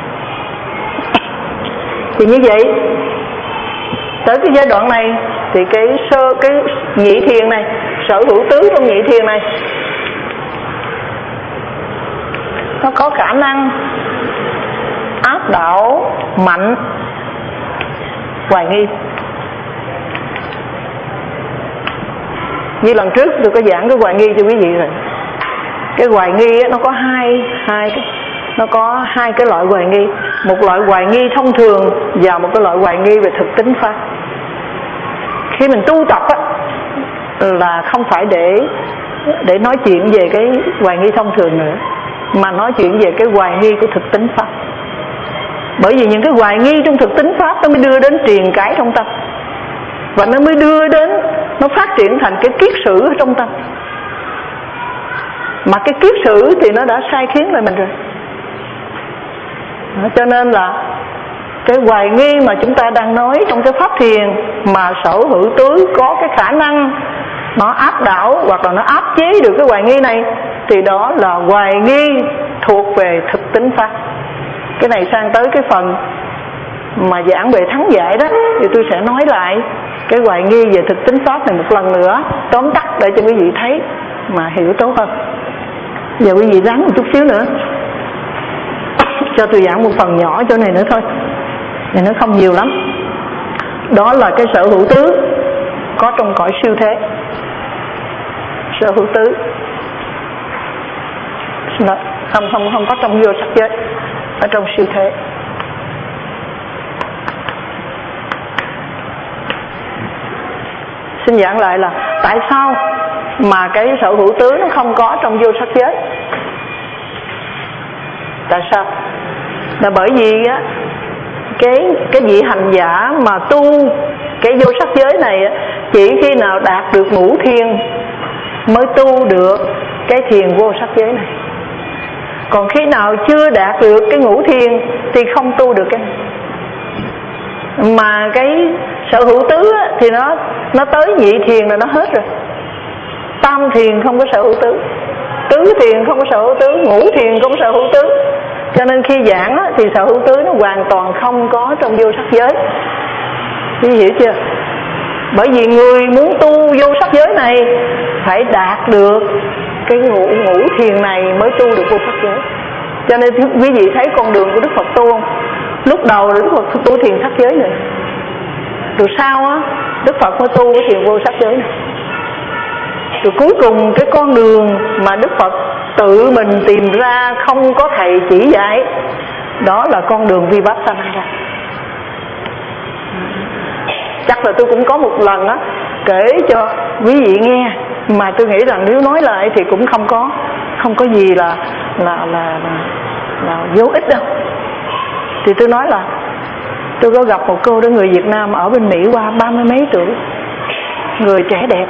Thì như vậy tới cái giai đoạn này thì cái sơ cái nhị thiền này, sở hữu tứ trong nhị thiền này, nó có khả năng áp đảo mạnh hoài nghi. Như lần trước tôi có giảng cái hoài nghi cho quý vị rồi. Cái hoài nghi nó có hai hai cái nó có hai cái loại hoài nghi, một loại hoài nghi thông thường và một cái loại hoài nghi về thực tính pháp. Khi mình tu tập á, là không phải để để nói chuyện về cái hoài nghi thông thường nữa, mà nói chuyện về cái hoài nghi của thực tính pháp. Bởi vì những cái hoài nghi trong thực tính pháp nó mới đưa đến triền cái trong tâm, và nó mới đưa đến, nó phát triển thành cái kiết sử ở trong tâm. Mà cái kiết sử thì nó đã sai khiến lại mình rồi. Đó, cho nên là cái hoài nghi mà chúng ta đang nói trong cái pháp thiền mà sở hữu tứ có cái khả năng nó áp đảo hoặc là nó áp chế được cái hoài nghi này, thì đó là hoài nghi thuộc về thực tính pháp. Cái này sang tới cái phần mà giảng về thắng giải đó thì tôi sẽ nói lại cái hoài nghi về thực tính pháp này một lần nữa, tóm tắt để cho quý vị thấy mà hiểu tốt hơn. Giờ quý vị ráng một chút xíu nữa cho tôi giảng một phần nhỏ chỗ này nữa thôi, này nó không nhiều lắm. Đó là cái sở hữu tứ có trong cõi siêu thế. Sở hữu tứ không không không có trong vô sắc giới, ở trong siêu thế. Xin giảng lại là tại sao mà cái sở hữu tứ nó không có trong vô sắc giới. Tại sao? Là bởi vì á, cái cái vị hành giả mà tu cái vô sắc giới này á, chỉ khi nào đạt được ngũ thiền mới tu được cái thiền vô sắc giới này. Còn khi nào chưa đạt được cái ngũ thiền thì không tu được cái này. Mà cái sở hữu tứ á, thì nó nó tới nhị thiền là nó hết rồi. Tam thiền không có sở hữu tứ, tứ thiền không có sở hữu tứ, ngũ thiền không có sở hữu tứ. Cho nên khi giảng á, thì sở hữu tứ nó hoàn toàn không có trong vô sắc giới. Quý vị hiểu chưa? Bởi vì người muốn tu vô sắc giới này phải đạt được cái ngũ, ngũ thiền này mới tu được vô sắc giới. Cho nên quý vị thấy con đường của Đức Phật tu không? Lúc đầu là Đức Phật tu thiền sắc giới này, rồi sau á Đức Phật mới tu cái thiền vô sắc giới này. Rồi cuối cùng cái con đường mà Đức Phật tự mình tìm ra, không có thầy chỉ dạy, đó là con đường Vipassana. Chắc là tôi cũng có một lần á kể cho quý vị nghe, mà tôi nghĩ rằng nếu nói lại thì cũng không có không có gì là là là là, là vô ích đâu. Thì tôi nói là tôi có gặp một cô đó, người Việt Nam ở bên Mỹ qua ba mươi mấy tuổi, người trẻ đẹp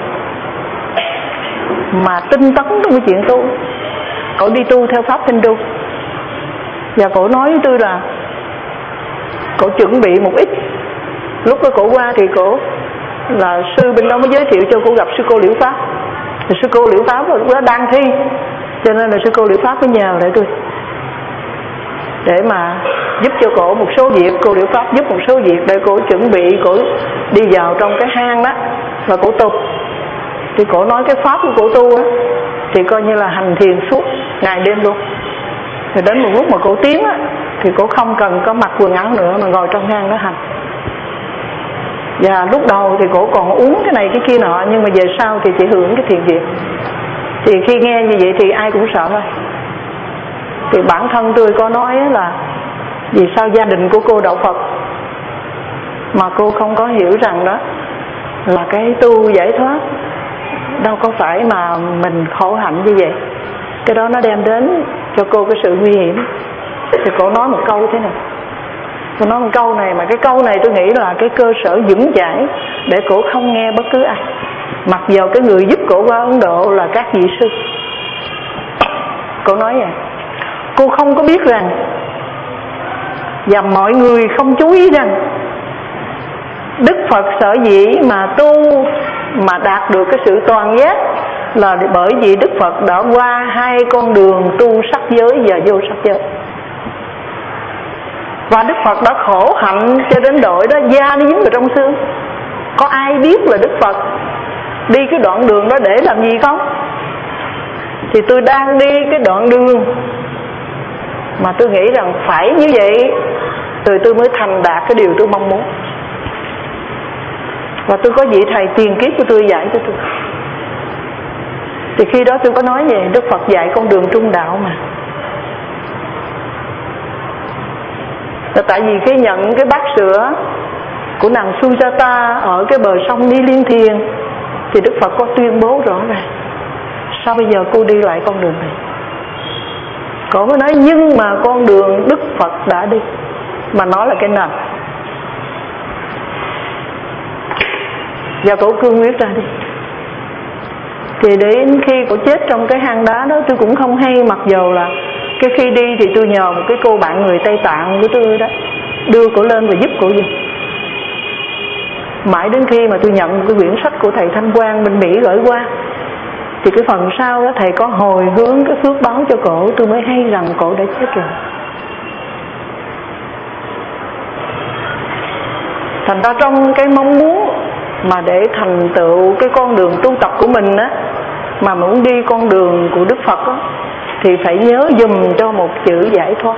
mà tinh tấn trong cái chuyện tu. Cổ đi tu theo pháp Hindu, và cổ nói với tôi là cổ chuẩn bị một ít. Lúc đó cổ qua thì cổ là sư bên đó mới giới thiệu cho cô gặp sư cô Liễu Pháp. Thì sư cô Liễu Pháp lúc đó đang thi, cho nên là sư cô Liễu Pháp mới nhờ lại tôi để mà giúp cho cổ một số việc. Cô Liễu Pháp giúp một số việc để cổ chuẩn bị cổ đi vào trong cái hang đó và cổ tu. Thì cổ nói cái pháp của cổ tu á thì coi như là hành thiền suốt ngày đêm luôn. Thì đến một lúc mà cổ tiến á thì cổ không cần có mặc quần áo nữa mà ngồi trong hang đó hành. Và lúc đầu thì cổ còn uống cái này cái kia nọ, nhưng mà về sau thì chỉ hưởng cái thiền viện. Thì khi nghe như vậy thì ai cũng sợ thôi. Thì bản thân tôi có nói là vì sao gia đình của cô đạo Phật mà cô không có hiểu rằng đó là cái tu giải thoát đâu có phải mà mình khổ hạnh như vậy. Cái đó nó đem đến cho cô cái sự nguy hiểm. Thì cô nói một câu thế này, cô nói một câu này mà cái câu này tôi nghĩ là cái cơ sở vững chãi để cô không nghe bất cứ ai, mặc dù cái người giúp cô qua Ấn Độ là các vị sư. Cô nói vậy, cô không có biết rằng và mọi người không chú ý rằng Đức Phật sở dĩ mà tu mà đạt được cái sự toàn giác là bởi vì Đức Phật đã qua hai con đường tu sắc giới và vô sắc giới. Và Đức Phật đã khổ hạnh cho đến độ đó da nó dính vào trong xương. Có ai biết là Đức Phật đi cái đoạn đường đó để làm gì không? Thì tôi đang đi cái đoạn đường mà tôi nghĩ rằng phải như vậy rồi tôi mới thành đạt cái điều tôi mong muốn. Và tôi có vị thầy tiền kiếp của tôi dạy cho tôi. Thì khi đó tôi có nói về Đức Phật dạy con đường trung đạo mà. Là tại vì khi nhận cái bát sữa của nàng Sujata ở cái bờ sông Ni Liên Thiền thì Đức Phật có tuyên bố rõ ràng, sao bây giờ cô đi lại con đường này? Cô mới nói nhưng mà con đường Đức Phật đã đi, mà nó là cái nền. Và cổ cương quyết ra đi. Thì đến khi cổ chết trong cái hang đá đó tôi cũng không hay, mặc dầu là cái khi đi thì tôi nhờ một cái cô bạn người Tây Tạng của tôi đó đưa cổ lên và giúp cổ gì. Mãi đến khi mà tôi nhận một cái quyển sách của thầy Thanh Quang bên Mỹ gửi qua, thì cái phần sau đó thầy có hồi hướng cái phước báo cho cổ, tôi mới hay rằng cổ đã chết rồi. Thành ra trong cái mong muốn mà để thành tựu cái con đường tu tập của mình á, mà muốn đi con đường của Đức Phật á, thì phải nhớ dùm cho một chữ giải thoát.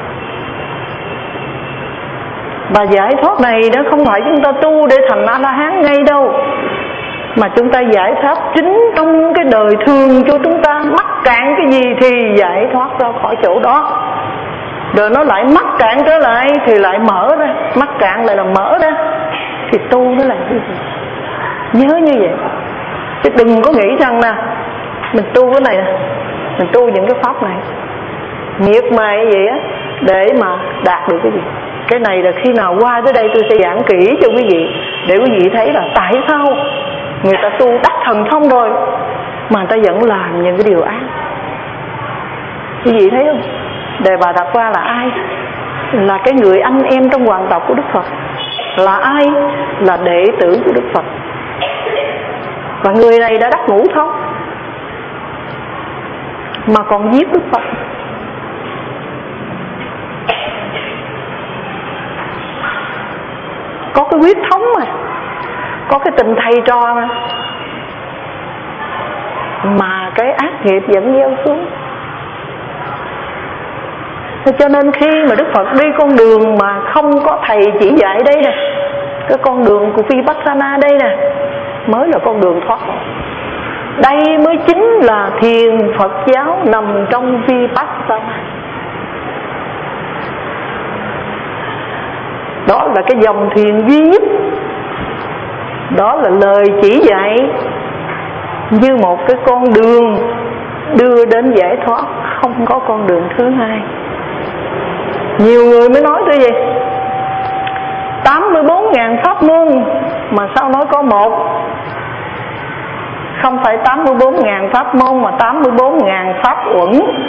Và giải thoát này đó không phải chúng ta tu để thành A-la-hán ngay đâu, mà chúng ta giải thoát chính trong cái đời thường cho chúng ta. Mắc cạn cái gì thì giải thoát ra khỏi chỗ đó, rồi nó lại mắc cạn trở lại thì lại mở ra, mắc cạn lại là mở ra, thì tu nó là cái gì? Nhớ như vậy. Chứ đừng có nghĩ rằng nè mình tu cái này nè, mình tu những cái pháp này miệt mài vậy á để mà đạt được cái gì. Cái này là khi nào qua tới đây tôi sẽ giảng kỹ cho quý vị, để quý vị thấy là tại sao người ta tu đắc thần thông rồi mà người ta vẫn làm những cái điều ác. Quý vị thấy không? Đề Bà Đạt Hoa là ai? Là cái người anh em trong hoàng tộc của Đức Phật. Là ai? Là đệ tử của Đức Phật. Và người này đã đắc ngũ thông mà còn giết Đức Phật. Có cái huyết thống mà, có cái tình thầy trò mà, mà cái ác nghiệp vẫn gieo xuống. Cho nên khi mà Đức Phật đi con đường mà không có thầy chỉ dạy đây nè, cái con đường của Vipassana đây nè, mới là con đường thoát. Đây mới chính là thiền Phật giáo nằm trong Vipassana. Đó là cái dòng thiền duy nhất. Đó là lời chỉ dạy như một cái con đường đưa đến giải thoát, không có con đường thứ hai. Nhiều người mới nói tôi gì tám mươi bốn ngàn pháp môn mà sao nói có một. Không phải tám mươi bốn ngàn pháp môn mà tám mươi bốn ngàn pháp uẩn.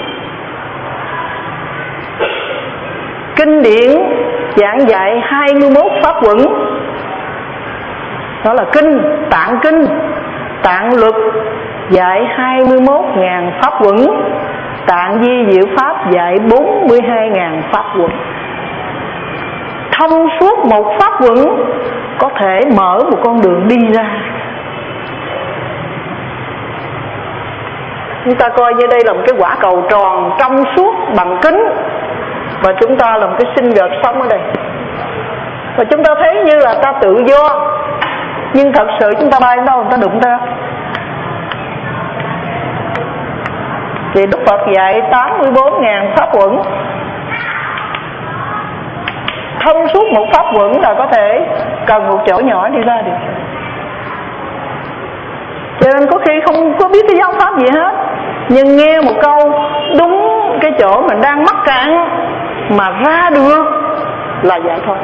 Kinh điển giảng dạy hai mươi mốt pháp uẩn. Đó là kinh, tạng kinh, tạng luật dạy hai mươi mốt ngàn pháp uẩn. Tạng di diệu pháp dạy bốn mươi hai ngàn pháp uẩn. Thông suốt một pháp uẩn có thể mở một con đường đi ra. Chúng ta coi như đây là một cái quả cầu tròn trong suốt bằng kính, và chúng ta là một cái sinh vật sống ở đây. Và chúng ta thấy như là ta tự do, nhưng thật sự chúng ta bay đến đâu người ta đụng ta. Thì Đức Phật dạy tám mươi bốn ngàn pháp uẩn. Thông suốt một pháp uẩn là có thể cần một chỗ nhỏ đi ra được. Cho nên có khi không có biết cái giáo pháp gì hết, Nhưng nghe một câu đúng cái chỗ mình đang mắc cạn mà ra được là giải thoát.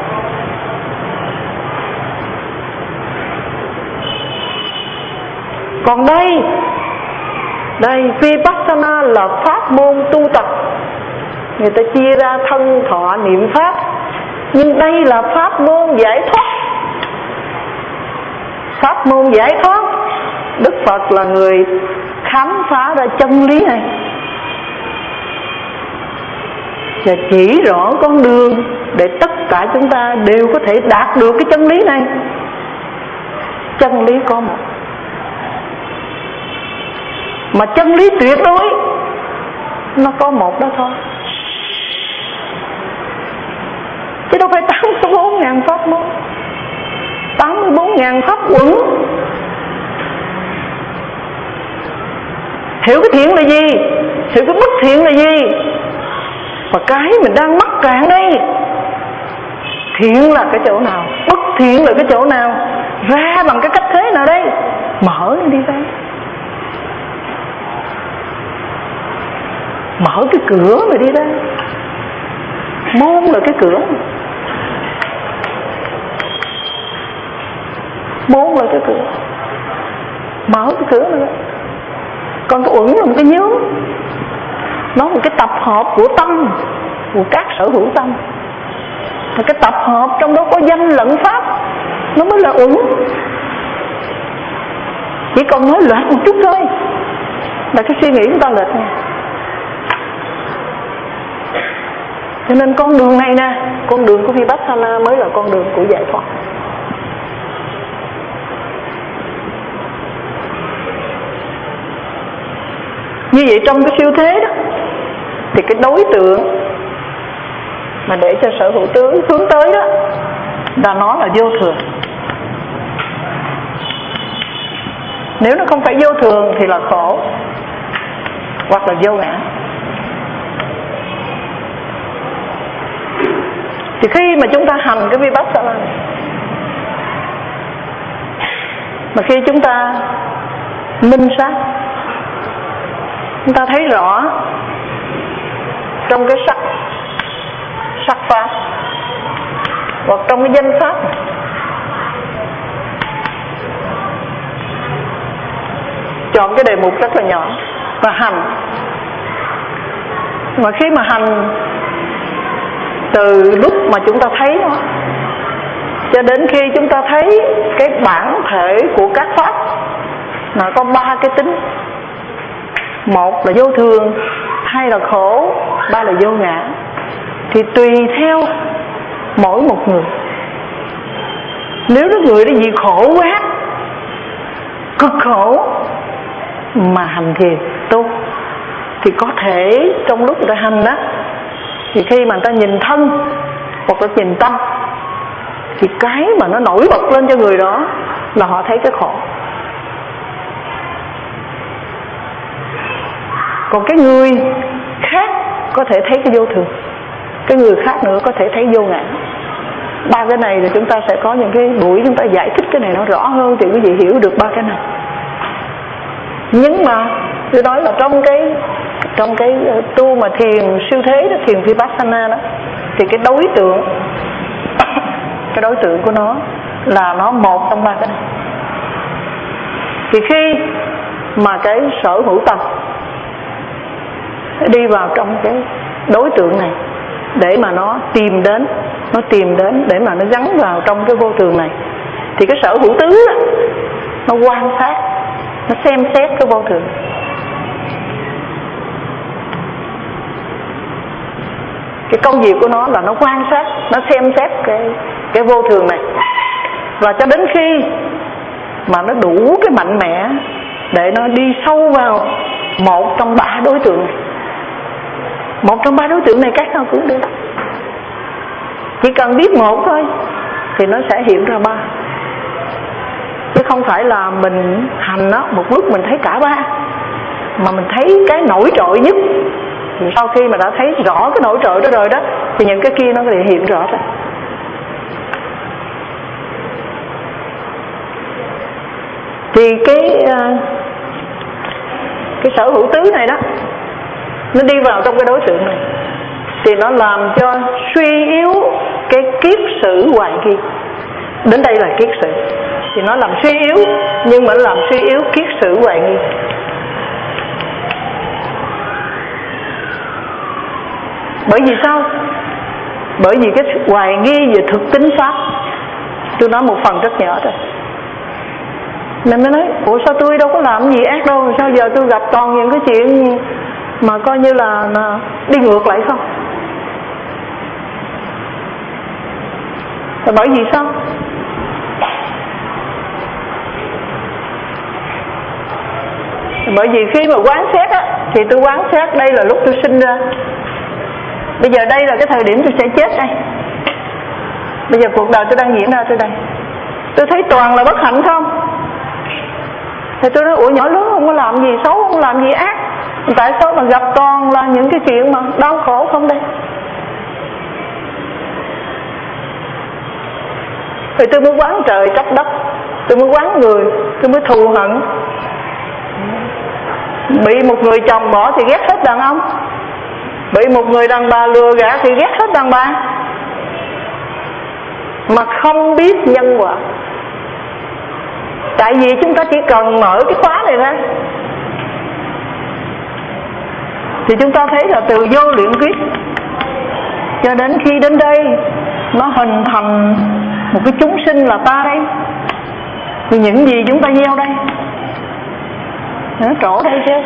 Còn đây, đây Vipassana là pháp môn tu tập. Người ta chia ra thân thọ niệm pháp, nhưng đây là pháp môn giải thoát. Pháp môn giải thoát, Đức Phật là người khám phá ra chân lý này và chỉ rõ con đường để tất cả chúng ta đều có thể đạt được cái chân lý này. Chân lý có một, mà chân lý tuyệt đối nó có một đó thôi, chứ đâu phải tám mươi bốn ngàn pháp môn, tám mươi bốn ngàn pháp uẩn. Hiểu cái thiện là gì, hiểu cái bất thiện là gì, và cái mình đang mắc cạn đây, thiện là cái chỗ nào, bất thiện là cái chỗ nào, ra bằng cái cách thế nào đây, mở đi ra, mở cái cửa mà đi ra. Môn là cái cửa, môn là cái cửa, mở cái cửa này. Còn cái uẩn là một cái nhóm, nó là một cái tập hợp của tâm, của các sở hữu tâm. Và cái tập hợp trong đó có danh lẫn pháp, nó mới là uẩn. Chỉ còn nói loạn một chút thôi là cái suy nghĩ của ta lệch nha. Cho nên con đường này nè, con đường của Vipassana mới là con đường của giải thoát. Như vậy trong cái siêu thế đó, thì cái đối tượng mà để cho sở hữu tướng hướng tới đó là nó là vô thường. Nếu nó không phải vô thường thì là khổ hoặc là vô ngã. Thì khi mà chúng ta hành cái Vipassana, mà khi chúng ta minh sát, chúng ta thấy rõ trong cái sắc sắc pháp hoặc trong cái danh pháp, chọn cái đề mục rất là nhỏ và hành. Mà khi mà hành, từ lúc mà chúng ta thấy nó cho đến khi chúng ta thấy cái bản thể của các pháp là có ba cái tính: một là vô thường, hai là khổ, ba là vô ngã. Thì tùy theo mỗi một người, nếu cái người đó vì khổ quá, cực khổ mà hành thiền tu, thì có thể trong lúc người ta hành đó, thì khi mà người ta nhìn thân hoặc là nhìn tâm, thì cái mà nó nổi bật lên cho người đó là họ thấy cái khổ. Còn cái người khác có thể thấy cái vô thường, cái người khác nữa có thể thấy vô ngã. Ba cái này thì chúng ta sẽ có những cái buổi chúng ta giải thích cái này nó rõ hơn, thì quý vị hiểu được ba cái này. Nhưng mà tôi nói là trong cái trong cái tu mà thiền siêu thế đó, thiền Vipassana đó, thì cái đối tượng cái đối tượng của nó là nó một trong ba cái này. Thì khi mà cái sở hữu tâm đi vào trong cái đối tượng này để mà nó tìm đến, nó tìm đến để mà nó gắn vào trong cái vô thường này, thì cái sở hữu tứ đó, nó quan sát, nó xem xét cái vô thường. Cái công việc của nó là nó quan sát, nó xem xét cái cái vô thường này, và cho đến khi mà nó đủ cái mạnh mẽ để nó đi sâu vào một trong ba đối tượng này. Một trong ba đối tượng này các nào cũng được, chỉ cần biết một thôi thì nó sẽ hiện ra ba. Chứ không phải là mình hành đó, một lúc mình thấy cả ba, mà mình thấy cái nổi trội nhất. Thì sau khi mà đã thấy rõ cái nổi trội đó rồi đó, thì những cái kia nó sẽ hiện rõ ra. Thì cái cái sở hữu tứ này đó, nó đi vào trong cái đối tượng này, thì nó làm cho suy yếu cái kiết sử hoài nghi. Đến đây là kiết sử, thì nó làm suy yếu, nhưng mà nó làm suy yếu kiết sử hoài nghi. Bởi vì sao? Bởi vì cái hoài nghi về thực tính pháp. Tôi nói một phần rất nhỏ thôi, nên mới nói ủa sao tôi đâu có làm gì ác đâu, sao giờ tôi gặp toàn những cái chuyện mà coi như là, là đi ngược lại không? Là bởi vì sao? Bởi vì khi mà quán xét á, thì tôi quán xét đây là lúc tôi sinh ra. Bây giờ đây là cái thời điểm tôi sẽ chết đây. Bây giờ cuộc đời tôi đang diễn ra tới đây, tôi thấy toàn là bất hạnh không? Thì tôi nói ủa nhỏ lớn không có làm gì xấu, không làm gì ác, tại sao mà gặp toàn là những cái chuyện mà đau khổ không đây? Thì tôi mới quán trời trách đất, tôi mới quán người, tôi mới thù hận. Bị một người chồng bỏ thì ghét hết đàn ông, bị một người đàn bà lừa gạt thì ghét hết đàn bà, mà không biết nhân quả. Tại vì chúng ta chỉ cần mở cái khóa này ra thì chúng ta thấy là từ vô luyện quyết cho đến khi đến đây nó hình thành một cái chúng sinh là ta đây. Thì những gì chúng ta gieo đây nó trổ đây chứ,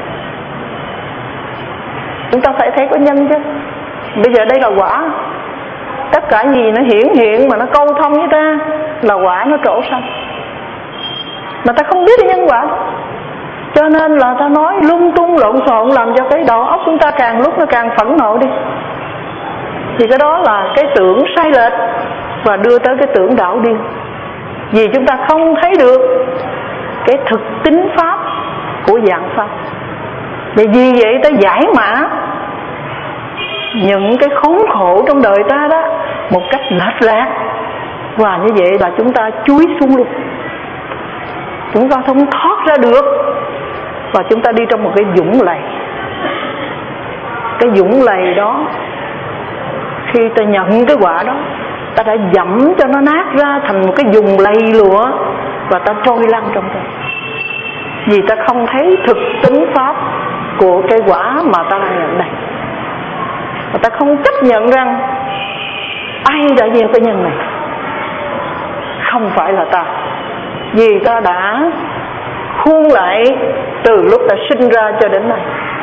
chúng ta phải thấy có nhân chứ. Bây giờ đây là quả, tất cả gì nó hiển hiện mà nó câu thông với ta là quả nó trổ sanh, mà ta không biết cái nhân quả. Cho nên là ta nói lung tung lộn xộn, làm cho cái đầu óc chúng ta càng lúc nó càng phẫn nộ đi. Thì cái đó là cái tưởng sai lệch và đưa tới cái tưởng đảo điên. Vì chúng ta không thấy được cái thực tính pháp của dạng pháp. Và vì vậy ta giải mã những cái khốn khổ trong đời ta đó một cách lệch lạc, và như vậy là chúng ta chúi xuống luôn, chúng ta không thoát ra được, và chúng ta đi trong một cái vũng lầy. Cái vũng lầy đó, khi ta nhận cái quả đó, ta đã dẫm cho nó nát ra thành một cái vùng lầy lụa, và ta trôi lăn trong đó. Vì ta không thấy thực tính pháp của cái quả mà ta đang nhận đây, và ta không chấp nhận rằng ai đã gieo cái nhân này, không phải là ta. Vì ta đã khuôn lại từ lúc ta sinh ra cho đến nay.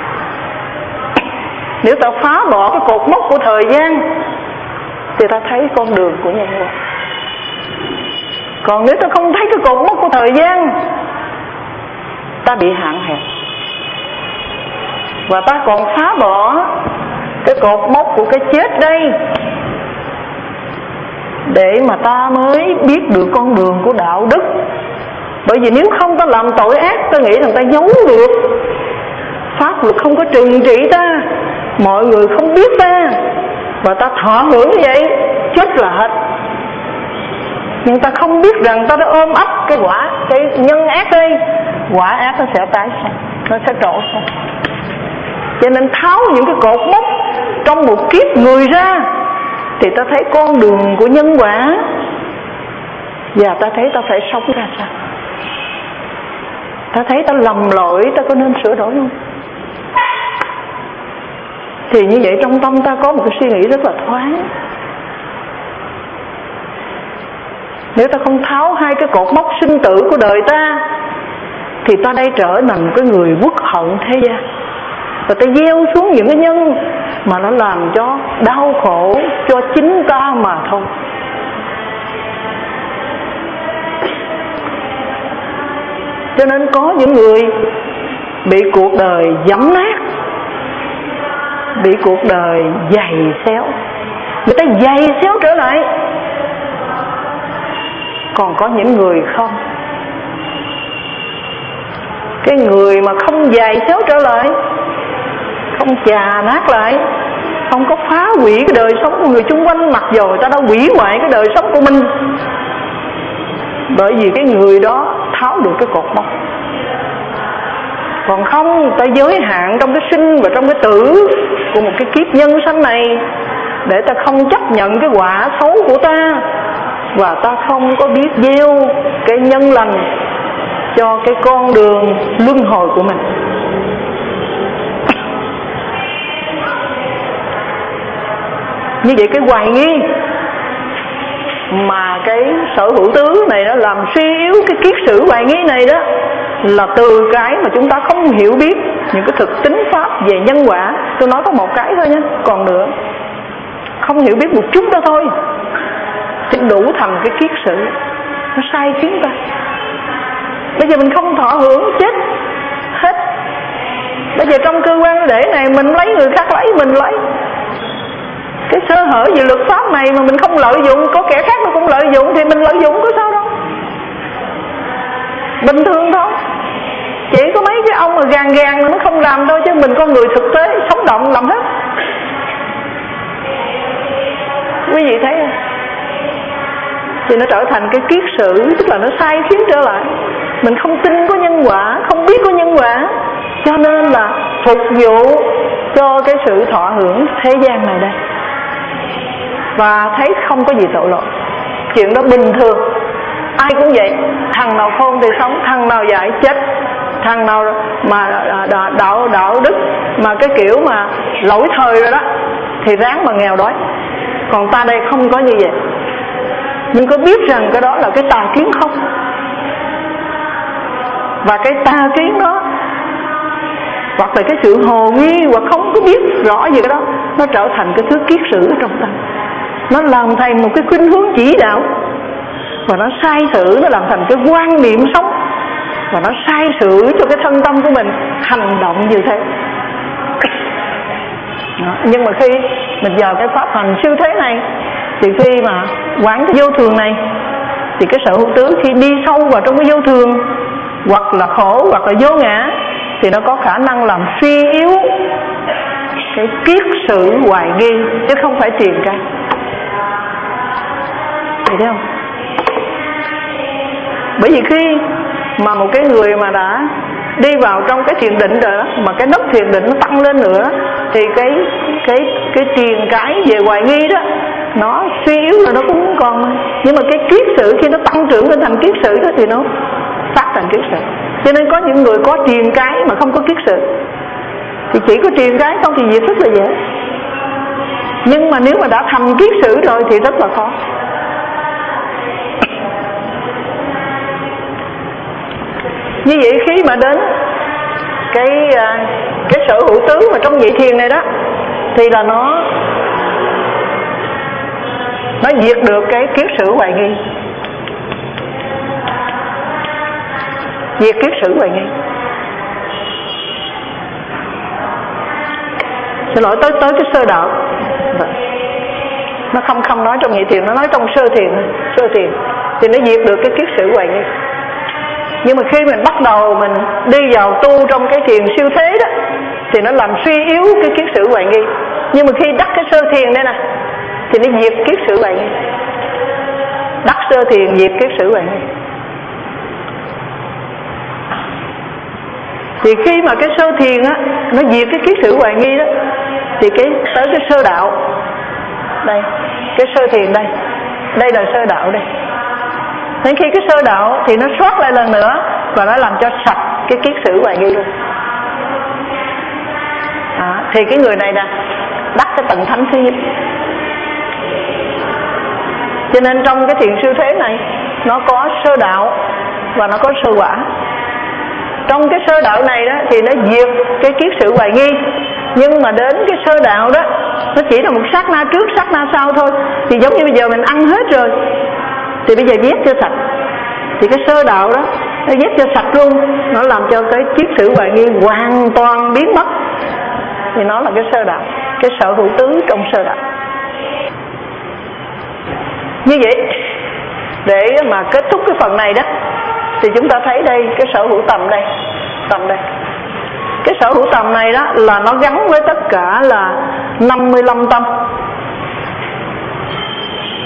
Nếu ta phá bỏ cái cột mốc của thời gian thì ta thấy con đường của nhân quả. Còn nếu ta không thấy cái cột mốc của thời gian, ta bị hạn hẹp, và ta còn phá bỏ cái cột mốc của cái chết đây, để mà ta mới biết được con đường của đạo đức. Bởi vì nếu không ta làm tội ác, ta nghĩ rằng ta giấu được, pháp luật không có trừng trị ta, mọi người không biết ta, và ta thọ hưởng như vậy, chết là hết. Nhưng ta không biết rằng ta đã ôm ấp cái quả, cái nhân ác đây, quả ác nó sẽ tái sinh, nó sẽ trổ sinh. Cho nên tháo những cái cột mốc trong một kiếp người ra, thì ta thấy con đường của nhân quả, và ta thấy ta phải sống ra sao. Ta thấy ta lầm lỗi, ta có nên sửa đổi không? Thì như vậy trong tâm ta có một cái suy nghĩ rất là thoáng. Nếu ta không tháo hai cái cột mốc sinh tử của đời ta, thì ta đây trở thành một cái người uất hận thế gian, và ta gieo xuống những cái nhân mà nó làm cho đau khổ cho chính ta mà thôi. Cho nên có những người bị cuộc đời giẫm nát, bị cuộc đời giày xéo, người ta giày xéo trở lại. Còn có những người không. Cái người mà không giày xéo trở lại, không chà nát lại, không có phá hủy cái đời sống của người chung quanh, mặc dù người ta đã hủy hoại cái đời sống của mình, bởi vì cái người đó tháo được cái cột mốc. Còn không, ta giới hạn trong cái sinh và trong cái tử của một cái kiếp nhân sanh này, để ta không chấp nhận cái quả xấu của ta, và ta không có biết gieo cái nhân lành cho cái con đường luân hồi của mình. Như vậy cái hoài nghi mà cái sở hữu tứ này nó làm suy yếu cái kiết sử hoài nghi này đó, là từ cái mà chúng ta không hiểu biết những cái thực tính pháp về nhân quả. Tôi nói có một cái thôi nhé, còn nữa không hiểu biết một chút đó thôi thì đủ thành cái kiết sử nó sai khiến ta. Bây giờ mình không thọ hưởng, chết hết. Bây giờ trong cơ quan để này mình lấy, người khác lấy, mình lấy. Cái sơ hở về luật pháp này mà mình không lợi dụng, có kẻ khác nó cũng lợi dụng thì mình lợi dụng có sao đâu, bình thường thôi. Chỉ có mấy cái ông mà gàn gàn mà nó không làm thôi, chứ mình con người thực tế sống động làm hết. Quý vị thấy không? Thì nó trở thành cái kiết sử, tức là nó sai khiến trở lại. Mình không tin có nhân quả, không biết có nhân quả, cho nên là phục vụ cho cái sự thọ hưởng thế gian này đây, và thấy không có gì tội lỗi. Chuyện đó bình thường, ai cũng vậy. Thằng nào khôn thì sống, thằng nào dại chết, thằng nào mà đạo đạo đức mà cái kiểu mà lỗi thời rồi đó thì ráng mà nghèo đói. Còn ta đây không có như vậy. Nhưng có biết rằng cái đó là cái tà kiến không? Và cái tà kiến đó, hoặc là cái sự hồ nghi, hoặc không có biết rõ gì cái đó, nó trở thành cái thứ kiết sử ở trong tâm. Nó làm thành một cái khuynh hướng chỉ đạo, và nó sai sử, nó làm thành cái quan niệm sống, và nó sai sử cho cái thân tâm của mình hành động như thế. Đó. Nhưng mà khi mình vào cái pháp hành siêu thế này, thì khi mà quán cái vô thường này, thì cái sở hữu tứ khi đi sâu vào trong cái vô thường, hoặc là khổ, hoặc là vô ngã, thì nó có khả năng làm suy yếu cái kiết sử hoài nghi, chứ không phải tiền cái. Thấy không? Bởi vì khi mà một cái người mà đã đi vào trong cái thiền định rồi đó, mà cái nấc thiền định nó tăng lên nữa, thì cái cái cái tiền cái về hoài nghi đó nó suy yếu rồi, nó cũng không còn. Nhưng mà cái kiết sử khi nó tăng trưởng lên thành kiết sử đó thì nó phát thành kiết sử. Cho nên có những người có tiền cái mà không có kiết sử, thì chỉ có tiền cái không thì việc rất là dễ. Nhưng mà nếu mà đã thành kiết sử rồi thì rất là khó. Như vậy khi mà đến cái cái sở hữu tứ mà trong vị thiền này đó, thì là nó nó diệt được cái kiết sử hoài nghi, diệt kiết sử hoài nghi. Xin lỗi, tới tới cái sơ đạo, nó không không nói trong vị thiền, nó nói trong sơ thiền, sơ thiền thì nó diệt được cái kiết sử hoài nghi. Nhưng mà khi mình bắt đầu mình đi vào tu trong cái thiền siêu thế đó, thì nó làm suy yếu cái kiết sử hoài nghi. Nhưng mà khi đắc cái sơ thiền đây nè, thì nó diệt kiết sử hoài nghi. Đắc sơ thiền diệt kiết sử hoài nghi. Thì khi mà cái sơ thiền á, nó diệt cái kiết sử hoài nghi đó, thì cái tới cái sơ đạo đây, cái sơ thiền đây, đây là sơ đạo đây. Đến khi cái sơ đạo thì nó soát lại lần nữa, và nó làm cho sạch cái kiết sử hoài nghi luôn. À, thì cái người này nè đắc cái tầng thánh thứ nhất. Cho nên trong cái thiền siêu thế này, nó có sơ đạo và nó có sơ quả. Trong cái sơ đạo này đó thì nó diệt cái kiết sử hoài nghi. Nhưng mà đến cái sơ đạo đó, nó chỉ là một sát na trước sát na sau thôi. Thì giống như bây giờ mình ăn hết rồi, thì bây giờ vét cho sạch. Thì cái sơ đạo đó nó vét cho sạch luôn, nó làm cho cái kiết sử hoài nghi hoàn toàn biến mất. Thì nó là cái sơ đạo, cái sở hữu tứ trong sơ đạo. Như vậy, để mà kết thúc cái phần này đó, thì chúng ta thấy đây, cái sở hữu tầm đây, tầm đây. Cái sở hữu tầm này đó là nó gắn với tất cả là năm mươi lăm tâm.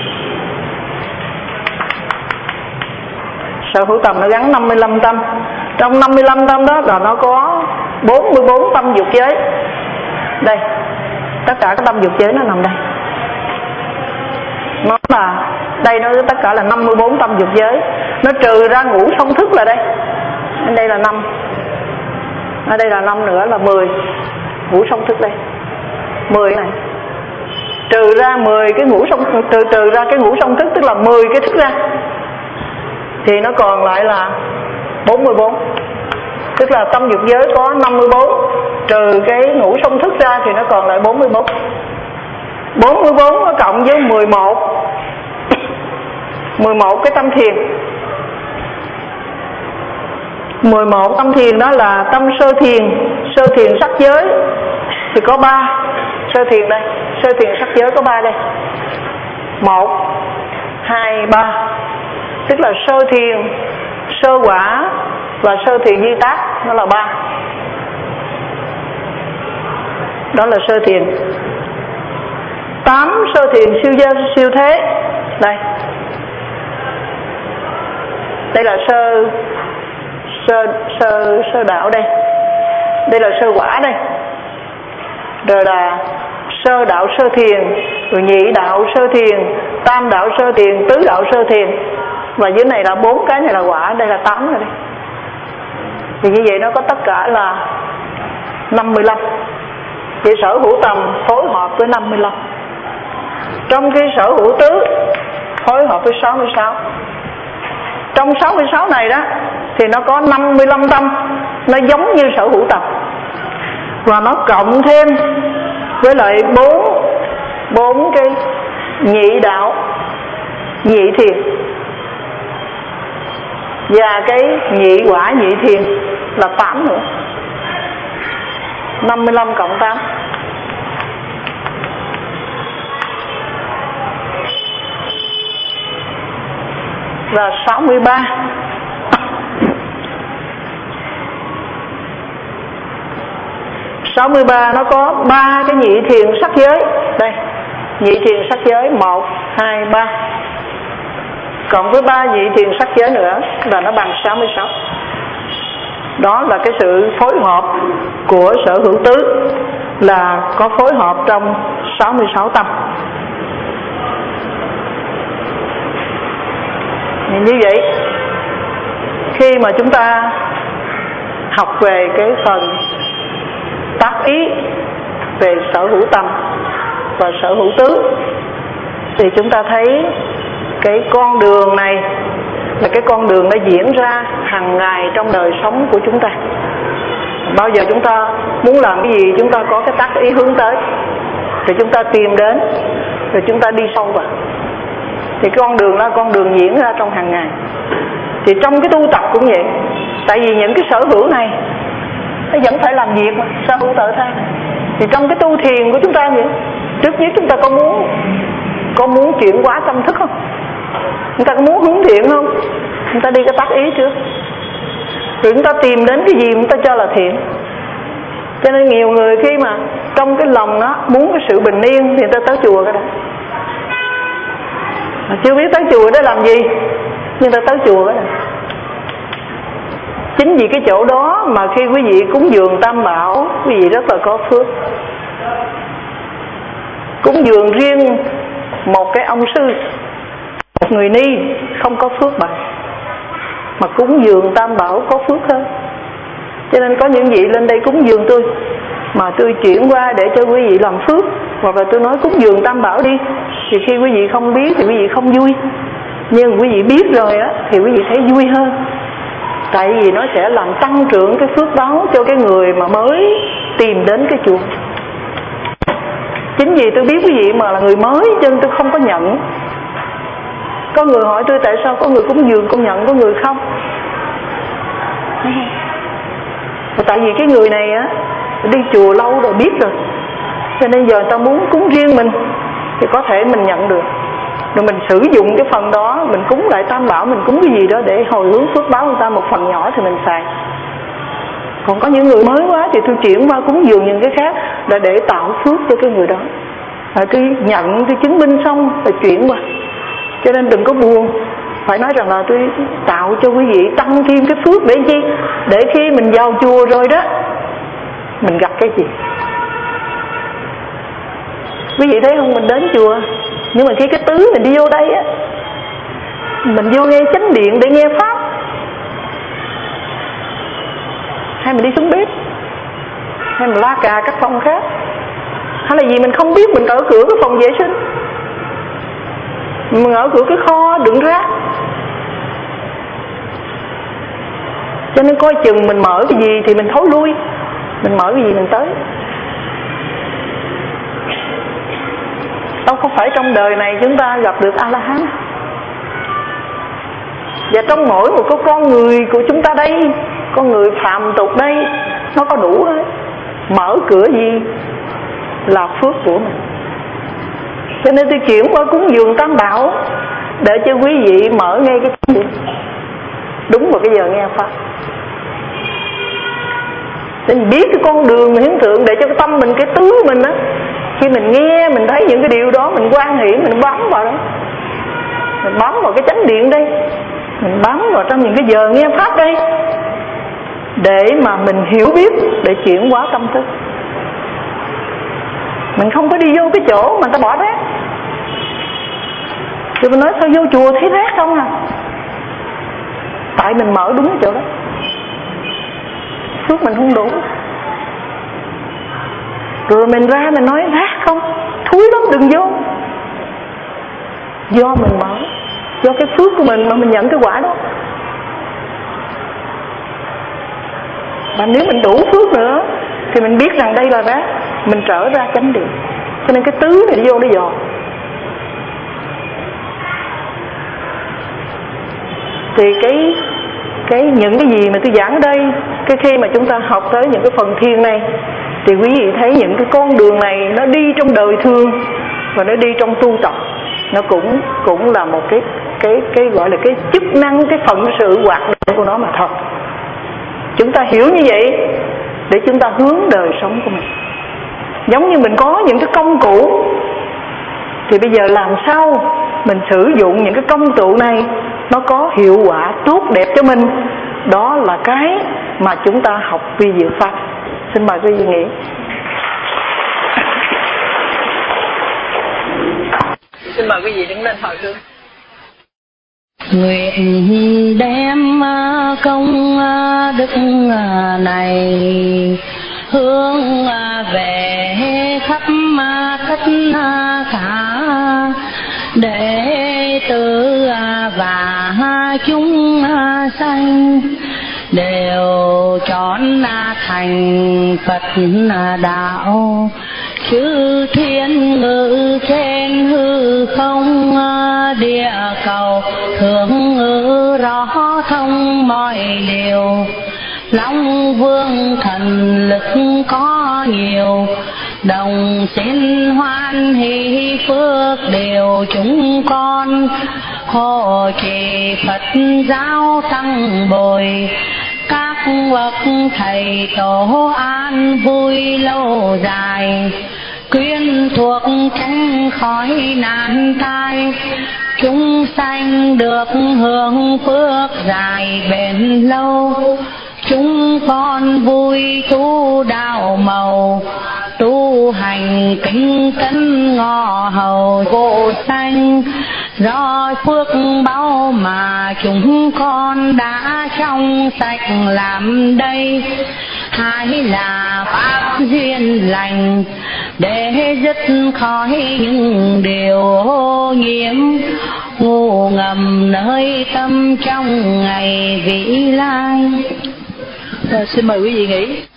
Sở hữu tầm nó gắn năm mươi lăm tâm. Trong năm mươi lăm tâm đó là nó có bốn mươi bốn tâm dục giới. Đây, tất cả các tâm dục giới nó nằm đây. Nó là đây, nó tất cả là năm mươi bốn tâm dục giới. Nó trừ ra ngũ song thức là đây. Đây là năm. Ở đây là năm nữa là mười. Ngũ song thức đây. mười này. Trừ ra mười cái ngũ song trừ trừ ra cái ngũ song thức, tức là mười cái thức ra. Thì nó còn lại là bốn mươi bốn. Tức là tâm dục giới có năm mươi bốn, trừ cái ngũ song thức ra thì nó còn lại bốn mươi bốn. bốn mươi bốn nó cộng với mười một. mười một cái tâm thiền. mười một tâm thiền đó là tâm sơ thiền. Sơ thiền sắc giới thì có ba. Sơ thiền đây, sơ thiền sắc giới có ba đây. Một, hai, ba. Tức là sơ thiền, sơ quả và sơ thiền di tác, nó là ba. Đó là sơ thiền. Tám sơ thiền siêu gia siêu thế. Đây. Đây là sơ sơ sơ sơ đạo đây. Đây là sơ quả đây. Rồi là sơ đạo sơ thiền, rồi nhị đạo sơ thiền, tam đạo sơ thiền, tứ đạo sơ thiền. Và dưới này là bốn cái này là quả, đây là tám rồi đây. Thì như vậy nó có tất cả là năm mươi lăm. Vậy sở hữu tầm phối hợp với năm mươi lăm. Trong khi sở hữu tứ phối hợp với sáu mươi sáu. Trong sáu mươi sáu này đó thì nó có năm mươi lăm tâm, nó giống như sở hữu tầm. Và nó cộng thêm với lại bốn bốn cái nhị đạo, nhị thiền và cái nhị quả nhị thiền là tám nữa. Năm mươi lăm cộng tám là sáu mươi ba. sáu mươi ba nó có ba cái nhị thiền sắc giới. Đây, nhị thiền sắc giới một, hai, ba. Cộng với ba nhị thiền sắc giới nữa là nó bằng sáu mươi sáu. Đó là cái sự phối hợp của sở hữu tứ, là có phối hợp trong sáu mươi sáu tâm. Như vậy, khi mà chúng ta học về cái phần tác ý về sở hữu tâm và sở hữu tứ thì chúng ta thấy cái con đường này là cái con đường nó diễn ra hàng ngày trong đời sống của chúng ta. Bao giờ chúng ta muốn làm cái gì, chúng ta có cái tác ý hướng tới, thì chúng ta tìm đến, rồi chúng ta đi sâu vào. Thì cái con đường đó là con đường diễn ra trong hàng ngày. Thì trong cái tu tập cũng vậy. Tại vì những cái sở hữu này nó vẫn phải làm việc mà, sở hữu tự thân. Thì trong cái tu thiền của chúng ta vậy, trước nhất chúng ta có muốn có muốn chuyển hóa tâm thức không? Chúng ta có muốn hướng thiện không? Chúng ta đi cái tác ý trước, rồi chúng ta tìm đến cái gì chúng ta cho là thiện. Cho nên nhiều người khi mà trong cái lòng nó muốn cái sự bình yên thì người ta tới chùa cái đó, mà chưa biết tới chùa để làm gì, nhưng ta tới chùa cái đó. Chính vì cái chỗ đó mà khi quý vị cúng dường Tam Bảo, quý vị rất là có phước. Cúng dường riêng một cái ông sư, một người ni không có phước bằng, mà cúng dường Tam Bảo có phước hơn. Cho nên có những vị lên đây cúng dường tôi, mà tôi chuyển qua để cho quý vị làm phước, hoặc là tôi nói cúng dường Tam Bảo đi, thì khi quý vị không biết thì quý vị không vui, nhưng quý vị biết rồi á thì quý vị thấy vui hơn. Tại vì nó sẽ làm tăng trưởng cái phước báo cho cái người mà mới tìm đến cái chùa. Chính vì tôi biết quý vị mà là người mới cho nên tôi không có nhận. Có người hỏi tôi tại sao có người cúng dường con nhận, có người không. Tại vì cái người này á đi chùa lâu rồi biết rồi, cho nên giờ ta muốn cúng riêng mình thì có thể mình nhận được, rồi mình sử dụng cái phần đó, mình cúng lại Tam Bảo, mình cúng cái gì đó để hồi hướng phước báo người ta một phần nhỏ thì mình xài. Còn có những người mới quá thì tôi chuyển qua cúng dường những cái khác là để tạo phước cho cái người đó. Rồi tôi nhận, tôi chứng minh xong rồi chuyển qua. Cho nên đừng có buồn, phải nói rằng là tôi tạo cho quý vị tăng thêm cái phước để chi? Để khi mình vào chùa rồi đó, mình gặp cái gì? Quý vị thấy không, mình đến chùa, nhưng mà khi cái tứ mình đi vô đây á, mình vô nghe chánh điện để nghe pháp, hay mình đi xuống bếp, hay mình la cà các phòng khác, hay là gì mình không biết, mình ở cửa cái phòng vệ sinh, mình ở cửa cái kho đựng rác. Cho nên coi chừng mình mở cái gì thì mình thối lui, mình mở cái gì mình tới. Đâu có phải trong đời này chúng ta gặp được A-la-hán. Và trong mỗi một cái con người của chúng ta đây, con người phàm tục đây, nó có đủ hết. Mở cửa gì là phước của mình. Cho nên tôi chuyển qua cúng dường Tam Bảo, để cho quý vị mở ngay cái chánh điện đúng vào cái giờ nghe pháp. Để mình biết cái con đường hiển thượng, để cho cái tâm mình, cái tứ mình á, khi mình nghe, mình thấy những cái điều đó, mình quan hỷ, mình bám vào đó, mình bám vào cái chánh điện đây, mình bám vào trong những cái giờ nghe pháp đây, để mà mình hiểu biết, để chuyển hóa tâm thức. Mình không có đi vô cái chỗ mà ta bỏ rác. Thì mình nói sao vô chùa thấy rác không à? Tại mình mở đúng cái chỗ đó, phước mình không đủ. Rồi mình ra mình nói rác không, thúi lắm đừng vô. Do mình mở, do cái phước của mình mà mình nhận cái quả đó. Và nếu mình đủ phước nữa thì mình biết rằng đây là rác, mình trở ra chánh điện. Cho nên cái tứ này đi vô nó dò. Thì cái cái những cái gì mà tôi giảng ở đây, cái khi mà chúng ta học tới những cái phần thiền này, thì quý vị thấy những cái con đường này nó đi trong đời thường và nó đi trong tu tập, nó cũng cũng là một cái cái cái gọi là cái chức năng, cái phận sự hoạt động của nó mà thôi. Chúng ta hiểu như vậy để chúng ta hướng đời sống của mình. Giống như mình có những cái công cụ, thì bây giờ làm sao mình sử dụng những cái công cụ này nó có hiệu quả tốt đẹp cho mình. Đó là cái mà chúng ta học vi diệu pháp. Xin mời quý vị nghĩ. Xin mời quý vị đứng lên hỏi trước. Nguyện đem công đức này hướng về khắp tất cả đệ tử và chúng sanh, đều chọn thành Phật đạo. Chư thiên ngự trên hư không, địa cầu thường ngự rõ thông mọi điều. Long vương thần lực có nhiều, đồng xin hoan hỷ phước đều chúng con. Hộ trì Phật giáo tăng bồi, các bậc thầy tổ an vui lâu dài. Quyến thuộc tránh khỏi nạn tai, chúng sanh được hưởng phước dài bền lâu. Chúng con vui tu đạo màu, tu hành kính tấn ngọ hầu vô sanh. Do phước báu mà chúng con đã trong sạch làm đây, hai là pháp duyên lành để dứt khỏi những điều ô nhiễm ngủ ngầm nơi tâm trong ngày vĩ lai. Xin mời quý vị nghỉ.